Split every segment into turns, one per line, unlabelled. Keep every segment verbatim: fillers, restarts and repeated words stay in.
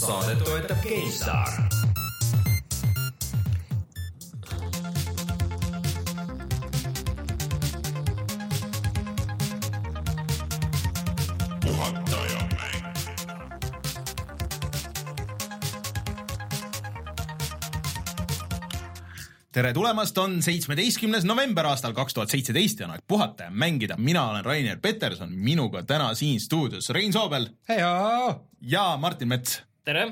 Saadet toetab GameStar.
Tere tulemast, on seitsmeteistkümnes november aastal kaks tuhat seitseteist ja aeg puhata ja mängida. Mina olen Rainer Peterson, minuga täna siin stuudios Rein Soobel
Heio!
Ja Martin Mets.
Tere!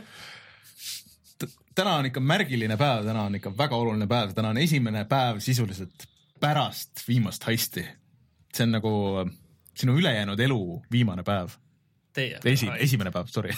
Täna on ikka märgiline päev, täna on ikka väga oluline päev, täna on esimene päev sisuliselt pärast viimast heisti. See on nagu sinu ülejäänud elu viimane päev.
Teie.
Esi, esimene päev, sorry.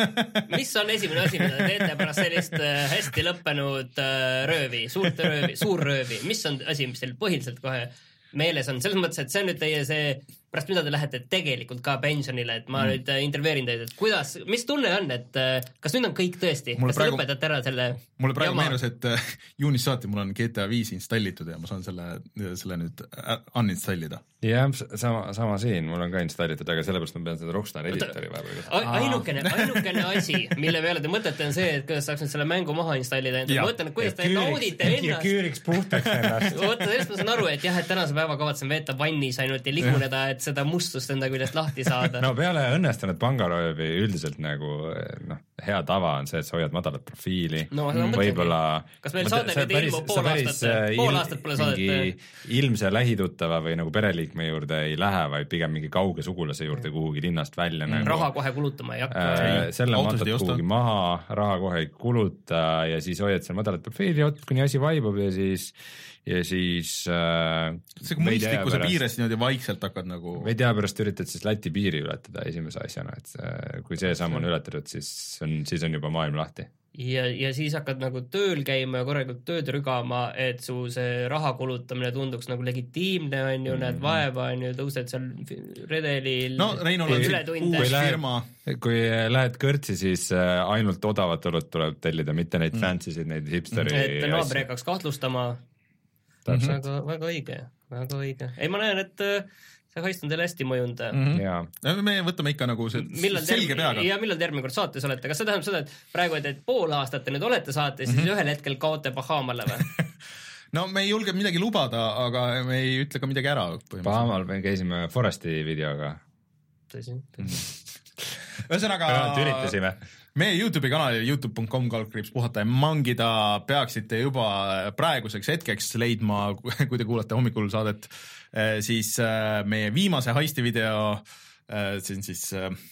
Mis on esimene asi, mida teete pärast sellist hästi lõppenud röövi, suurt röövi, suur röövi? Mis on asi, mis teil põhiliselt kohe meeles on? Selles mõttes, et see on nüüd teie see, pärast mida te lähete tegelikult ka pensionile, et ma mm. nüüd intervjueerin teid, et kuidas, mis tunne on, et kas nüüd on kõik tõesti?
Mulle
kas
praegu,
te lõpetate ära selle
mulle praegu
jama?
meenus, et juunis saati mul on G T A viis installitud ja ma saan selle, selle nüüd uninstallida.
Jah, sama, sama siin, mul on ka installitud, aga sellepärast ma pean seda Rockstar editori vahepeal.
Ainukene, ainukene asi, mille peale te mõtlete on see, et kuidas saaks nüüd selle mängu maha installida. Ma mõtlen, et kuidas te naudite ennast.
Küüriks puhtaks ennast.
Võtta, sellest ma saan aru, et jah, et tänase päeva kavatsen veeta vannis ainult ja liguneda, et seda mustust enda küljest lahti saada.
No peale õnnestunud pangaröövi üldiselt nagu no, hea tava on see, et sa hoiad madalat profiili.
No,
võib-olla...
Kas meil saade nüüd ilmu pool aastat, pool aastat pole saadet?
Ilmse lähiduttava või nagu pereliikme juurde ei lähe, vaid pigem mingi kauge sugulase juurde kuhugi linnast välja.
Mm,
nagu,
raha kohe kulutama ei hakka.
Äh, selle matad kuhugi maha, raha kohe ei kuluta ja siis hoiad seal madalat profiili, kuni asi vaibub ja siis ja siis äh,
see kui mõistlikkuse piires niimoodi vaikselt hakkad nagu
veidi aja pärast üritad siis Läti piiri ületada esimese asjana, et äh, kui see samm on ületatud, siis on, siis on juba maailm lahti.
Ja, ja siis hakkad nagu tööl käima ja korralikult tööd rügama, et su see raha kulutamine tunduks nagu legitiimne on ju, mm. näed vaeva on ju, tõused seal redelil
no, Reinul on
üle tunde.
Kui lähed, kui lähed kõrtsi, siis ainult odavat õlut tuleb tellida, mitte neid mm. fancysid, neid hipsteri
et naaber hakkaks kahtlustama.
Täpselt.
Väga, väga õige, väga õige. Ei, ma näen, et see haist on teile hästi mõjund.
Mm-hmm. Ja. Me võtame ikka nagu see millal selge
termi,
peaga.
Ja millal termin kord saates olete? Kas see tähendab seda, et praegu, et, et pool aastat te nüüd olete saates, siis mm-hmm. ühel hetkel kaote Bahamale või?
No me ei julge midagi lubada, aga me ei ütle ka midagi ära.
Bahamal me käisime Foresti videoga.
Tõsi, tõsi.
Ühesõnaga
üritasime.
Meie YouTube'i kanalil youtube dot com kaldkriips puhata ja mangida peaksite juba praeguseks hetkeks leidma, kui te kuulate hommikul saadet, siis meie viimase heisti video, see on siis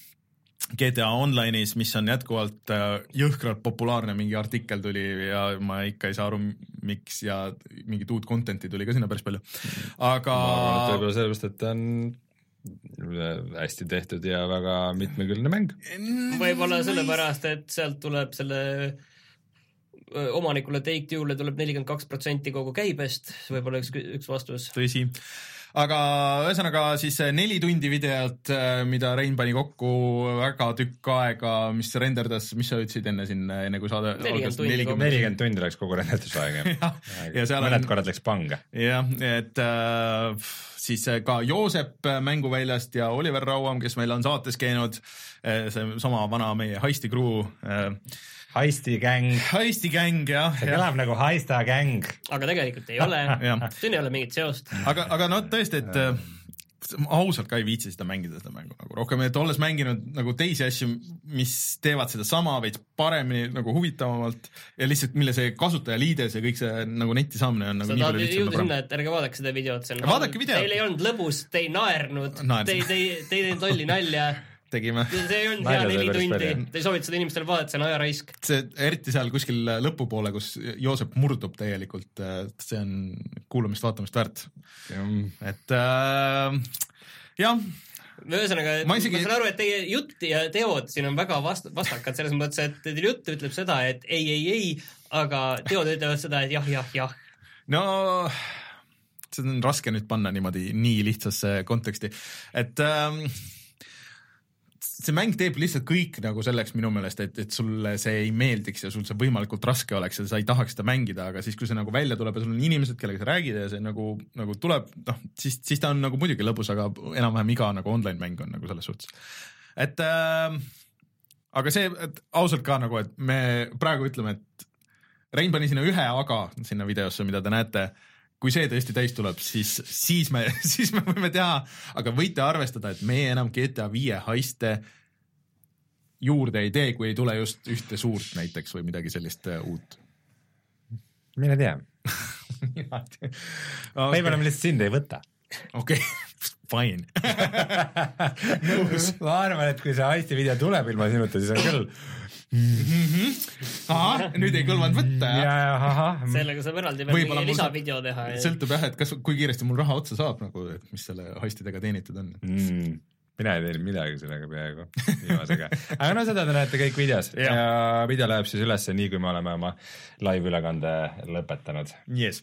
G T A Online'is, mis on jätkuvalt jõhkralt populaarne, mingi artikkel tuli ja ma ikka ei saa aru, miks ja mingit uut contenti tuli ka sinna päris palju. Aga
ma arvan, et võib-olla sellepärast, et on hästi tehtud ja väga mitmekülgne mäng.
Võib-olla sellepärast, et sealt tuleb selle omanikule Take-Two'le tuleb nelikümmend kaks protsenti kogu käibest, võib-olla üks, üks vastus.
Tõsi. Aga ühesõnaga siis neli tundi videot, mida Rein pani kokku väga tükk aega, mis renderdas, mis sa ütlesid enne siin, enne kui saade
nelikümmend tundi läks kogu renderdusaega.
ja, ja seal
mõned
on,
korrad läks panga.
jah, et äh, siis ka Joosep mänguväljast ja Oliver Rauam, kes meil on saates käinud, see sama vana meie heisti crew.
Heisti gäng.
Heisti gäng, jah.
See kõlab nagu Heista gäng.
Aga tegelikult ei ole. Siin ei ole mingit seost.
Aga, aga no tõesti, et äh, ausalt ka ei viitsi seda mängida seda mängu nagu rohkem, et olles mänginud nagu teisi asju, mis teevad seda sama veits paremini nagu huvitavamalt ja lihtsalt mille see kasutajaliides ja kõik see nagu netti saamine on nagu
sa
nii palju lihtsalt.
Sa tahad sinna, et ärge vaadake seda videot.
Vaadake videot.
Teil ei olnud lõbus, te ei naernud, te ei teinud tolli nalja.
Tegime.
See ei olnud hea neli tundi, te ei soovita seda inimestele vaadata, see on ajaraisk. See,
eriti seal kuskil lõpupoole, kus Joosep murdub täielikult, see on kuulamist vaatamist väärt. Et äh, jah.
Ühesõnaga, ma,
isegi...
ma saan aru, et teie jutt ja teod siin on väga vast, vastakad selles mõttes, et teil jutt ütleb seda, et ei, ei, ei, aga teod ütlevad seda, et jah, jah, jah.
No see on raske nüüd panna niimoodi nii lihtsasse konteksti, et äh, see mäng teeb lihtsalt kõik nagu selleks minu meelest, et, et sulle see ei meeldiks ja sul see võimalikult raske oleks ja sa ei tahaks seda mängida, aga siis kui see nagu välja tuleb ja sul on inimesed, kellega sa räägid ja see nagu, nagu tuleb, noh, siis, siis ta on nagu muidugi lõbus, aga enam-vähem iga nagu online mäng on nagu selles suhtes. Et äh, aga see et ausalt ka nagu, et me praegu ütleme, et Rein pani sinna ühe aga sinna videosse, mida te näete, kui see tõesti täis tuleb, siis, siis, me, siis me võime teha, aga võite arvestada, et meie enam G T A viie haiste juurde ei tee, kui ei tule just ühte suurt näiteks või midagi sellist uut.
Mine tea. Okay. Võib-olla me lihtsalt sind ei võta.
Okei, okay. Fine.
Ma arvan, et kui see heisti video tuleb ilma sinuta, siis on küll
mm-hmm. Aha, nüüd ei kõlvanud võtta.
Ja, aha.
Sellega saab eraldi veel mingi lisavideo teha.
Sõltub jah, et kas, kui kiiresti mul raha otsa saab, nagu, et mis selle haistidega teenitud on.
Mm. Mina ei teinud midagi sellega peaaegu viimasega. Aga no seda te näete kõik videos ja. ja video läheb siis üles nii, kui me oleme oma live-ülekande lõpetanud.
Yes.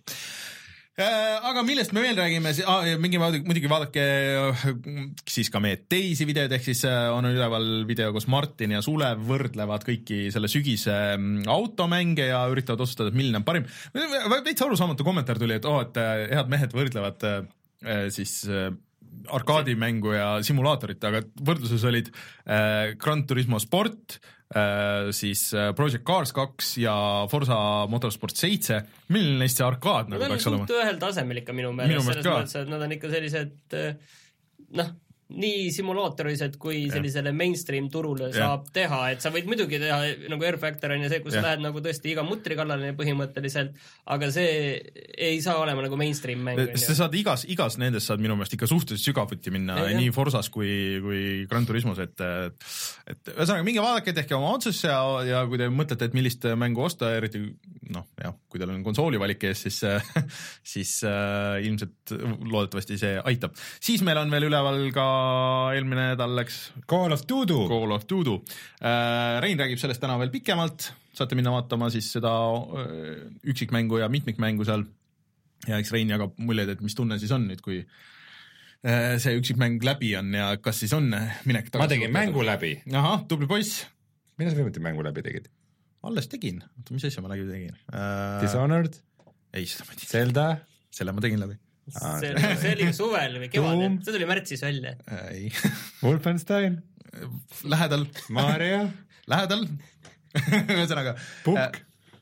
Aga millest me veel räägime, ah, mingi muidugi vaadake siis ka meie teisi videod, ehk siis on üleval video, kus Martin ja Sulev võrdlevad kõiki selle sügise automänge ja üritavad otsustada, et milline on parim. Veits arusaamatu kommentaar tuli, et oh, et head mehed võrdlevad siis arkaadimängu ja simulaatorit, aga võrdluses olid äh, Gran Turismo Sport, äh, siis Project Cars kaks ja Forza Motorsport seitse. Milline neist see arkaad nagu peaks olema?
Nad on ühel tasemel ikka minu meelest, selles mõttes, et nad on ikka sellised noh, nii simulaatorised kui sellisele mainstream turule ja. Saab teha, et sa võid muidugi teha nagu Air Factor on ja see, kus ja. Sa lähed nagu tõesti iga mutri kallale põhimõtteliselt, aga see ei saa olema nagu mainstream mäng.
Sa saad igas, igas nendes saad minu meelest ikka suhteliselt sügavuti minna ja, nii Forzas kui, kui Gran Turismos, et, et ühesõnaga minge vaadake, tehke oma otsus ja, ja kui te mõtlete, et millist mängu osta, eriti noh, jah, kui teil on konsooli valik ees, siis, siis äh, ilmselt loodetavasti see aitab. Siis meil on veel üleval ka eelmine nädal läks
Call of Duty.
Call of Duty. Rein räägib sellest täna veel pikemalt, saate minna vaatama siis seda üksikmängu ja mitmikmängu seal ja eks Rein jagab muljed, et mis tunne siis on nüüd, kui see üksikmäng läbi on ja kas siis on minek tagasi.
Ma tegin mängu läbi.
Aha, tubli poiss.
Mida sa viimati mängu läbi tegid?
Alles tegin. Mis asja ma läbi tegin?
Dishonored?
Ei, seda ma tegin.
Zelda?
Selle ma tegin läbi.
See, see oli suvel või kevadel, see tuli märtsis välja.
Ei.
Wolfenstein?
Lähedal.
Mario?
Lähedal. Ühesõnaga.
Pukk?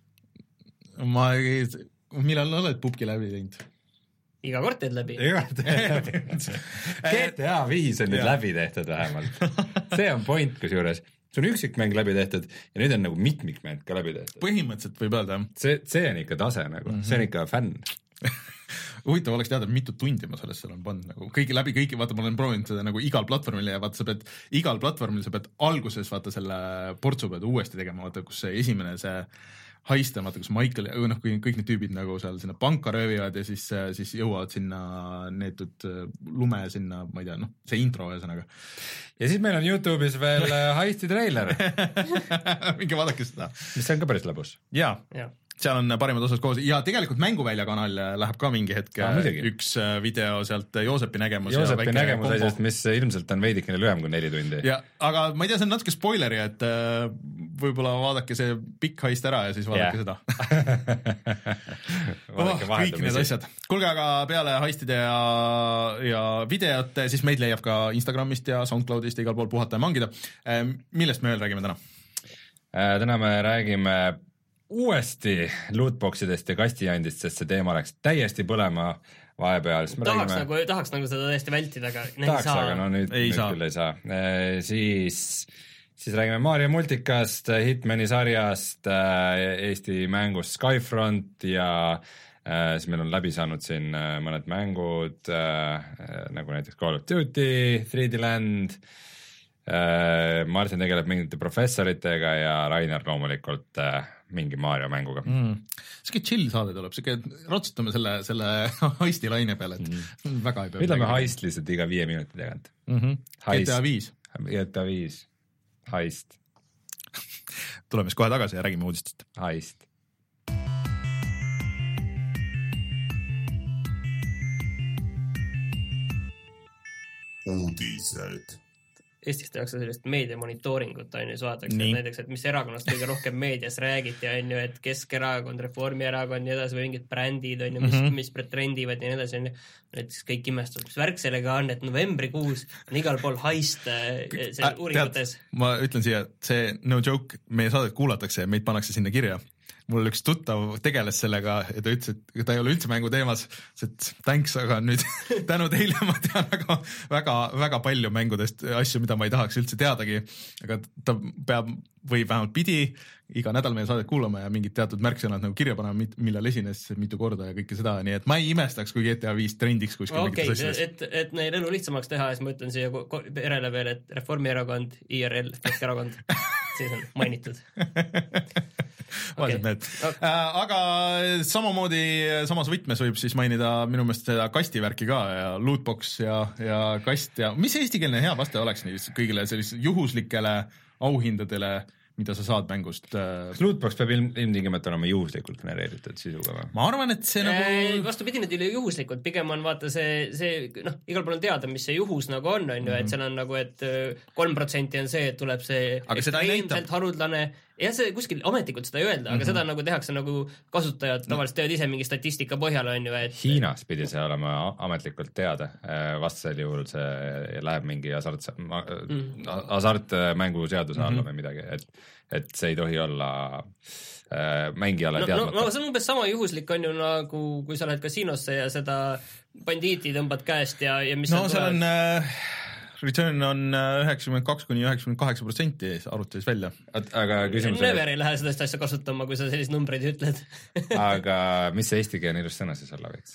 Ma ei, millal oled Pukki läbi teinud?
Iga kord teed läbi.
Iga kord teed läbi. G T A viis on nüüd läbi tehtud vähemalt. See on point kusjuures. See on üksikmäng läbi tehtud ja nüüd on nagu mitmikmäng ka läbi tehtud.
Põhimõtteliselt võib öelda.
See, see on ikka tase nagu, mm-hmm. see on ikka fänn.
Huvitav oleks teada, mitu tundi ma sellest seal on pannud nagu kõigi läbi kõiki, vaata ma olen proovinud seda nagu igal platvormil ja vaata sa pead, igal platvormil sa pead alguses vaata selle portsu pead uuesti tegema, vaata kus see esimene see haiste, vaata kus Michael, noh kui kõik need tüübid nagu seal sinna panka röövivad ja siis, siis jõuavad sinna neetud lume sinna, ma ei tea, noh see intro ühesõnaga.
Ja siis meil on YouTube'is veel heisti treiler.
Minge vaadake seda.
Mis on ka päris lõbus.
Jaa. Ja. Seal on parimad osas koos ja tegelikult Mänguvälja kanal läheb ka mingi hetk ah, üks video sealt Joosepi nägemus.
Joosepi nägemus asjast, mis ilmselt on veidikene lühem kui neli tundi.
Ja, aga ma ei tea, see on natuke spoileri, et võib-olla vaadake see pikk haist ära ja siis vaadake yeah. seda. oh, kõik need asjad. Kuulge, aga peale haistide ja, ja videot, siis meid leiab ka Instagramist ja Soundcloudist ja igal pool puhata ja mangida. Millest me veel räägime täna?
Täna me räägime uuesti lootboxidest ja kastijandist, sest see teema läks täiesti põlema vahepeal.
Tahaks, räägime... nagu, tahaks nagu seda täiesti vältida, aga
tahaks, aga no nüüd, nüüd küll ei saa. E, siis, siis räägime Mario multikast, Hitmani sarjast, Eesti mängust Skyfront ja e, siis meil on läbi saanud siin mõned mängud, e, nagu näiteks Call of Duty, three D Land, Martin tegeleb mingite professoritega ja Rainer loomulikult mingi Mario mänguga. Mm.
Siuke chill saade tuleb, siuke ratsutame selle, selle heisti laine peale, et mm. väga ei pea.
Ütleme heist lihtsalt iga viie minuti tegant.
Mm-hmm. G T A viis.
G T A viis. Heist.
Tuleme siis kohe tagasi ja räägime uudistest.
Heist.
Uudised.
Eestis tehakse sellist meedia monitooringut, on ju, siis vaadatakse näiteks, et mis erakonnast kõige rohkem meedias räägiti, on ju, et Keskerakond, Reformierakond, nii edasi, või mingid brändid, on ju, mis, mm-hmm. mis trendivad ja nii edasi, on ju, näiteks kõik imestud, mis värk sellega on, et novembrikuus on igal pool haist seal äh, uuringutes.
Ma ütlen siia, see no joke, meie saadet kuulatakse ja meid pannakse sinna kirja. Mul üks tuttav tegeles sellega ja ta ütles, et ta ei ole üldse mängu teemas, et thanks, aga nüüd tänu teile ma tean väga, väga, väga palju mängudest asju, mida ma ei tahaks üldse teadagi, aga ta peab või vähemalt pidi iga nädal meie saadet kuulama ja mingid teatud märksõnad nagu kirja panema, millal esines mitu korda ja kõike seda, nii et ma ei imestaks, kui G T A viis trendiks kuskil
okay, mingites asjades. Et, et neil elu lihtsamaks teha ja siis ma ütlen siia perele veel, et Reformierakond, I R L, Keskerakond, siis on mainitud.
Okay. Okay. Aga samamoodi samas võtmes võib siis mainida minu meelest seda kastivärki ka ja lootbox ja, ja kast ja mis eestikeelne hea vaste oleks nii kõigile sellisele juhuslikele auhindadele, mida sa saad mängust.
Kas lootbox peab ilm, ilmtingimata olema juhuslikult genereeritud sisuga või?
Ma arvan, et see nagu...
Vastupidi, need ei ole juhuslikult, pigem on vaata see, see noh, igal pool on teada, mis see juhus nagu on, on ju, mm-hmm. et seal on nagu, et kolm protsenti on see, et tuleb see ekstreemselt haruldane ja see kuskil ametlikult seda ei öelda, aga mm-hmm. seda nagu tehakse nagu kasutajad tavaliselt teevad ise mingi statistika põhjal, on ju, et
Hiinas pidi see olema ametlikult teada, vastasel juhul see läheb mingi hasart, mm. hasartmängu seaduse mm-hmm. alla või midagi, et, et see ei tohi olla äh, mängijale no, teadmata.
No, no see on umbes sama juhuslik on ju nagu, kui sa lähed kasiinosse ja seda bandiiti tõmbad käest ja, ja mis
no seal on äh... return on üheksakümmend kaks kuni üheksakümmend kaheksa protsenti arvutis välja.
Aga küsimus
Never ei lähe sellist asja kasutama, kui sa sellised numbreid ütled.
Aga mis see eesti keele ilus sõna siis olla võiks?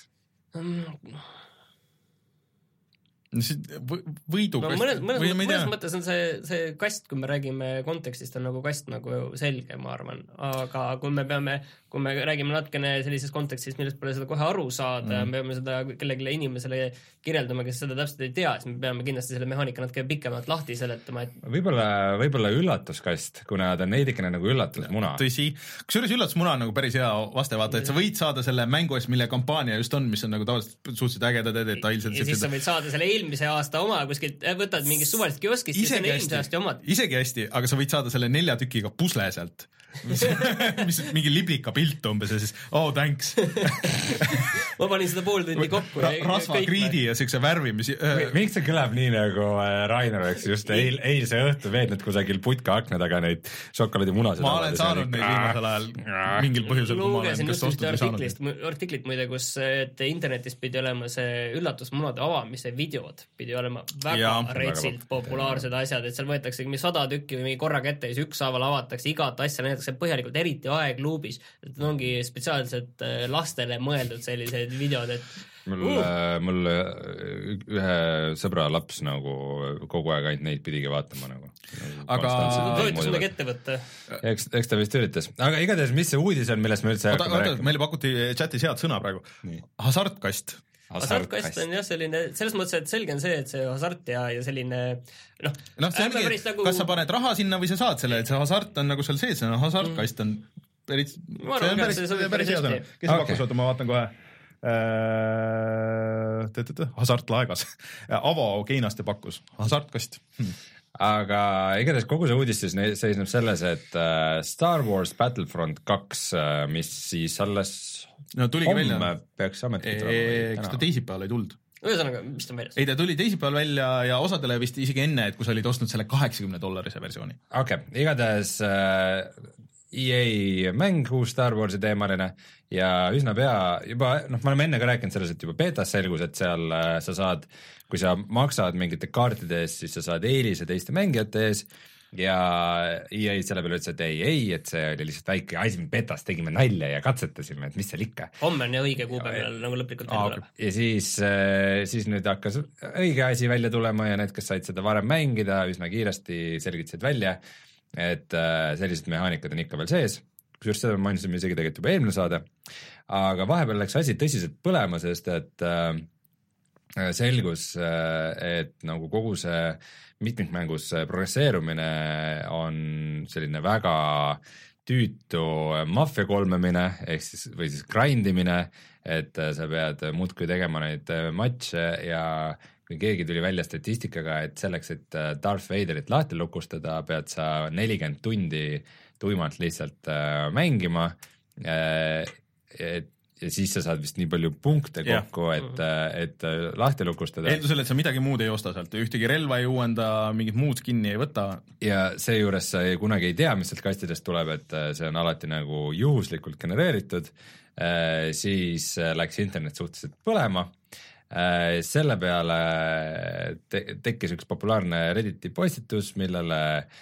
Võidu
no, mõnes, mõnes, või, mõnes mõttes on see, see kast, kui me räägime kontekstist, on nagu kast nagu selge, ma arvan. Aga kui me peame, kui me räägime natkene sellises kontekstis, millest pole seda kohe aru saada, mm. me peame seda kellegile inimesele kirjeldama, kes seda täpselt ei tea, siis me peame kindlasti selle mehaanika natuke pikemalt lahti seletama. Et...
Võib-olla, võib-olla üllatuskast, kuna ta on neidikene nagu üllatusmuna.
Tõsi. Kusjuures üllatusmuna on nagu päris hea vaste vaata, et sa võid saada selle mängu eest, mille kampaania just on, mis on nagu tavaliselt suhteliselt ägedad ja detailsed.
Ja siis sa võid saada selle eelmise aasta oma kuskilt, võtad mingist suvalist kioskist ja selle eelmise aasta omad.
Isegi hästi, aga sa võid saada selle nelja tükiga pusle sealt, mis, mis mingi liblika pilt umbes ja siis oh thanks
ma panin seda pool tundi kokku
Ra rasva kriidi ja siukse värvi mis
äh... miks see kõlab nii nagu äh, Rainer eks just eil, eilse õhtu veednud kusagil putka akna taga neid šokolaadimunasid
ma olen saanud neid viimasel ajal mingil põhjusel
lugesin just ühte artiklist, artiklit muide, kus et internetis pidi olema see üllatusmunade avamise videod pidi olema väga ja, retsilt populaarsed asjad, et seal võetakse mingi sada tükki või mingi korraga ette ja siis ükshaaval avatakse igat asja, näidatakse põhjalikult, eriti aegluubis, et ongi spetsiaalselt lastele mõeldud sellised videod, et
mul uh. mul ühe sõbra laps nagu kogu aeg ainult neid pidigi vaatama nagu.
Aga toetus midagi ette võtta.
Eks, eks ta vist üritas. Aga igatahes, mis see uudis on, millest me üldse
oota, oota, meile pakuti chatis head sõna praegu. Hasartkast.
Hasartkast on jah selline, selles mõttes, et selge on see, et see hasart ja, ja selline noh,
no, see mingi, nagu... kas sa paned raha sinna või sa saad selle, et see hasart on nagu seal sees, see hasartkast on päris, see on päris, päris, päris hea sõna. Kes okay. pakkus, oota, ma vaatan kohe äh, hasartlaegas Avo Keinaste pakkus, hasartkast hmm.
Aga igatahes kogu see uudis siis seisneb selles, et Star Wars Battlefront kaks, mis siis alles
no,
homme
välja.
Peaks ametlikult olema.
Kas ta teisipäeval ei tulnud?
Ühesõnaga, mis ta on väljas?
Ei, ta tuli teisipäeval välja ja osadele vist isegi enne, et kui sa olid ostnud selle kaheksakümne dollarise versiooni.
Okei, okay. Igatahes äh, E A mäng uus Star Warsi teemaline ja üsna pea juba, noh, me oleme enne ka rääkinud selles, et juba betas selgus, et seal äh, sa saad, kui sa maksad mingite kaartide ees, siis sa saad eelise teiste mängijate ees ja E A selle peale ütles, et ei, ei, et see oli lihtsalt väike asi, me betas tegime nalja ja katsetasime, et mis seal ikka.
Homme on ja õige kuupäeval nagu lõplikult välja tuleb.
Ja siis, siis nüüd hakkas õige asi välja tulema ja need, kes said seda varem mängida, üsna kiiresti selgitasid välja, et sellised mehaanikad on ikka veel sees, kusjuures seda mainisime isegi tegelikult juba eelmine saade, aga vahepeal läks asi tõsiselt põlema, sest et selgus, et nagu kogu see mitmikmängus progresseerumine on selline väga tüütu maffia kolmemine ehk siis, või siis grindimine, et sa pead muudkui tegema neid matše ja või keegi tuli välja statistikaga, et selleks, et Darth Vaderit lahti lukustada, pead sa nelikümmend tundi tuimalt lihtsalt äh, mängima äh, et ja siis sa saad vist nii palju punkte kokku, et, et lahti lukustada.
Eeldusel, et sa midagi muud ei osta sealt, ühtegi relva ei uuenda, mingit muud skinni ei võta.
Ja seejuures sa ei, kunagi ei tea, mis sealt kastidest tuleb, et see on alati nagu juhuslikult genereeritud, siis läks internet suhteliselt põlema. Selle peale te tekkis üks populaarne Redditi postitus, millele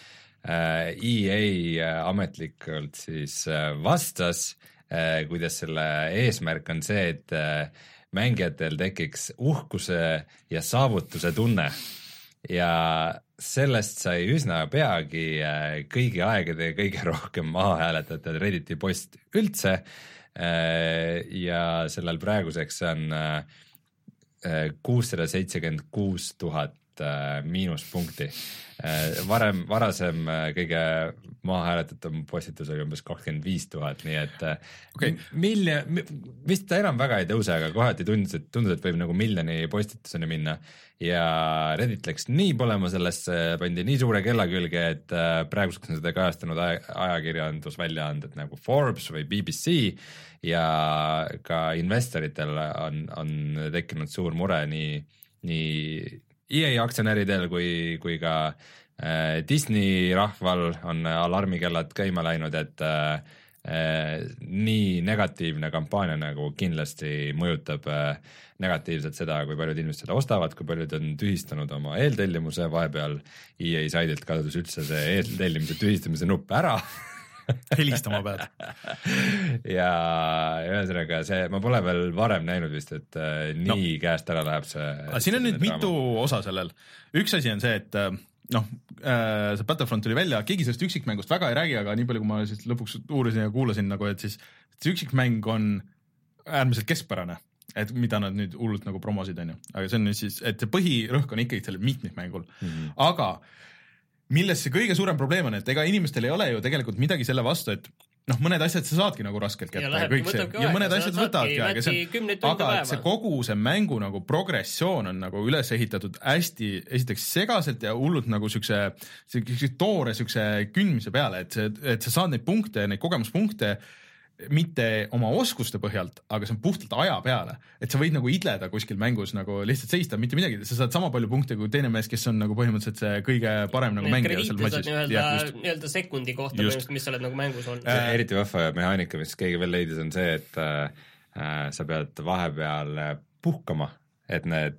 E A ametlikult siis vastas, kuidas selle eesmärk on see, et mängijatel tekiks uhkuse ja saavutuse tunne ja sellest sai üsna peagi kõigi aegade kõige rohkem maha hääletatud Redditi post üldse ja sellel praeguseks on kuussada seitsekümmend kuus tuhat miinuspunkti. Varem, varasem kõige maha hääletatum postitus oli umbes kakskümmend viis tuhat, nii et okay. miljon, vist ta enam väga ei tõuse, aga kohati tundus, et tundus, et võib nagu miljoni postituseni minna ja Reddit läks nii põlema sellesse, pandi nii suure kella külge, et praeguseks on seda kajastanud ajakirjandusväljaanded nagu Forbes või B B C ja ka investoritel on, on tekkinud suur mure nii, nii E A aktsionäridel kui, kui ka äh, Disney rahval on alarmikellad käima läinud, et äh, nii negatiivne kampaania nagu kindlasti mõjutab äh, negatiivselt seda, kui paljud inimesed seda ostavad, kui paljud on tühistanud oma eeltellimuse, vahepeal E A saidilt kadus üldse see eeltellimise tühistamise nupp ära
helistama pead.
ja ühesõnaga see, ma pole veel varem näinud vist, et äh, nii no. käest ära läheb see.
Siin on nüüd draama. Mitu osa sellel. Üks asi on see, et noh, äh, see Battlefront tuli välja, keegi sellest üksikmängust väga ei räägi, aga nii palju, kui ma siis lõpuks uurisin ja kuulasin, nagu, et siis see üksikmäng on äärmiselt keskpärane, et mida nad nüüd hullult nagu promosid, on ju. Aga see on nüüd siis, et see põhirõhk on ikkagi sellel mitmikmängul. Mm-hmm. Aga milles see kõige suurem probleem on, et ega inimestel ei ole ju tegelikult midagi selle vastu, et noh, mõned asjad sa saadki nagu raskelt kätte ja, ja kõik see, ja mõned asjad võtavadki aega, aga et see kogu see mängu nagu progressioon on nagu üles ehitatud hästi, esiteks segaselt ja hullult nagu siukse, siukse toore siukse kündmise peale, et see, et sa saad neid punkte, neid kogemuspunkte mitte oma oskuste põhjalt, aga see on puhtalt aja peale, et sa võid nagu idleda kuskil mängus nagu lihtsalt seista, mitte midagi, sa saad sama palju punkte kui teine mees, kes on nagu põhimõtteliselt see kõige parem nagu mängija seal matšis.
Nii-öelda sekundi kohta, mis sa oled nagu mängus olnud.
Äh, eriti vahva mehaanika, mis keegi veel leidis, on see, et äh, sa pead vahepeal puhkama, et need,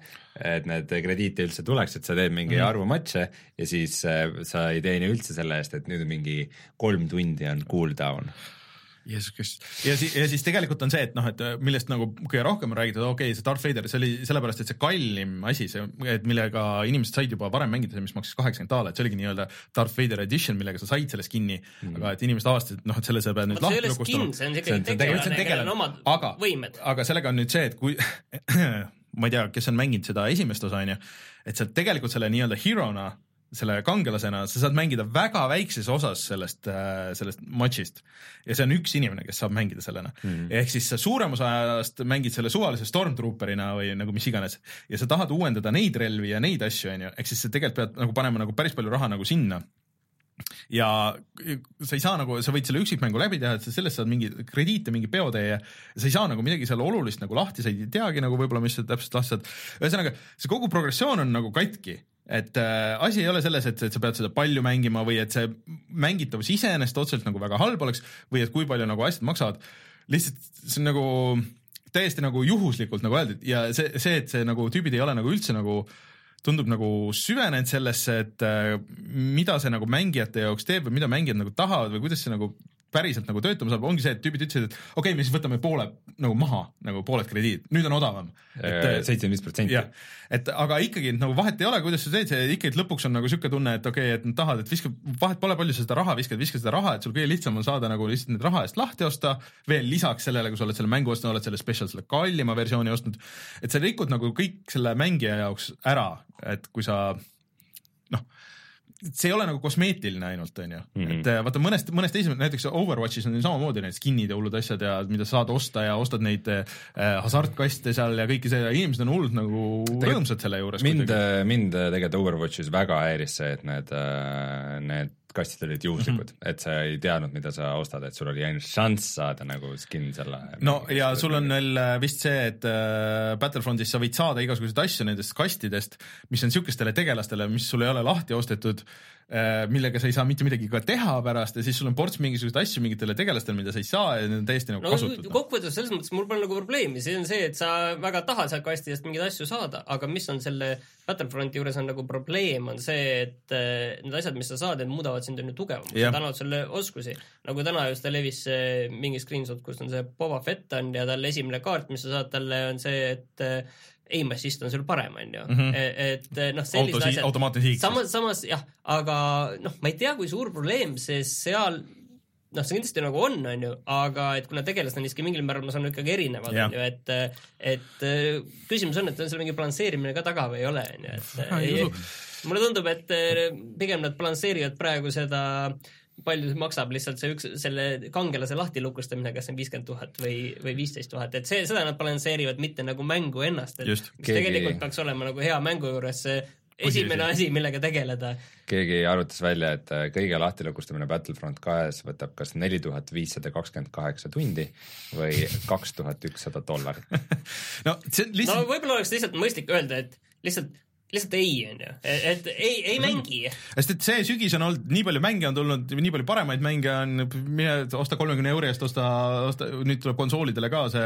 et need krediite üldse tuleks, et sa teed mingi mm. arvu matše ja siis äh, sa ei teeni üldse selle eest, et nüüd on mingi kolm tundi on cool down.
Jeesus, kes ja, si ja siis tegelikult on see, et noh, et millest nagu kõige rohkem on räägitud, okei okay,, see Darth Vader, see oli sellepärast, et see kallim asi, see, et millega inimesed said juba varem mängida, mis maksis kaheksakümmend daala, et see oligi nii-öelda Darth Vader edition, millega sa said selle skinni mm., aga et inimesed avastasid, et noh, et selle sa pead nüüd lahti lukustama.
See on ikkagi tegelane, kellel on omad
aga,
võimed.
Aga sellega on nüüd see, et kui ma ei tea, kes on mänginud seda esimest osa, on ju, et sa tegelikult selle nii-öelda hero'na selle kangelasena, sa saad mängida väga väikses osas sellest, sellest matšist ja see on üks inimene, kes saab mängida sellena. Mm. Ehk siis sa suurem osa ajast mängid selle suvalise stormtrooperina või nagu mis iganes ja sa tahad uuendada neid relvi ja neid asju, on ju, ehk siis sa tegelikult pead nagu panema nagu päris palju raha nagu sinna. Ja sa ei saa nagu, sa võid selle üksikmängu läbi teha, et sa sellest saad mingi krediite, mingi peotee ja sa ei saa nagu midagi seal olulist nagu lahti, sa ei teagi nagu võib-olla, mis sa täpselt lahti saad. Ühesõnaga, see kogu progressioon on nagu katki. Et äh, asi ei ole selles, et, et sa pead seda palju mängima või et see mängitavus iseenest otseselt nagu väga halb oleks või et kui palju nagu asjad maksavad. Lihtsalt see on nagu täiesti nagu juhuslikult nagu öeldud ja see, see, et see nagu tüübid ei ole nagu üldse nagu tundub nagu süvenenud sellesse, et äh, mida see nagu mängijate jaoks teeb või mida mängijad nagu tahavad või kuidas see nagu päriselt nagu töötama saab, ongi see, et tüübid ütlesid, et okei okay,, me siis võtame poole nagu maha, nagu pooled krediid, nüüd on odavam.
seitsekümmend viis protsenti.
Et aga ikkagi nagu vahet ei ole, kuidas sa teed, see ikkagi lõpuks on nagu siuke tunne, et okei okay,, et nad tahavad, et viska, vahet pole palju sa seda raha viskad, viska seda raha, et sul kõige lihtsam on saada nagu lihtsalt need raha eest lahti osta, veel lisaks sellele, kui sa oled selle mängu ostnud, oled selle special, selle kallima versiooni ostnud, et sa rikud nagu kõik selle mängija jaoks ära, et kui sa noh, see ei ole nagu kosmeetiline ainult, on ju.
Mm-hmm.
Et vaata mõnest, mõnest esimene, näiteks Overwatchis on samamoodi need skinid ja hullud asjad ja mida saad osta ja ostad neid äh, hasartkaste seal ja kõiki see, inimesed on hullud nagu Tegel, rõõmsad selle juures.
Mind, mind tegelikult Overwatchis väga häiris see, et need, need kastid olid juhuslikud, mm-hmm. et sa ei teadnud, mida sa ostad, et sul oli ainult šanss saada nagu skin selle.
No ja sul on veel vist see, et äh, Battlefrontis sa võid saada igasuguseid asju nendest kastidest, mis on siukestele tegelastele, mis sul ei ole lahti ostetud, äh, millega sa ei saa mitte midagi ka teha pärast ja siis sul on ports mingisuguseid asju mingitele tegelastele, mida sa ei saa ja need on täiesti nagu no, kasutud.
Kokkuvõttes selles mõttes mul pole nagu probleemi, see on see, et sa väga tahad seal kastidest mingeid asju saada, aga mis on selle Battlefronti juures on nagu probleem, on see, et äh, need asjad, mis sa saad, need muudavad sind on ju tugevamaks, yeah. Täna sulle oskusi. Nagu täna just levis mingi screenshot, kus on see Boba Fett on ja talle esimene kaart, mis sa saad talle, on see, et aim assist on sul parem, on ju. Mm-hmm. Et noh, sellised asjad.
Automaatne hiik.
Samas, samas jah, aga noh, ma ei tea, kui suur probleem, sest seal noh, see kindlasti nagu on, on ju, aga et kuna tegelast on iski mingil määral, ma saan ikkagi erinevad, on ju, et, et küsimus on, et on seal mingi balansseerimine ka taga või ei ole, on ju, et ei, mulle tundub, et pigem nad balansseerivad praegu seda, palju maksab lihtsalt see üks, selle kangelase lahti lukustamine, kas on viiskümmend tuhat või, või viisteist tuhat, et see, seda nad balansseerivad mitte nagu mängu ennast, et Just, mis keegi... tegelikult peaks olema nagu hea mängu juures see esimene asi, millega tegeleda.
Keegi arvutas välja, et kõige lahti lukustamine Battlefront kahes võtab kas neli tuhat viissada kakskümmend kaheksa tundi või kaks tuhat ükssada dollarit.
no, see lihtsalt...
no võib-olla oleks lihtsalt mõistlik öelda, et lihtsalt lihtsalt ei, on ju, et ei, ei mängi.
Sest et see sügis on olnud, nii palju mänge on tulnud, nii palju paremaid mänge on, mine osta kolmekümne euri eest, osta, osta, nüüd tuleb konsoolidele ka see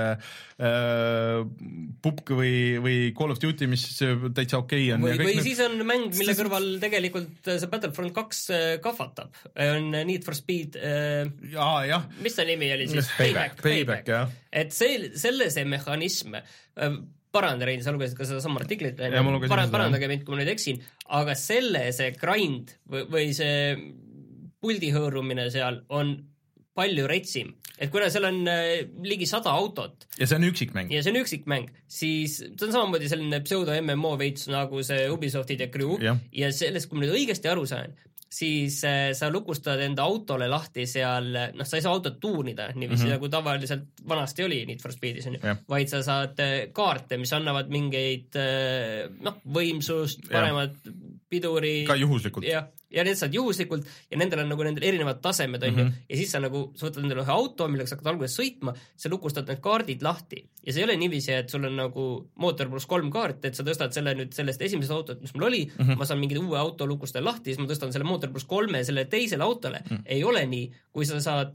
äh, P U B G või, või Call of Duty, mis täitsa okei okay on.
Või, või siis on mäng, mille kõrval tegelikult see Battlefront kaks kahvatab. On Need for Speed äh,
ja, jah.
Mis ta nimi oli siis?
Payback, Payback, jah.
Et see, selle see mehhanism äh, paranda rein, sa lugesid ka seda sama artiklit,
parand,
parandage mind, kui ma nüüd eksin, aga selle see grind või, või see puldi hõõrumine seal on palju retsim, et kuna seal on ligi sada autot
ja see on üksikmäng
ja see on üksikmäng, siis see on samamoodi selline pseudo M M O veits nagu see Ubisoftid ja Crew ja, ja sellest, kui ma nüüd õigesti aru sain, siis äh, sa lukustad enda autole lahti seal, noh, sa ei saa autot tuunida niiviisi, mm-hmm. nagu tavaliselt vanasti oli Need for Speedis, on ju, vaid sa saad äh, kaarte, mis annavad mingeid äh, noh, võimsust, paremat piduri.
Ka juhuslikult.
Ja, ja need saad juhuslikult ja nendel on nagu nendel erinevad tasemed, on mm-hmm. ju, ja siis sa nagu, sa võtad endale ühe auto, millega sa hakkad alguses sõitma, sa lukustad need kaardid lahti ja see ei ole niiviisi, et sul on nagu mootor pluss kolm kaart, et sa tõstad selle nüüd sellest esimesest autot, mis mul oli, mm-hmm. ma saan mingi uue auto lukustada lahti, siis ma tõstan selle mootor pluss kolme selle teisele autole, mm. ei ole nii, kui sa saad,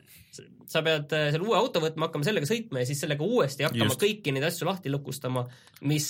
sa pead selle uue auto võtma, hakkama sellega sõitma ja siis sellega uuesti hakkama Just. kõiki neid asju lahti lukustama, mis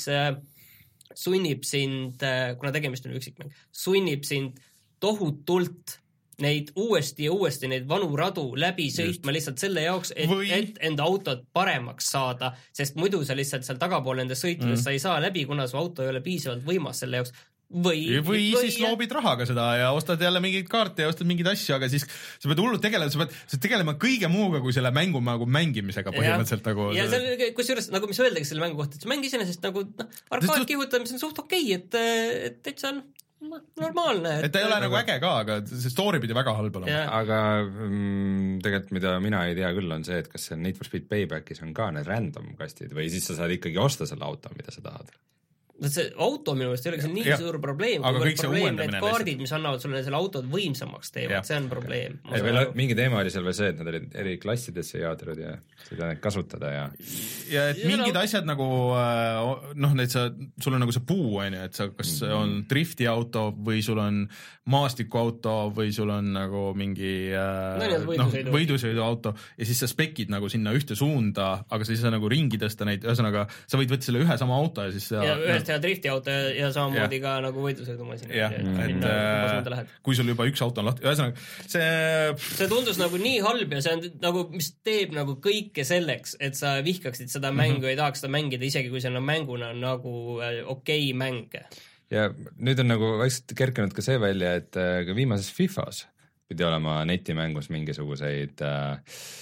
sunnib sind, kuna tegemist on üksikmäng, sunnib sind tohutult neid uuesti ja uuesti neid vanu radu läbi sõitma Just. lihtsalt selle jaoks, et, Või... et enda autot paremaks saada, sest muidu sa lihtsalt seal tagapool nendes sõitudes mm. sa ei saa läbi, kuna su auto ei ole piisavalt võimas selle jaoks. Või,
või, või siis loobid rahaga seda ja ostad jälle mingeid kaarte ja ostad mingeid asju, aga siis sa pead hullult tegelema, sa pead, sa pead tegelema kõige muuga kui selle mängu nagu mängimisega põhimõtteliselt nagu.
Ja seal, kus juures, nagu mis öeldagi selle mängu kohta, et see mäng iseenesest nagu noh, arkaad kihutamine on suht okei, et, et täitsa on normaalne.
Et ta ei ole nagu äge ka, aga see story pidi väga halb olema.
Aga mm, tegelikult mida mina ei tea küll on see, et kas see Need for Speed Paybackis on ka need random kastid või siis sa saad ikkagi osta selle auto, mida sa tahad.
See auto minu meelest ei ole nii ja, suur probleem, kui probleem need kaardid, mis annavad sulle selle autod võimsamaks teevad, see on probleem.
Okay. Veel, mingi teema oli seal veel see, et nad olid eri klassidesse jaotatud ja seda neid kasutada ja
ja et mingid asjad nagu noh, need sa, sul on nagu see puu, on ju, et sa kas mm-hmm. on drifti auto või sul on maastikuauto või sul on nagu mingi
no, võidusõidu.
No, võidusõidu auto ja siis sa spekid nagu sinna ühte suunda, aga sa ei saa nagu ringi tõsta neid, ühesõnaga sa võid võtta selle ühe sama auto ja siis sa,
ja ühest ja drifti auto ja samamoodi ja. Ka nagu võidusõidumasin.
Jah, et äh, kui sul juba üks auto on lahti, ühesõnaga see
see tundus nagu nii halb ja see on nagu, mis teeb nagu kõike selleks, et sa vihkaksid seda mängu mm-hmm. ja tahaks seda mängida, isegi kui see on mänguna nagu okei okay mäng.
Ja nüüd on nagu vaikselt kerkinud ka see välja, et ka viimases FIFAs pidi olema netimängus mingisuguseid äh,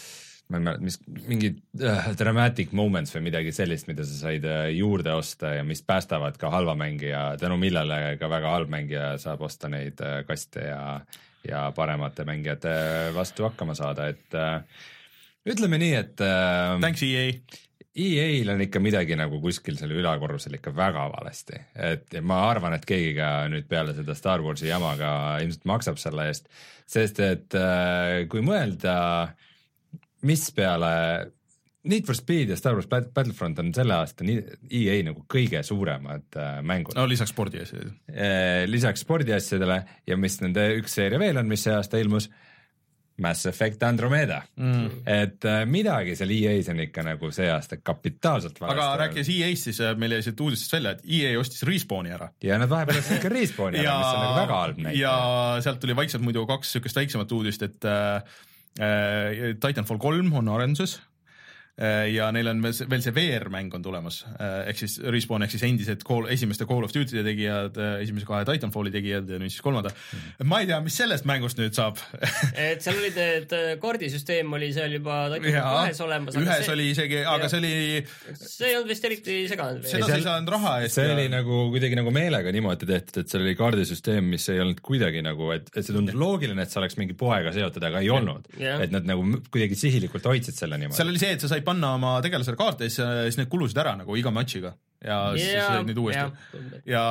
ma ei mäleta, mis mingi uh, dramatic moments või midagi sellist, mida sa said uh, juurde osta ja mis päästavad ka halva mängija, tänu millele ka väga halb mängija saab osta neid uh, kaste ja, ja paremate mängijate vastu hakkama saada, et uh, ütleme nii, et uh,
Thanks E A.
E A-l on ikka midagi nagu kuskil selle ülakorrusel ikka väga valesti, et ma arvan, et keegi ka nüüd peale seda Star Warsi jamaga ilmselt maksab selle eest, sest et äh, kui mõelda, mis peale Need for Speed ja Star Wars Battlefront on selle aasta E A nagu kõige suuremad äh, mängud.
No lisaks spordiasjadele.
Äh, lisaks spordiasjadele ja mis nende üks seeria veel on, mis see aasta ilmus, Mass Effect Andromeda mm., et äh, midagi seal E A-s on ikka nagu see aasta kapitaalselt valesti.
Aga rääkides E A-st, siis meil jäi siit uudistest välja, et E A ostis Respawni ära.
Ja nad vahepeal ostis ka Respawni ära, mis on nagu väga halb näite.
Ja sealt tuli vaikselt muidu kaks sükest väiksemat uudist, et äh, Titanfall kolm on arenduses ja neil on veel see V R-mäng on tulemas, ehk siis Respawn ehk siis endised call, esimeste Call of Duty tegijad, esimese kahe Titanfalli tegijad ja nüüd siis kolmanda. Mm. Ma ei tea, mis sellest mängust nüüd saab.
et seal olid need kaardisüsteem oli seal juba Titanfall kahes olemas.
Ühes see, oli isegi, aga see oli...
See ei olnud vist eriti seganud.
Seda see ei saanud raha eest.
See ja... oli nagu kuidagi nagu meelega niimoodi tehtud, et seal oli kaardisüsteem, mis ei olnud kuidagi nagu, et, et see tundus loogiline, et see oleks mingi poega seotud, aga ei olnud. Ja. Et nad nagu kuidagi sihilikult hoidsid selle niimoodi. Seal
oli see, et sa said panna oma tegelasele kaarte ja siis need kulusid ära nagu iga matšiga ja yeah, siis said nüüd uuesti yeah. ja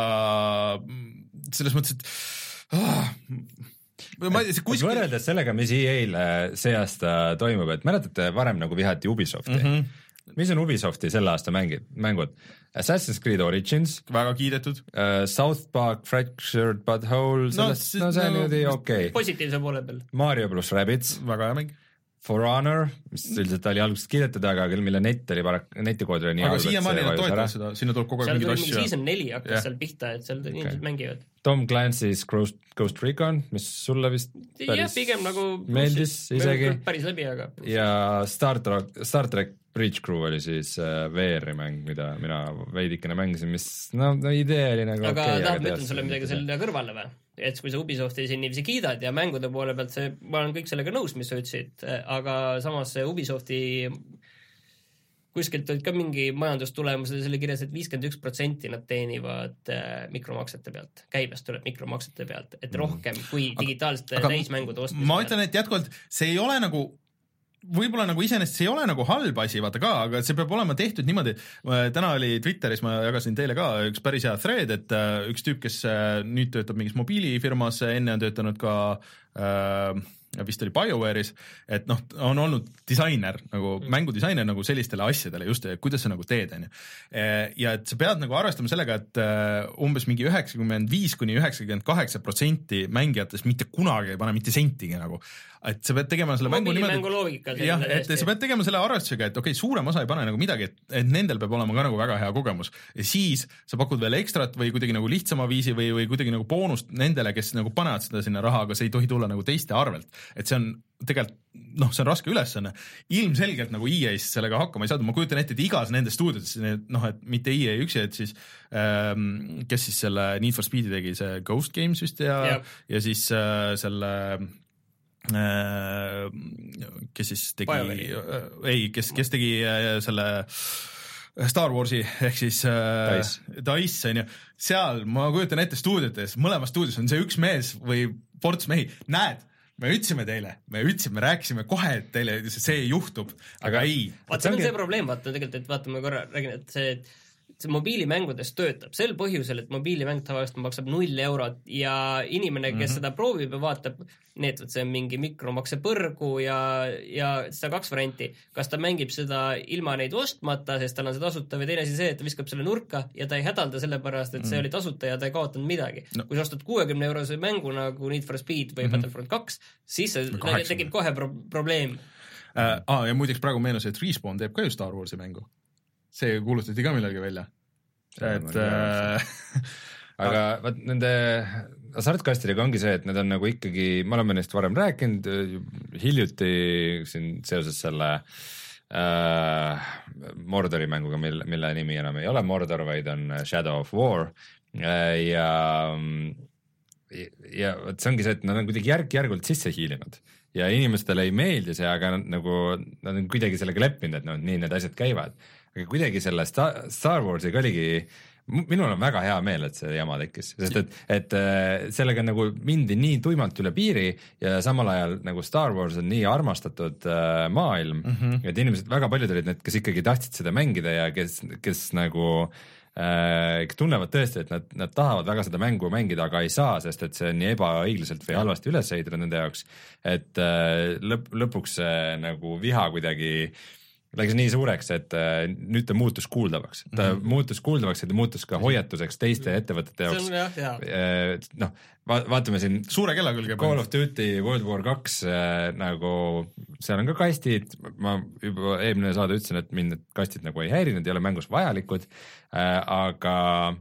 selles mõttes, et ah, ma ei tea, kuskil...
võrreldes sellega, mis E A-l see aasta toimub, et mäletate varem nagu vihati Ubisofti mm -hmm. mis on Ubisofti selle aasta mängid, mängud? Assassin's Creed Origins
väga kiidetud
uh, South Park Fractured But Whole sellest, no, no see on no, niimoodi okei okay.
positiivse poole peal
Mario pluss Rabbids
väga hea mäng
For Honor, mis üldiselt oli algusest kiidetud, aga küll mille net oli parak-, netikood oli nii
aga siiamaani nad toetavad seda, sinna tuleb kogu aeg mingid asju.
Seal season neli hakkas yeah. seal pihta, et seal okay. inimesed mängivad.
Tom Clancy's Ghost, Ghost Recon, mis sulle vist
päris jah, pigem nagu
meeldis isegi.
Päris läbi, aga...
Ja Star Trek, Star Trek Bridge Crew oli siis uh, V R-i mäng, mida mina veidikene mängisin, mis no, no idee oli nagu
aga
okei.
Aga tahab, ma ütlen sulle midagi selle kõrvale või? Et kui sa Ubisofti siin niivisi kiidad ja mängude poole pealt see, ma olen kõik sellega nõus, mis sa ütlesid, aga samas see Ubisofti kuskilt olid ka mingi majandustulemused ja selle kirjas, et viiskümmend üks protsenti nad teenivad mikromaksete pealt, käibest tuleb mikromaksete pealt, et rohkem kui digitaalsete täismängude ostmise.
Ma ütlen, et jätkuvalt see ei ole nagu võib-olla nagu iseenesest see ei ole nagu halb asi, vaata ka, aga see peab olema tehtud niimoodi, täna oli Twitteris, ma jagasin teile ka üks päris hea thread, et üks tüüp, kes nüüd töötab mingis mobiilifirmas, enne on töötanud ka äh, vist oli BioWare'is, et noh, on olnud disainer, nagu mm. mängudisainer nagu sellistele asjadele just, kuidas sa nagu teed, on ju. Ja et sa pead nagu arvestama sellega, et umbes mingi üheksakümmend viis kuni üheksakümmend kaheksa protsenti mängijatest mitte kunagi ei pane mitte sentigi nagu, et sa pead tegema selle mängu niimoodi, jah, et sa pead tegema selle arvestusega, et okei, okay, suurem osa ei pane nagu midagi, et, et nendel peab olema ka nagu väga hea kogemus ja siis sa pakud veel ekstrat või kuidagi nagu lihtsama viisi või, või kuidagi nagu boonust nendele, kes nagu panevad seda sinna raha, aga see ei tohi tulla nagu teiste arvelt. Et see on tegelikult, noh, see on raske ülesanne. Ilmselgelt nagu E A-s sellega hakkama ei saada. Ma kujutan ette, et igas nendes stuudios, noh, et mitte E A üksi, et siis ähm, kes siis selle Need for Speedi tegi, see Ghost Games vist ja, ja. ja siis äh, selle äh, kes siis tegi, äh, ei, kes, kes tegi äh, selle Star Warsi ehk siis äh, Dice, on ju, seal ma kujutan ette stuudiotes, mõlemas stuudios on see üks mees või ports mehi, näed, me ütlesime teile, me ütlesime, me rääkisime kohe, et teile see juhtub, aga, aga ei.
Vaata, see on see probleem, vaata tegelikult, et vaata, ma korra räägin, et see, et see mobiilimängudes töötab sel põhjusel, et mobiilimäng tavaliselt maksab null eurot ja inimene, kes mm -hmm. seda proovib ja vaatab, need, see on mingi mikromakse põrgu ja, ja seda kaks varianti, kas ta mängib seda ilma neid ostmata, sest tal on see tasuta või teine asi see, et ta viskab selle nurka ja ta ei hädalda selle pärast, et see mm -hmm. oli tasuta ja ta ei kaotanud midagi no.. kui sa ostad kuuekümne eurose mängu nagu Need for Speed või mm -hmm. Battlefront kaks, siis see tekib kohe pro probleem.
Äh, ah, ja muideks praegu meenus, et Respawn teeb ka ju Star Warsi mängu. See kuulutati ka millalgi välja. Et, äh...
aga vaat nende hasartkastidega ongi see, et need on nagu ikkagi, me oleme neist varem rääkinud, hiljuti siin seoses selle äh, Mordori mänguga, mille, mille nimi enam ei ole Mordor, vaid on Shadow of War äh, ja ja vot see ongi see, et nad on kuidagi järk-järgult sisse hiilinud ja inimestele ei meeldi see, aga nad, nagu nad on kuidagi sellega leppinud, et no nii need asjad käivad. Aga kuidagi selle Star, Star Warsiga oligi, minul on väga hea meel, et see jama tekkis, sest et, et sellega nagu mindi nii tuimalt üle piiri ja samal ajal nagu Star Wars on nii armastatud äh, maailm, mm -hmm. et inimesed, väga paljud olid need, kes ikkagi tahtsid seda mängida ja kes, kes nagu äh, kes tunnevad tõesti, et nad, nad tahavad väga seda mängu mängida, aga ei saa, sest et see on nii ebaõiglaselt või halvasti üles ehitatud nende jaoks, et äh, lõp, lõpuks see nagu viha kuidagi läks nii suureks, et äh, nüüd ta muutus kuuldavaks. Ta mm -hmm. muutus kuuldavaks ja ta muutus ka hoiatuseks teiste ettevõtete jaoks. Äh, noh, va vaatame siin
suure kella külge.
Call of Duty World War kaks äh, nagu, seal on ka kastid, ma juba eelmine saade ütlesin, et mind need kastid nagu ei häirinud, ei ole mängus vajalikud, äh, aga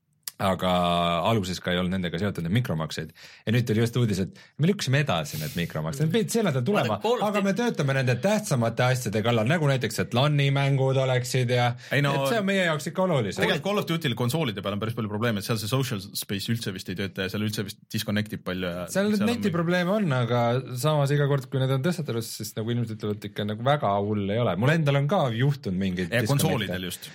aga alguses ka ei olnud nendega seotud need mikromaksed. Ja nüüd tuli just uudis, et me lükkasime edasi need mikromaksed. Need pidid selle tulema, aga me töötame nende tähtsamate asjade kallal, nagu näiteks, et LAN-i mängud oleksid ja ei no, et see on meie jaoks ikka olulised.
Tegelikult Call of Duty'l konsoolide peal on päris palju probleeme, et seal see social space üldse vist ei tööta ja seal üldse vist disconnectib palju. Ja
seal need neti probleeme on, aga samas iga kord, kui need on tõstatatud, siis nagu inimesed ütlevad ikka nagu väga hull ei ole. Mul endal on ka juhtunud mingeid
ja konsoolidel just.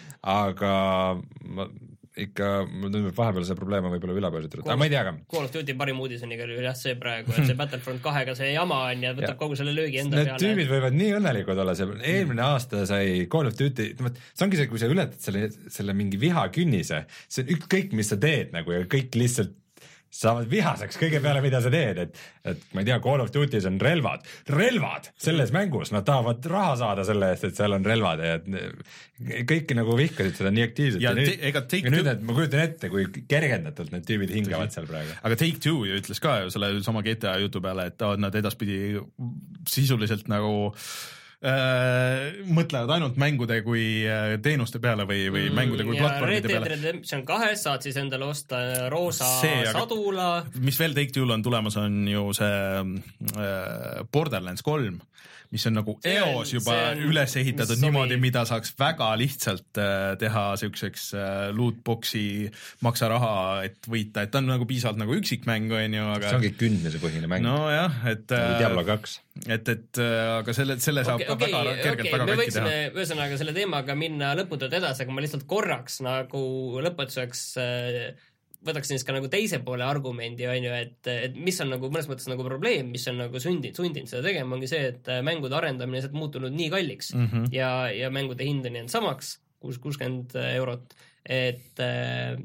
Aga ma ikka, mul tundub, et vahepeal see probleem on võib-olla ülepöösitud, aga ma ei tea ka.
Call of Duty parim uudis on igal juhul jah see praegu, et see Battlefront kahega see jama on ja võtab ja. kogu selle löögi enda
Need
peale.
Need tüübid võivad nii õnnelikud olla, see eelmine mm. aasta sai Call of Duty, see ongi see, kui sa ületad selle, selle mingi vihakünnise, see on ükskõik, mis sa teed nagu ja kõik lihtsalt saavad vihaseks kõige peale, mida sa teed, et, et ma ei tea, Call of Duty's on relvad, relvad selles mängus, nad tahavad raha saada selle eest, et seal on relvad ja et kõik nagu vihkasid seda nii aktiivselt ja, ja nüüd, ja nüüd et ma kujutan ette, kui kergendatult need tüübid hingavad seal praegu.
Aga Take-Two ju ütles ka ju selle sama G T A jutu peale, et nad edaspidi sisuliselt nagu Äh, mõtlevad ainult mängude kui teenuste peale või, või mängude kui ja platvormide peale.
Red Dead Redemption kahes saad siis endale osta roosa see, sadula.
Mis veel Take-Two'l on tulemas, on ju see äh, Borderlands kolm, mis on nagu eos juba on, üles ehitatud niimoodi, mida saaks väga lihtsalt äh, teha siukseks äh, lootboxi maksa raha, et võita, et ta on nagu piisavalt nagu üksikmäng, on ju, aga
see ongi kündmise põhine mäng.
No jah, et
nagu Diablo kaks.
Et, et aga selle, selle saab okay, ka okay, väga kergelt okay, väga
katki teha. Me võiksime ühesõnaga selle teemaga minna lõputult edasi, aga ma lihtsalt korraks nagu lõpetuseks äh, võtaksin siis ka nagu teise poole argumendi, on ju, et, et mis on nagu mõnes mõttes nagu probleem, mis on nagu sundinud, sundinud seda tegema, ongi see, et mängude arendamine on muutunud nii kalliks mm -hmm. ja, ja mängude hind on jäänud samaks, kuuskümmend eurot, et äh,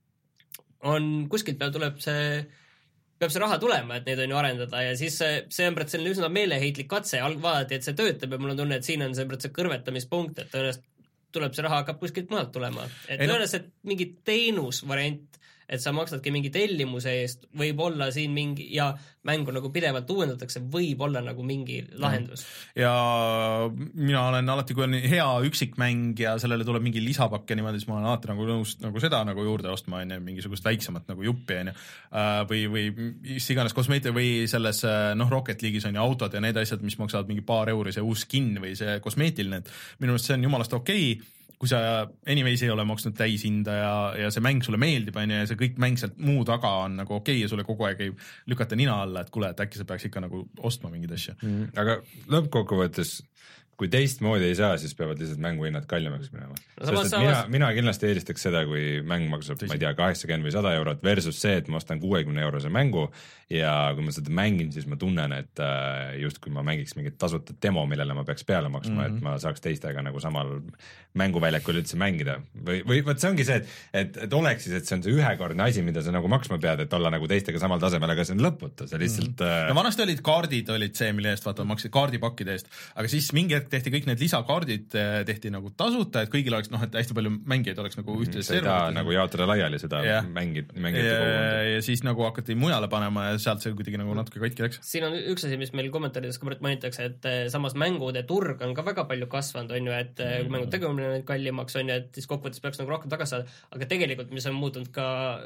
on, kuskilt peal tuleb see, peab see raha tulema, et neid on ju arendada ja siis see, see on praegu selline üsna meeleheitlik katse, alg vaadati, et see töötab ja mul on tunne, et siin on see praegu see kõrvetamispunkt, et tõenäoliselt tuleb see raha hakkab kuskilt mujalt tulema, et tõenäoliselt mingi teenusvariant, et sa maksadki mingi tellimuse eest, võib olla siin mingi ja mängu nagu pidevalt uuendatakse, võib olla nagu mingi lahendus.
Ja mina olen alati, kui on hea üksikmäng ja sellele tuleb mingi lisapakk ja niimoodi, siis ma olen alati nagu nõus nagu seda nagu juurde ostma, on ju, mingisugust väiksemat nagu juppi, on ju, või, või mis iganes kosmeetia või selles noh, Rocket League'is on ju autod ja need asjad, mis maksavad mingi paar euri, see uus skin või see kosmeetiline, et minu arust see on jumalast okei okay, kui sa anyways ei ole maksnud täishinda ja, ja see mäng sulle meeldib, on ju, ja see kõik mäng sealt muu taga on nagu okei okay, ja sulle kogu aeg ei lükata nina alla, et kuule, et äkki sa peaks ikka nagu ostma mingeid asju
mm,. Aga lõppkokkuvõttes, kui teistmoodi ei saa, siis peavad lihtsalt mänguhinnad kallimaks minema. No, samas, samas... Mina, mina kindlasti eelistaks seda, kui mäng maksab, ma ei tea, kaheksakümmend või sada eurot versus see, et ma ostan kuuekümne eurose mängu ja kui ma seda mängin, siis ma tunnen, et just kui ma mängiks mingit tasuta demo, millele ma peaks peale maksma, mm -hmm. et ma saaks teistega nagu samal mänguväljakul üldse mängida. Või, või võt see ongi see, et, et, et oleks siis, et see on see ühekordne asi, mida sa nagu maksma pead, et olla nagu teistega samal tasemel, aga see on lõputu, see lihtsalt mm -hmm.
no vanasti olid kaardid, olid see, mille eest vaata, maksid kaardipakkide eest, aga siis mingi hetk tehti kõik need lisakaardid, tehti nagu tasuta, et kõigil oleks, noh, et hästi palju mängijaid oleks nagu ühtlases
serveris. Nagu jaotada laiali seda yeah. mängid, mängid
ja, ja siis nagu hakati mujale panema ja sealt see kuidagi nagu natuke katki läks.
Siin on üks asi, mis meil kommentaarides ka mainitakse, et samas mängude turg on ka väga palju kasvanud, on ju, et kui mängud tegemine on kallimaks, on ju, et siis kokkuvõttes peaks nagu rohkem tagasi saada, aga tegelikult mis on muutunud ka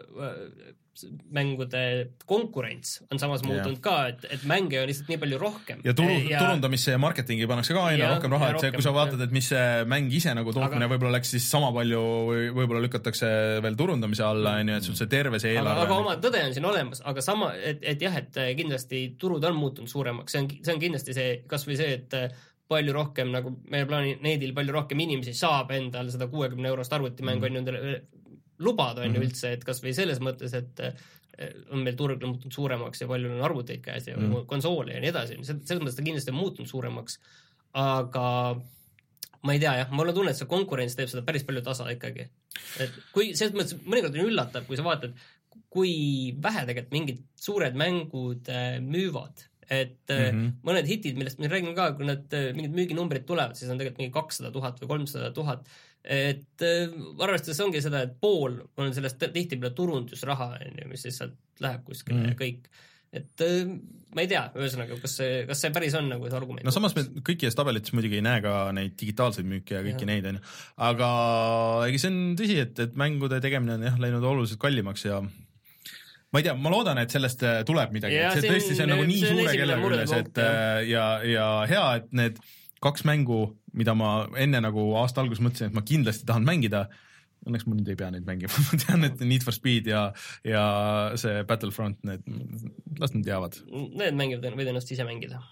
mängude konkurents on samas muutunud yeah. ka, et, et mänge on lihtsalt nii palju rohkem.
Ja, turu, ja turundamisse ja marketingi pannakse ka aina rohkem raha, et see, kui sa vaatad, et mis see mäng ise nagu tootmine aga... võib-olla läks siis sama palju või võib-olla lükatakse veel turundamise alla, on ju, et sul see terve see eelarve.
aga oma tõde on siin olemas, aga sama, et, et jah, et kindlasti turud on muutunud suuremaks, see on, see on kindlasti see, kas või see, et palju rohkem nagu meie planeedil palju rohkem inimesi saab endal seda kuuekümne eurost arvutimängu mm. on ju lubada on ju mm. üldse, et kas või selles mõttes, et on meil turg muutunud suuremaks ja palju on arvuteid käes ja mm. konsoole ja nii edasi. Selles mõttes ta kindlasti on muutunud suuremaks, aga ma ei tea jah, mul on tunne, et see konkurents teeb seda päris palju tasa ikkagi. Et kui selles mõttes mõnikord on üllatav, kui sa vaatad, kui vähe tegelikult mingid suured mängud müüvad, et mm-hmm. mõned hitid, millest me räägime ka, kui need mingid müüginumbrid tulevad, siis on tegelikult mingi kakssada tuhat või kolmsada tuhat. Et arvestades ongi seda, et pool on sellest tihti peale turundusraha, mis siis sealt läheb kuskile mm. ja kõik. Et ma ei tea, ühesõnaga, kas see, kas see päris on nagu see argument?
No samas me kõikides tabelites muidugi ei näe ka neid digitaalseid müüke ja kõiki ja. neid, on. Aga ega see on tõsi, et, et mängude tegemine on jah, läinud oluliselt kallimaks ja ma ei tea, ma loodan, et sellest tuleb midagi. Ja, see tõesti, see on nagu nii suure kelle külles, et ja, ja hea, et need kaks mängu, mida ma enne nagu aasta alguses mõtlesin, et ma kindlasti tahan mängida, õnneks ma nüüd ei pea neid mängima, ma tean, et Need for Speed ja, ja see Battlefront, need, las nad jäävad.
Need mängivad, võid ennast ise mängida.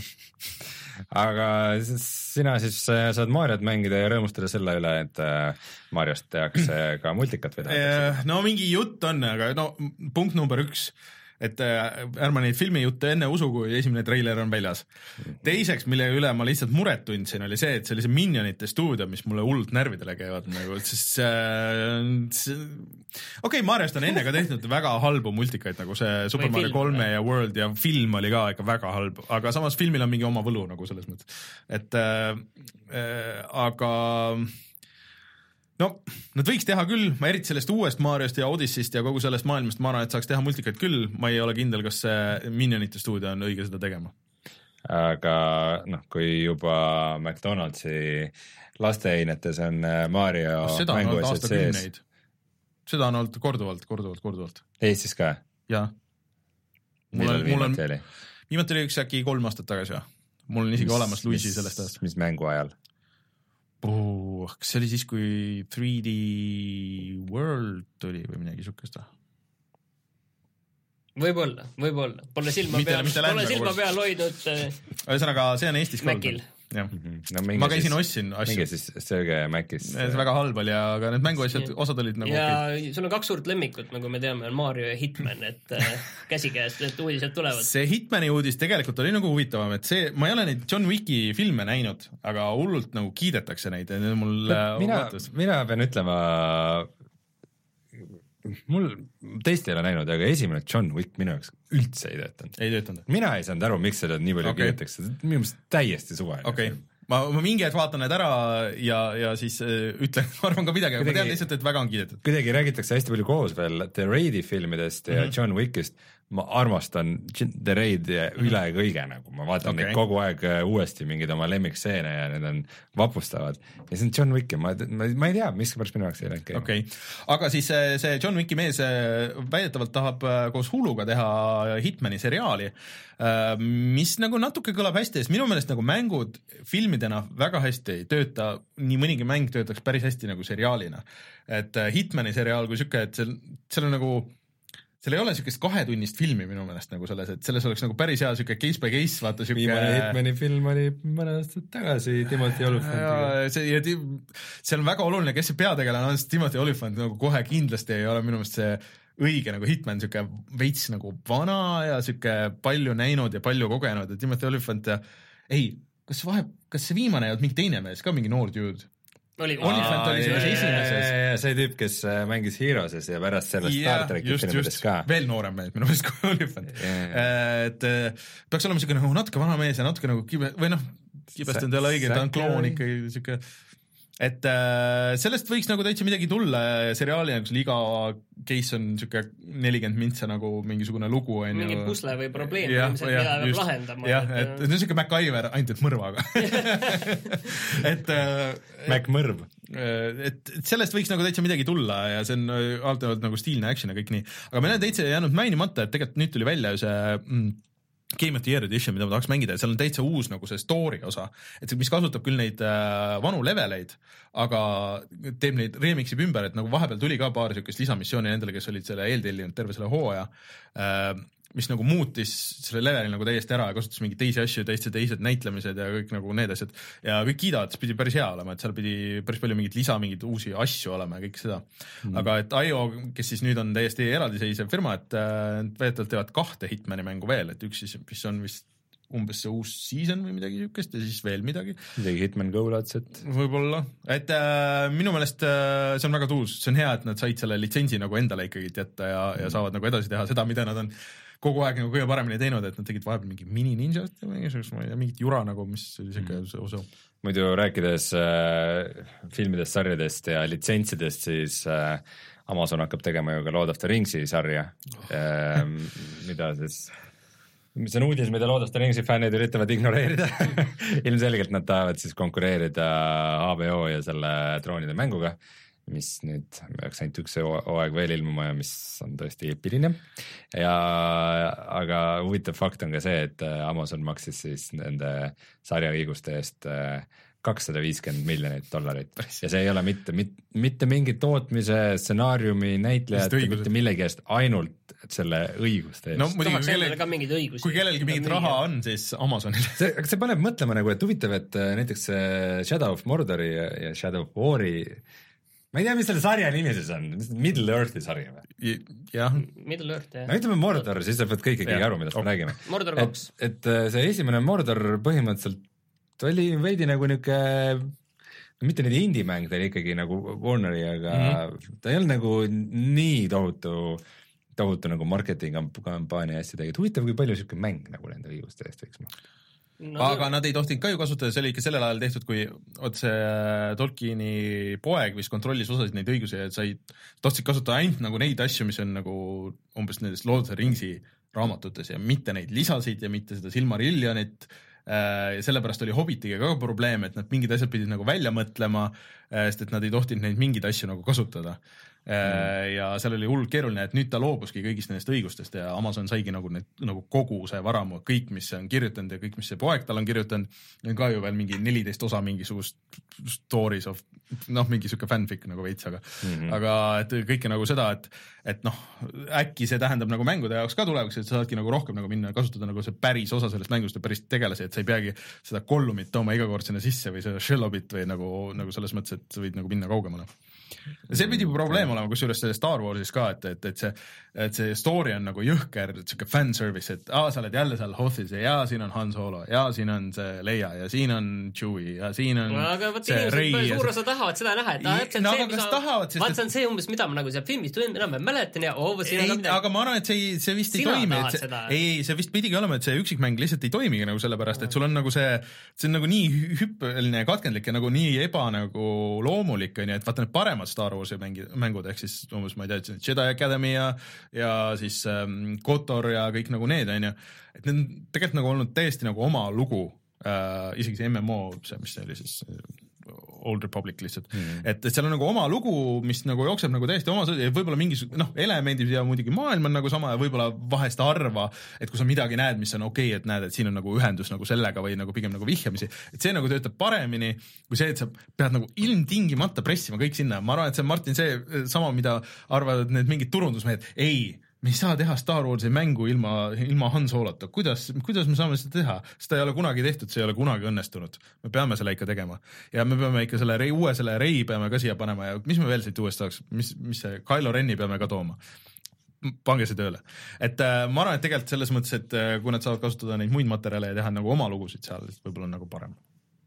Aga sina siis saad Mariot mängida ja rõõmustada selle üle, et Mariost tehakse ka multikat või tahetakse?
No mingi jutt on, aga no punkt number üks, et ärma neid filmijutte enne usu, kui esimene treiler on väljas. Teiseks, mille üle ma lihtsalt muret tundsin, oli see, et see oli see Minionite stuudio, mis mulle hullult närvidele käivad. Nagu, sest see... Okei, okay, Mariost on enne ka tehtud väga halbu multikaid, nagu see Super Mario kolme ja World ja film oli ka ikka väga halb, aga samas filmil on mingi oma võlu nagu selles mõttes. Et äh, äh, aga... No, nad võiks teha küll, ma eriti sellest uuest Mariost ja Odysseyst ja kogu sellest maailmast ma arvan, et saaks teha multikaid küll, ma ei ole kindel, kas see Minionite stuudio on õige seda tegema.
Aga noh, kui juba McDonaldsi lasteainetes on Mario
seda on olnud aastakümneid. Seda on olnud korduvalt, korduvalt, korduvalt.
Eestis ka?
Jaa.
Millal viimati oli?
Viimati oli üks äkki kolm aastat tagasi, jah. Mul on isegi mis, olemas Luigi sellest ajast.
Mis mängu ajal?
Oh, kas see oli siis, kui three D World tuli või midagi sukest?
Võib-olla, võib-olla. Pole silma
mitte,
peal,
mitte
pole silma peal hoidnud
ühesõnaga, see on Eestis
Mäkil.
Ja.
No,
ma käisin ostsin asju.
Minge siis sööge Mäkis.
See väga halb oli, aga need mänguasjad, osad olid nagu
ja okay. Sul on kaks suurt lemmikut, nagu me teame, on Mario ja Hitman, et käsikäes need uudised tulevad.
See Hitmani uudis tegelikult oli nagu huvitavam, et see, ma ei ole neid John Wicki filme näinud, aga hullult nagu kiidetakse neid. Mul
mina, mina pean ütlema, mul teist ei ole näinud, aga esimene John Wick minu jaoks üldse ei töötanud.
Ei töötanud.
Mina ei saanud aru, miks seda nii palju okay. kiidetakse. Minu meelest täiesti suvaline.
Okei. Okay. Ma, ma mingi hetk vaatan need ära ja, ja siis äh, ütlen, ma arvan ka midagi, aga ma tean lihtsalt, et väga on kiidetud.
Kuidagi räägitakse hästi palju koos veel The Raidi filmidest ja mm -hmm. John Wickist. Ma armastan The Raid üle kõige, nagu ma vaatan okay. neid kogu aeg uuesti mingid oma lemmikseene ja need on vapustavad. Ja see on John Wick ja ma, ma, ma ei tea, mis pärast minu jaoks ei läinud käima.
Okei, okay. Aga siis see John Wicki mees väidetavalt tahab koos Huluga teha Hitmani seriaali, mis nagu natuke kõlab hästi, sest minu meelest nagu mängud filmidena väga hästi ei tööta, nii mõnigi mäng töötaks päris hästi nagu seriaalina. Et Hitmani seriaal kui süke, et seal, seal on nagu seal ei ole sükest kahetunnist filmi minu meelest nagu selles, et selles oleks nagu päris hea süke case by case, vaata süke...
Viimane Hitmani film oli mõne aastat tagasi Timothy Olyphantiga.
See, see on väga oluline, kes see peategelane on, sest Timothy Olyphant nagu kohe kindlasti ei ole minu meelest see õige nagu Hitman, süke veits nagu vana ja süke palju näinud ja palju kogenud ja Timothy Olyphant ja ei, kas vahe, kas see viimane ei olnud mingi teine mees, ka mingi noor dude?
Oli,
Olyphant oli selles esimeses.
See tüüp, kes mängis Heroeses ja pärast sellest yeah, Star Treki filmides ka.
Veel noorem mees, minu meelest kui Olyphant. Yeah. Et peaks olema siuke nagu natuke vana mees ja natuke nagu kibe, või noh, kibestanud ei ole õige, ta on kloon ikkagi siuke. Et äh, sellest võiks nagu täitsa midagi tulla seriaali, kus liiga case on siuke nelikümmend mintsa nagu mingisugune lugu. On
mingi ju... pusle või probleem, ja, mis ja, peab lahendama.
Jah, et, et see on siuke MacGyver, ainult et mõrvaga. et äh,
Mac-mõrv.
Et, et sellest võiks nagu täitsa midagi tulla ja see on alternatiivselt nagu stiilne action ja kõik nii. Aga meil on täitsa jäänud mainimata, et tegelikult nüüd tuli välja see mm, Game of the Year Edition, mida ma tahaks mängida ja seal on täitsa uus nagu see story osa, et mis kasutab küll neid äh, vanu leveleid, aga teeb neid remixib ümber, et nagu vahepeal tuli ka paar niisugust lisamissiooni nendele, kes olid selle eeltellinud terve selle hooaja, äh, mis nagu muutis selle leveli nagu täiesti ära ja kasutas mingeid teisi asju, täiesti teised näitlemised ja kõik nagu need asjad ja kõik kiidavad, see pidi päris hea olema, et seal pidi päris palju mingit lisa, mingeid uusi asju olema ja kõik seda mm.. aga et I O, kes siis nüüd on täiesti eraldiseisev firma, et äh, veetavalt teevad kahte Hitmani mängu veel, et üks siis, mis on vist umbes see uus season või midagi niisugust ja siis veel midagi.
Midagi Hitman Go laadset.
Võib-olla, et äh, minu meelest äh, see on väga tuus, see on hea, et nad said selle litsentsi nagu endale ikkagi jätta ja, mm. ja saavad nagu edasi teha seda, mida nad on kogu aeg nagu kõige paremini teinud, et nad tegid vahepeal mingi mini ninjat ja mingisugust, ma ei tea, mingit jura nagu, mis oli siuke mm. osa.
Muidu rääkides äh, filmidest, sarjadest ja litsentsidest, siis äh, Amazon hakkab tegema ju ka Lord of the Ringsi sarja oh. äh, mida siis mis on uudis, mida Lord of the Ringsi fännid üritavad ignoreerida ilmselgelt nad tahavad siis konkureerida H B O ja selle troonide mänguga, mis nüüd peaks ainult üks hooaeg veel ilmuma ja mis on tõesti epiline. Ja, aga huvitav fakt on ka see, et Amazon maksis siis nende sarjaõiguste eest kakssada viiskümmend miljonit dollarit ja see ei ole mitte, mitte, mitte mingi tootmise, stsenaariumi, näitlejad, mitte millegi eest, ainult selle õiguste eest.
No, muidugi,
kui, kellel, ka õigusi,
kui kellelgi mingit raha on, siis Amazonil.
See, see paneb mõtlema nagu, et huvitav, et näiteks Shadow of Mordori ja Shadow of War'i ma ei tea, mis selle sarja nimi siis on, Middle Earthi sarja või?
Jah.
Middle Earth, jah.
no ütleme Mordor, siis sa võid kõik ikkagi aru, millest me räägime.
Mordor kaks.
Et, et see esimene Mordor põhimõtteliselt oli veidi nagu niuke, mitte nüüd indie-mäng, ta oli ikkagi nagu Warneri, aga mm-hmm. ta ei olnud nagu nii tohutu, tohutu nagu marketing kampaania hästi tegid. Huvitav, kui palju siuke mäng nagu nende õiguste eest võiks ma.
No, aga nad ei tohtinud ka ju kasutada, see oli ikka sellel ajal tehtud, kui oot see Tolkieni poeg vist kontrollis osasid neid õigusi ja sai, tohtsid kasutada ainult nagu neid asju, mis on nagu umbes nendest Lord of the Ringsi raamatutes ja mitte neid lisasid ja mitte seda Silmarillionit ja sellepärast oli Hobbitiga ka probleem, et nad mingid asjad pidid nagu välja mõtlema, sest et nad ei tohtinud neid mingeid asju nagu kasutada. Mm. Ja seal oli hull keeruline, et nüüd ta loobuski kõigist nendest õigustest ja Amazon saigi nagu, need, nagu kogu see varamu, kõik, mis on kirjutanud ja kõik, mis see poeg tal on kirjutanud, on ka ju veel mingi neliteist osa mingisugust stories of, noh, mingi siuke fanfic nagu veits, aga mm-hmm. aga et kõike nagu seda, et et noh, äkki see tähendab nagu mängude jaoks ka tulevaks, et sa saadki nagu rohkem nagu minna kasutada nagu see päris osa sellest mängust ja päris tegelasi, et sa ei peagi seda Gollumit tooma iga kord sinna sisse või seda Shellobit või nagu, nagu selles mõttes, et sa võid nagu minna kaugemale. See pidi probleem olema, kusjuures see Star Warsis ka, et, et, et see, et see story on nagu jõhker, siuke fanservice, et aa, sa oled jälle seal Hothis ja siin on Han Solo ja siin on see Leia ja siin on Chewie ja siin on
no, aga võt, see Rey. Suur osa tahavad seda näha, et ah,
no, aga kas tahavad,
sest... Vaat see on see umbes, mida ma nagu seal filmis tundin, enam ma mäletan ja oh, siin
ei, on aga ma arvan, et see, see vist Sina ei toimi, et see, ei, see vist pidigi olema, et see üksikmäng lihtsalt ei toimigi nagu sellepärast, et sul on nagu see, see on nagu nii hüppeline ja katkendlik ja nagu nii eba nagu loomulik, on ju, et vaata need paremad Star Warsi mängi, mängud, ehk siis umbes, ma ei tea, Jedi Academy ja, ja siis ähm, Kotor ja kõik nagu need, on ju, et need on tegelikult nagu olnud täiesti nagu oma lugu, äh, isegi see M M O, see, mis see oli siis Old Republic lihtsalt, mm-hmm. et, et seal on nagu oma lugu, mis nagu jookseb nagu täiesti oma, võib-olla mingis, noh, elemendid ja muidugi maailm on nagu sama ja võib-olla vahest harva, et kui sa midagi näed, mis on okei okay,, et näed, et siin on nagu ühendus nagu sellega või nagu pigem nagu vihjamisi, et see nagu töötab paremini kui see, et sa pead nagu ilmtingimata pressima kõik sinna. Ma arvan, et see on Martin see sama, mida arvavad need mingid turundusmehed, ei, me ei saa teha Star Warsi mängu ilma, ilma Han Solota. Kuidas, kuidas me saame seda teha? Seda ei ole kunagi tehtud, see ei ole kunagi õnnestunud. Me peame selle ikka tegema. Ja me peame ikka selle Rey, uue selle Rey peame ka siia panema ja mis me veel siit uuest saaks? Mis, mis see Kylo Ren'i peame ka tooma? Pange see tööle. Et äh, ma arvan, et tegelikult selles mõttes, et äh, kui nad saavad kasutada neid muid materjale ja teha nagu oma lugusid seal, võib-olla on nagu parem.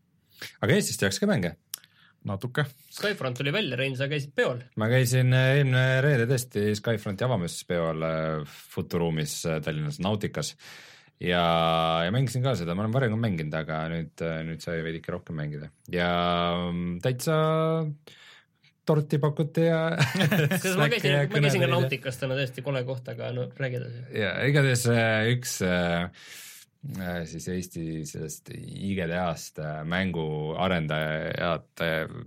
Aga Eestist tehaks ka mänge?
Natuke.
Skyfront tuli välja, Rein, sa käisid peol?
Ma käisin eelmine reede tõesti Skyfronti avamispeol Futuruumis Tallinnas Nautikas ja, ja mängisin ka seda, ma olen varem mänginud, aga nüüd, nüüd sai veidi ikka rohkem mängida ja täitsa torti pakuti ja
ma käisin, ma käisin ka Nautikast, täna tõesti kole koht, aga no räägi edasi.
Ja igatahes üks siis Eesti sellest I G D A-st mänguarendajate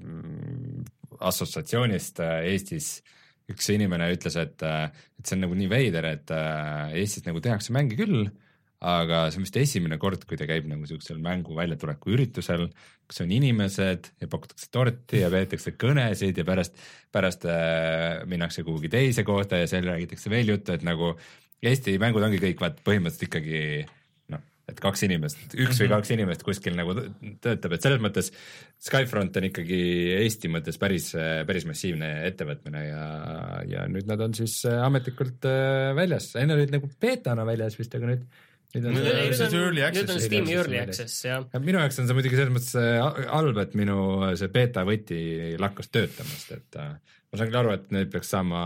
assotsiatsioonist Eestis üks inimene ütles, et, et see on nagu nii veider, et Eestis nagu tehakse mänge küll, aga see on vist esimene kord, kui ta käib nagu siuksel mängu väljatuleku üritusel, kus on inimesed ja pakutakse torti ja peetakse kõnesid ja pärast, pärast äh, minnakse kuhugi teise kohta ja seal räägitakse veel juttu, et nagu Eesti mängud ongi kõik vaat põhimõtteliselt ikkagi noh, et kaks inimest, üks mm-hmm. või kaks inimest kuskil nagu töötab, et selles mõttes Skyfront on ikkagi Eesti mõttes päris, päris massiivne ettevõtmine ja, ja nüüd nad on siis ametlikult väljas, enne olid nagu beetana väljas vist, aga nüüd nüüd on,
nüüd on, nüüd on Steam'i early access, jah.
Ja minu jaoks on see muidugi selles mõttes halb, et minu see beeta võti lakkas töötamast, et ma saan küll aru, et neid peaks saama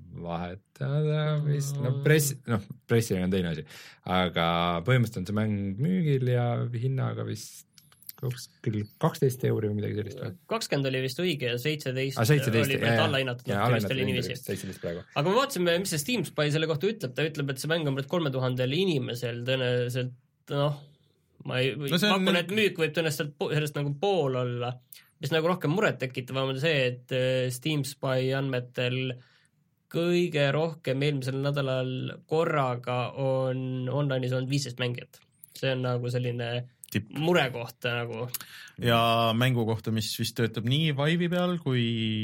vahetada vist, no press, noh, pressil on teine asi, aga põhimõtteliselt on see mäng müügil ja hinnaga vist küll kaksteist euri või midagi sellist.
kakskümmend oli vist õige ja seitseteist,
ah, seitseteist
oli praegu alla hinnatud, vist oli niiviisi. aga me vaatasime, mis see Steam Spy selle kohta ütleb, ta ütleb, et see mäng on praegu kolme tuhandel inimesel tõenäoliselt, noh, ma ei no pakun, on... et müük võib tõenäoliselt sellest nagu pool olla, mis nagu rohkem muret tekitavam on see, et Steam Spy andmetel kõige rohkem eelmisel nädalal korraga on online'is olnud viisteist mängijat. See on nagu selline Tip. murekohta nagu.
Ja mängu kohta, mis vist töötab nii Vive'i peal kui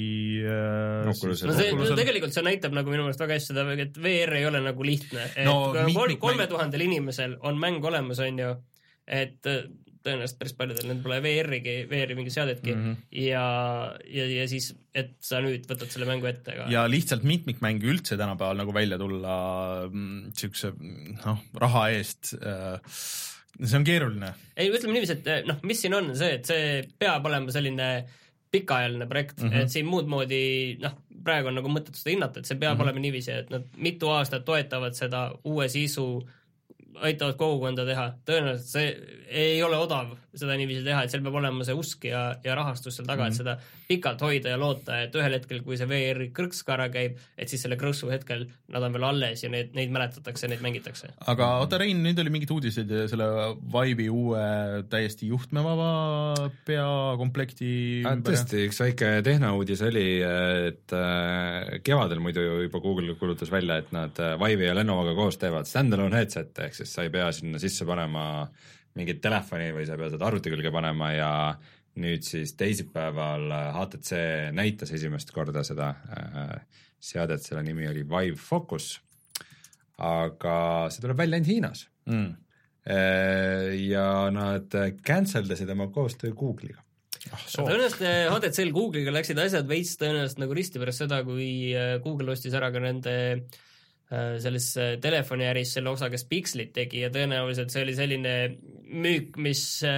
äh,
no, see, no, tegelikult see näitab nagu minu meelest väga hästi seda, et V R ei ole nagu lihtne, et no, kolme tuhandel inimesel on mäng olemas, on ju, et tõenäoliselt päris paljudel nendel pole V R-igi, V R-i mingi seadetki mm-hmm. ja, ja, ja siis, et sa nüüd võtad selle mängu ette ka.
Ja lihtsalt mitmikmängu üldse tänapäeval nagu välja tulla siukse noh, raha eest äh, see on keeruline. Ei, ütleme niiviisi, et noh, mis siin on see, et see peab olema selline pikaajaline projekt, mm-hmm. et siin muud moodi, noh, praegu on nagu mõttetu seda hinnata, et see peab mm-hmm. olema niiviisi, et nad mitu aastat toetavad seda uue sisu, aitavad kogukonda teha. Tõenäoliselt see ei ole odav seda niiviisi teha, et seal peab olema see usk ja, ja rahastus seal taga, mm-hmm. et seda pikalt hoida ja loota, et ühel hetkel, kui see V R-i krõkskara käib, et siis selle krõksu hetkel nad on veel alles ja neid, neid mäletatakse, neid mängitakse. Aga oota, Rein, nüüd oli mingid uudised selle Vive'i uue täiesti juhtmevaba peakomplekti ümber.
Tõesti, üks väike tehnauudis oli, et kevadel muidu juba Google kuulutas välja, et nad Vive'i ja Lenovoga koos teevad standalone headset, ehk siis sa ei pea sinna sisse panema mingit telefoni või sa ei pea seda arvuti külge panema ja nüüd siis teisipäeval H T C näitas esimest korda seda äh, seadet, selle nimi oli Vive Focus, aga see tuleb välja ainult Hiinas mm. äh, ja nad canceldasid oma koostöö Google'iga. Ah,
tõenäoliselt H T C-l Google'iga läksid asjad veits tõenäoliselt nagu risti pärast seda, kui Google ostis ära ka nende selles telefoniäris selle osa, kes Pixelit tegi ja tõenäoliselt see oli selline müük, mis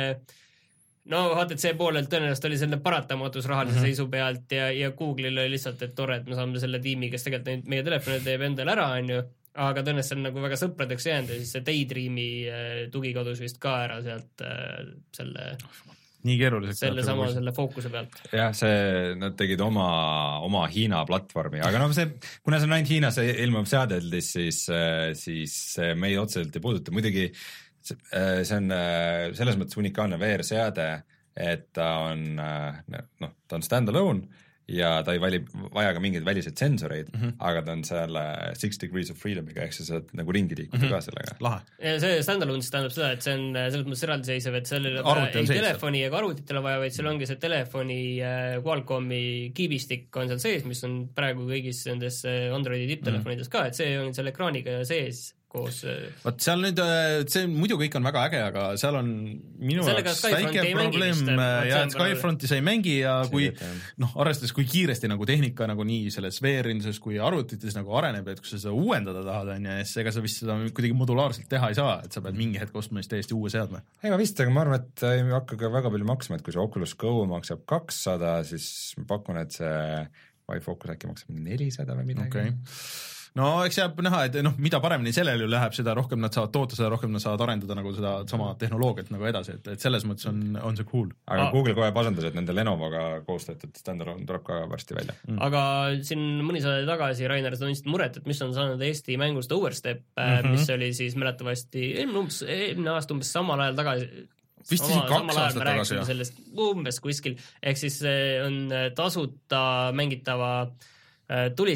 no H T C poolelt tõenäoliselt oli selline paratamatus rahalise mm-hmm. seisu pealt ja, ja Google'il oli lihtsalt, et tore, et me saame selle tiimi, kes tegelikult meie telefoni teeb endale ära, on ju, aga tõenäoliselt on nagu väga sõpradeks jäänud ja siis see Daydreami tugi kadus vist ka ära sealt selle
nii keeruliseks
selle sama, selle fookuse pealt.
Jah, see, nad tegid oma, oma Hiina platvormi, aga no see, kuna see on ainult Hiinas ilmub seadeldis, siis, siis meid otseselt ei puuduta. Muidugi see on selles mõttes unikaalne V R-seade, et ta on, noh, ta on stand-alone ja ta ei vali, vaja ka mingeid väliseid sensoreid, mm-hmm. aga ta on selle six degrees of freedom'iga, ehk sa saad nagu ringi liikuda mm-hmm. ka sellega.
Lahe.
Ja see stand-alone siis tähendab seda, et see on selles mõttes eraldiseisev, et sellele ei telefoni ega arvutitele vaja, vaid seal ongi see telefoni Qualcomm'i kiibistik on seal sees, mis on praegu kõigis nendes Androidi tipptelefonides mm-hmm. ka, et see on selle ekraaniga sees koos.
Vaat seal nüüd, see muidu kõik on väga äge, aga seal on minu jaoks väike probleem ja et Skyfronti sa ei mängi ja kui noh, arvestades kui kiiresti nagu tehnika nagu nii selles V R-induses kui arvutites nagu areneb, et kui sa seda uuendada tahad, on ja ega sa vist seda kuidagi modulaarselt teha ei saa, et sa pead mingi hetk ostma siis täiesti uue seadme.
Ega vist, aga ma arvan, et ei hakka ka väga palju maksma, et kui see Oculus Go maksab kakssada, siis ma pakun, et see Vive Focus äkki maksab nelisada või midagi.
Okay. No eks jääb näha, et noh, mida paremini sellel ju läheb, seda rohkem nad saavad toota, seda rohkem nad saavad arendada nagu seda sama tehnoloogiat nagu edasi, et, et selles mõttes on, on see cool.
Aga ah. Google kohe pasendas, et nende Lenovoga koostöötud standalone tuleb ka varsti välja.
Mm. Aga siin mõni saade tagasi Rainer tundsid muret, et mis on saanud Eesti mängust Overstep, mm-hmm. mis oli siis mäletavasti eelmine, umbes, eelmine aasta umbes samal ajal tagasi
vist isegi kaks aastat tagasi, jah.
Sellest umbes kuskil, ehk siis on tasuta mängitava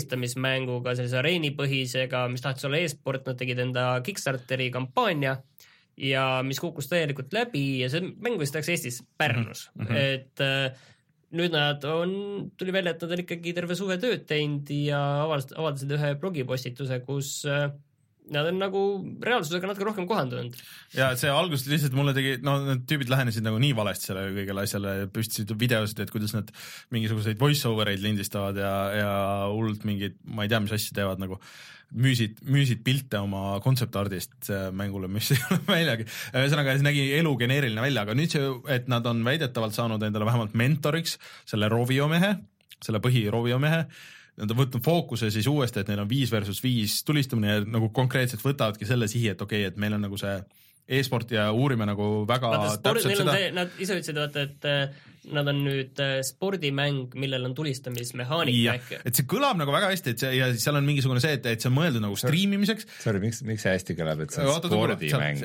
tulistamismänguga, sellise areenipõhisega, mis tahtis olla e-sport, nad tegid enda Kickstarteri kampaania ja mis kukkus täielikult läbi ja see mäng vist läks Eestis Pärnus mm, -hmm. et äh, nüüd nad on, tuli välja, et nad on ikkagi terve suve tööd teinud ja avaldasid, avaldasid ühe blogipostituse, kus äh, nad on nagu reaalsusega natuke rohkem kohandunud.
Ja see alguses lihtsalt mulle tegi, no need tüübid lähenesid nagu nii valesti sellele kõigele asjale, püstisid videosid, et kuidas nad mingisuguseid voice-overeid lindistavad ja, ja hullult mingid, ma ei tea, mis asja teevad nagu, müüsid, müüsid pilte oma kontseptardist mängule, mis ei ole väljagi. Ühesõnaga, see nägi elu geneeriline välja, aga nüüd see, et nad on väidetavalt saanud endale vähemalt mentoriks selle Rovio mehe, selle põhi Rovio mehe, nad on võtnud fookuse siis uuesti, et neil on viis versus viis tulistamine ja nagu konkreetselt võtavadki selle sihi, et okei okay,, et meil on nagu see e-sport ja uurime nagu väga
Vaata, sport,
täpselt seda.
See, nad ise ütlesid, vaata, et nad on nüüd spordimäng, millel on tulistamismehaanika.
Et see kõlab nagu väga hästi, et see, ja seal on mingisugune see, et, et see on mõeldud nagu striimimiseks.
Sorry, miks, miks see hästi kõlab, et see on Oota, spordimäng?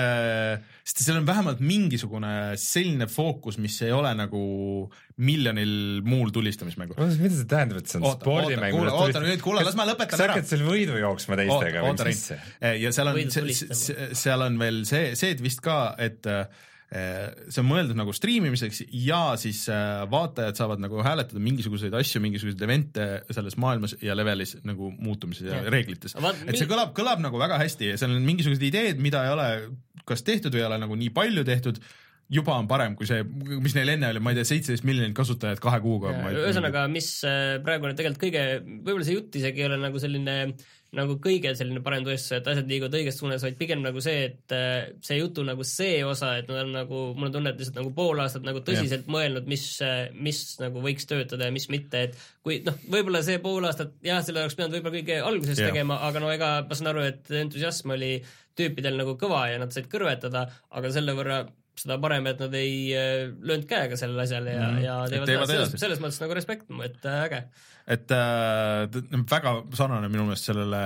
Äh, sest seal on vähemalt mingisugune selline fookus, mis ei ole nagu miljonil muul tulistamismängu.
Mida see tähendab, et see on oota, spordimäng?
Oota, oota, oota nüüd, kuule, las ma lõpetan
ära.
Sa
hakkad seal võidu jooksma teistega või mis sisse?
Ja seal on, see, seal on veel see, see et vist ka, et see on mõeldud nagu striimimiseks ja siis vaatajad saavad nagu hääletada mingisuguseid asju, mingisuguseid evente selles maailmas ja levelis nagu muutumises ja, ja reeglites. Vaat, et see kõlab, kõlab nagu väga hästi ja seal on mingisugused ideed, mida ei ole kas tehtud või ei ole nagu nii palju tehtud, juba on parem kui see, mis neil enne oli, ma ei tea, seitseteist miljonit kasutajat kahe kuuga.
Ühesõnaga, mis praegu on tegelikult kõige, võib-olla see jutt isegi ei ole nagu selline nagu kõige selline parem tõestus, et asjad liiguvad õigest suunas, vaid pigem nagu see, et see jutu nagu see osa, et nad on nagu, mul on tunne, et lihtsalt nagu pool aastat nagu tõsiselt ja. mõelnud, mis, mis nagu võiks töötada ja mis mitte, et kui noh, võib-olla see pool aastat, jah, selle oleks pidanud võib-olla kõige alguses ja. tegema, aga no ega ma saan aru, et entusiasm oli tüüpidel nagu kõva ja nad said kõrvetada, aga selle võrra seda parem, et nad ei löönud käega sellele asjale ja, mm. ja teevad, teevad selles, selles mõttes nagu respekt, et äge.
Et äh, väga sarnane minu meelest sellele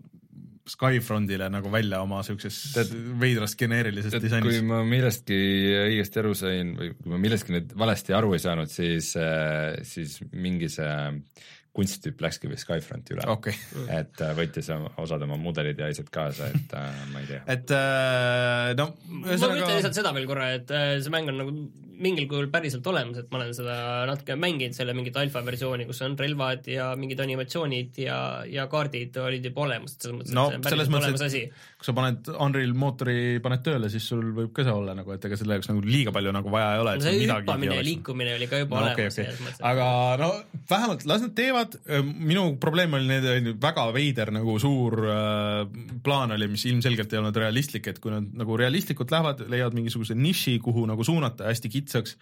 Skyfrontile nagu välja oma sellisest veidrast geneerilisest disainis.
Kui ma millestki õigesti aru sain või kui ma millestki nüüd valesti aru ei saanud, siis, siis mingi see kunstitüüp läkski või Skyfronti üle
okay.
et võttis osad oma mudelid ja asjad kaasa, et äh, ma ei tea.
Et äh, no
ma mõtlen ka... lihtsalt seda veel korra, et äh, see mäng on nagu mingil kujul päriselt olemas, et ma olen seda natuke mänginud selle mingit alfa versiooni, kus on relvad ja mingid animatsioonid ja, ja kaardid olid juba olemas, et selles mõttes,
no,
et see on päriselt olemas asi.
Kui sa paned Unreal mootori paned tööle, siis sul võib ka see olla nagu, et ega selle jaoks nagu liiga palju nagu vaja ei ole.
No see hüppamine ja liikumine oli ka juba no, olemas.
Okay, okay. Aga no vähemalt las nad teevad, minu probleem oli need väga veider nagu suur äh, plaan oli, mis ilmselgelt ei olnud realistlik, et kui nad nagu realistlikult lähevad, leiavad mingisuguse niši, kuhu nagu suunata hästi kitsaks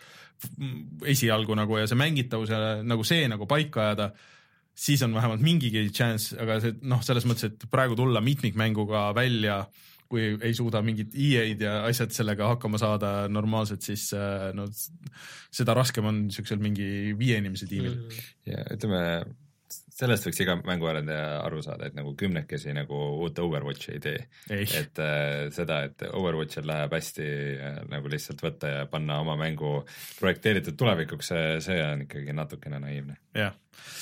esialgu nagu ja see mängitavus ja nagu see nagu paika ajada, siis on vähemalt mingigi chance, aga see, noh, selles mõttes, et praegu tulla mitmikmänguga välja, kui ei suuda mingit E A-d ja asjad sellega hakkama saada normaalselt, siis no, seda raskem on niisugusel mingi viie inimese tiimil.
Ja ütleme, sellest võiks iga mänguarendaja aru saada, et nagu kümnekesi nagu uut Overwatchi ei tee. Ei. Et äh, seda, et Overwatchil läheb hästi äh, nagu lihtsalt võtta ja panna oma mängu projekteeritud tulevikuks, see, see on ikkagi natukene naiivne.
Jah.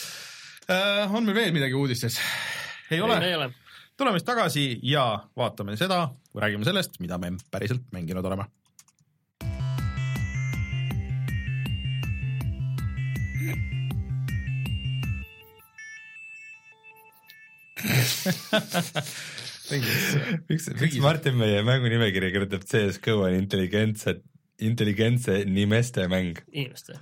Äh, on meil veel midagi uudistes? Ei ole?
Ei, ei ole.
Tuleme tagasi ja vaatame seda, või räägime sellest, mida me päriselt mänginud oleme.
miks, miks Martin meie mängunimekirja kirjutab C S G O on intelligentse, intelligentse nimeste mäng?
Inimeste.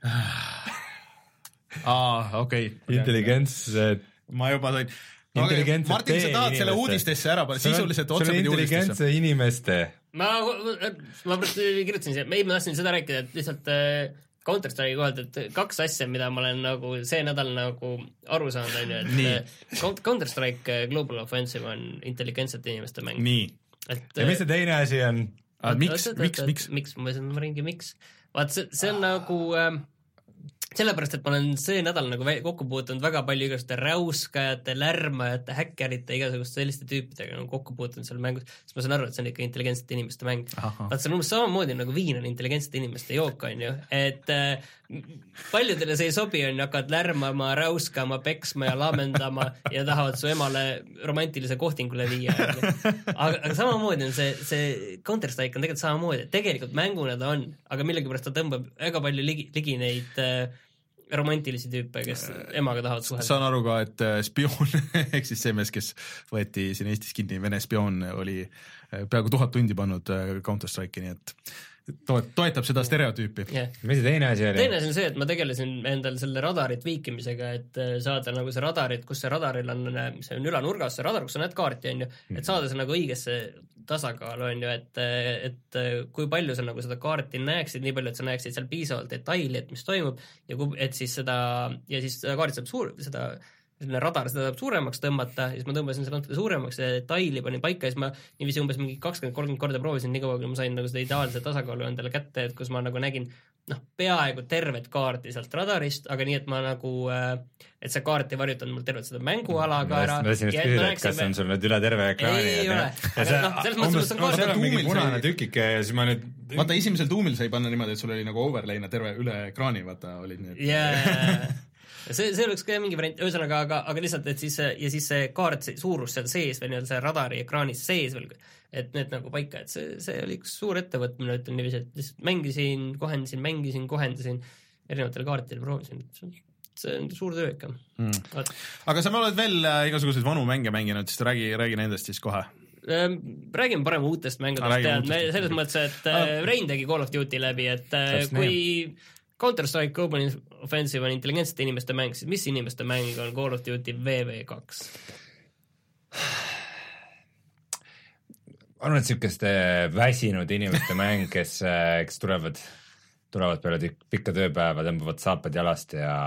Aa, okei.
Okay. Intelligentse.
Ma juba sain. Okay, Martin, sa tahad selle uudistesse ära panna, sisuliselt otsapidi uudistesse.
Intelligentse inimeste.
Ma, ma kirjutasin siia, ei, ma tahtsin seda rääkida, et lihtsalt Counter-Strike'i kohalt, et kaks asja, mida ma olen nagu see nädal nagu aru saanud, on ju, et Counter-Strike Global Offensive on intelligentsete inimeste mäng.
Nii.
Et,
ja mis see teine asi on?
Miks, miks, miks?
Miks, ma mõtlen, ma ringi, miks? Vaat see, see on nagu... Äh, sellepärast, et ma olen see nädal nagu kokku puutunud väga palju igasuguste räuskajate, lärmajate, häkkerite, igasuguste selliste tüüpidega nagu kokku puutunud seal mängus, siis ma saan aru, et see on ikka intelligentsete inimeste mäng. Vaat see on umbes samamoodi nagu viin on intelligentsete inimeste jook, on ju, et äh, paljudele see ei sobi, on hakkad lärmama, räuskama, peksma ja laamendama ja tahavad su emale romantilise kohtingule viia. aga, aga samamoodi on see, see Counter-Strike on tegelikult samamoodi, tegelikult mänguna ta on, aga millegipärast ta tõmbab väga palju ligi, ligi neid äh, romantilisi tüüpe, kes emaga tahavad suhelda. Saan
aru ka, et spioon ehk siis see mees, kes võeti siin Eestis kinni, Vene spioon oli peaaegu tuhat tundi pannud Counter-Strike'i, nii et Toet, toetab seda stereotüüpi
yeah..
mis see teine asi oli?
Teine asi on see, et ma tegelesin endal selle radarit viikimisega, et saada nagu see radarit, kus see radaril on, see on ülanurgas, see radar, kus sa näed kaarti, on ju, et saada see nagu õigesse tasakaalu, on ju, et, et kui palju sa nagu seda kaarti näeksid, nii palju, et sa näeksid seal piisavalt detaili, et mis toimub ja kui, et siis seda, ja siis seda kaarti saab suur, seda selline radar, seda saab suuremaks tõmmata ja siis ma tõmbasin seda natuke suuremaks ja detaili panin paika ja siis ma niiviisi umbes mingi kakskümmend kolmkümmend korda proovisin nii kaua, kui ma sain nagu seda ideaalse tasakaalu endale kätte, et kus ma nagu nägin noh, peaaegu tervet kaarti sealt radarist, aga nii, et ma nagu, et see kaart ei varjutanud mul tervet seda mänguala ka ära.
Ma tahtsin just küsida, et kas on sul nüüd üle terve ekraani?
Ei ole, aga noh, selles mõttes on kaart.
Seal on mingi punane tükike ja siis ma nüüd...
Vaata, esimesel tuumil sai panna niimoodi, et sul oli nagu overlay'na terve üle ekraani, vaata, olid need.
Yeah. see, see oleks ka mingi variant, ühesõnaga, aga, aga lihtsalt, et siis, ja siis see kaart, see suurus seal sees veel, see radari ekraanis sees veel, et need nagu paika, et see, see oli üks suur ettevõtmine, ütlen niiviisi, et lihtsalt mängisin, kohendasin, mängisin, kohendasin, erinevatele kaartidele proovisin, see on suur töö ikka.
Hmm. Aga sa oled veel igasuguseid vanu mänge mänginud, siis räägi, räägi nendest siis kohe.
Räägime parem uutest mängudest, tead, me selles mõttes, et ah. Rein tegi Call of Duty läbi, et Just kui nii. Counter-Strike Open Offensive on intelligentsete inimeste mäng, siis mis inimeste mäng on Call of Duty V V kaks?
Arvan, et sükeste väsinud inimeste mäng, kes, kes tulevad, tulevad peale pikka tööpäeva, tõmbavad saapad jalast ja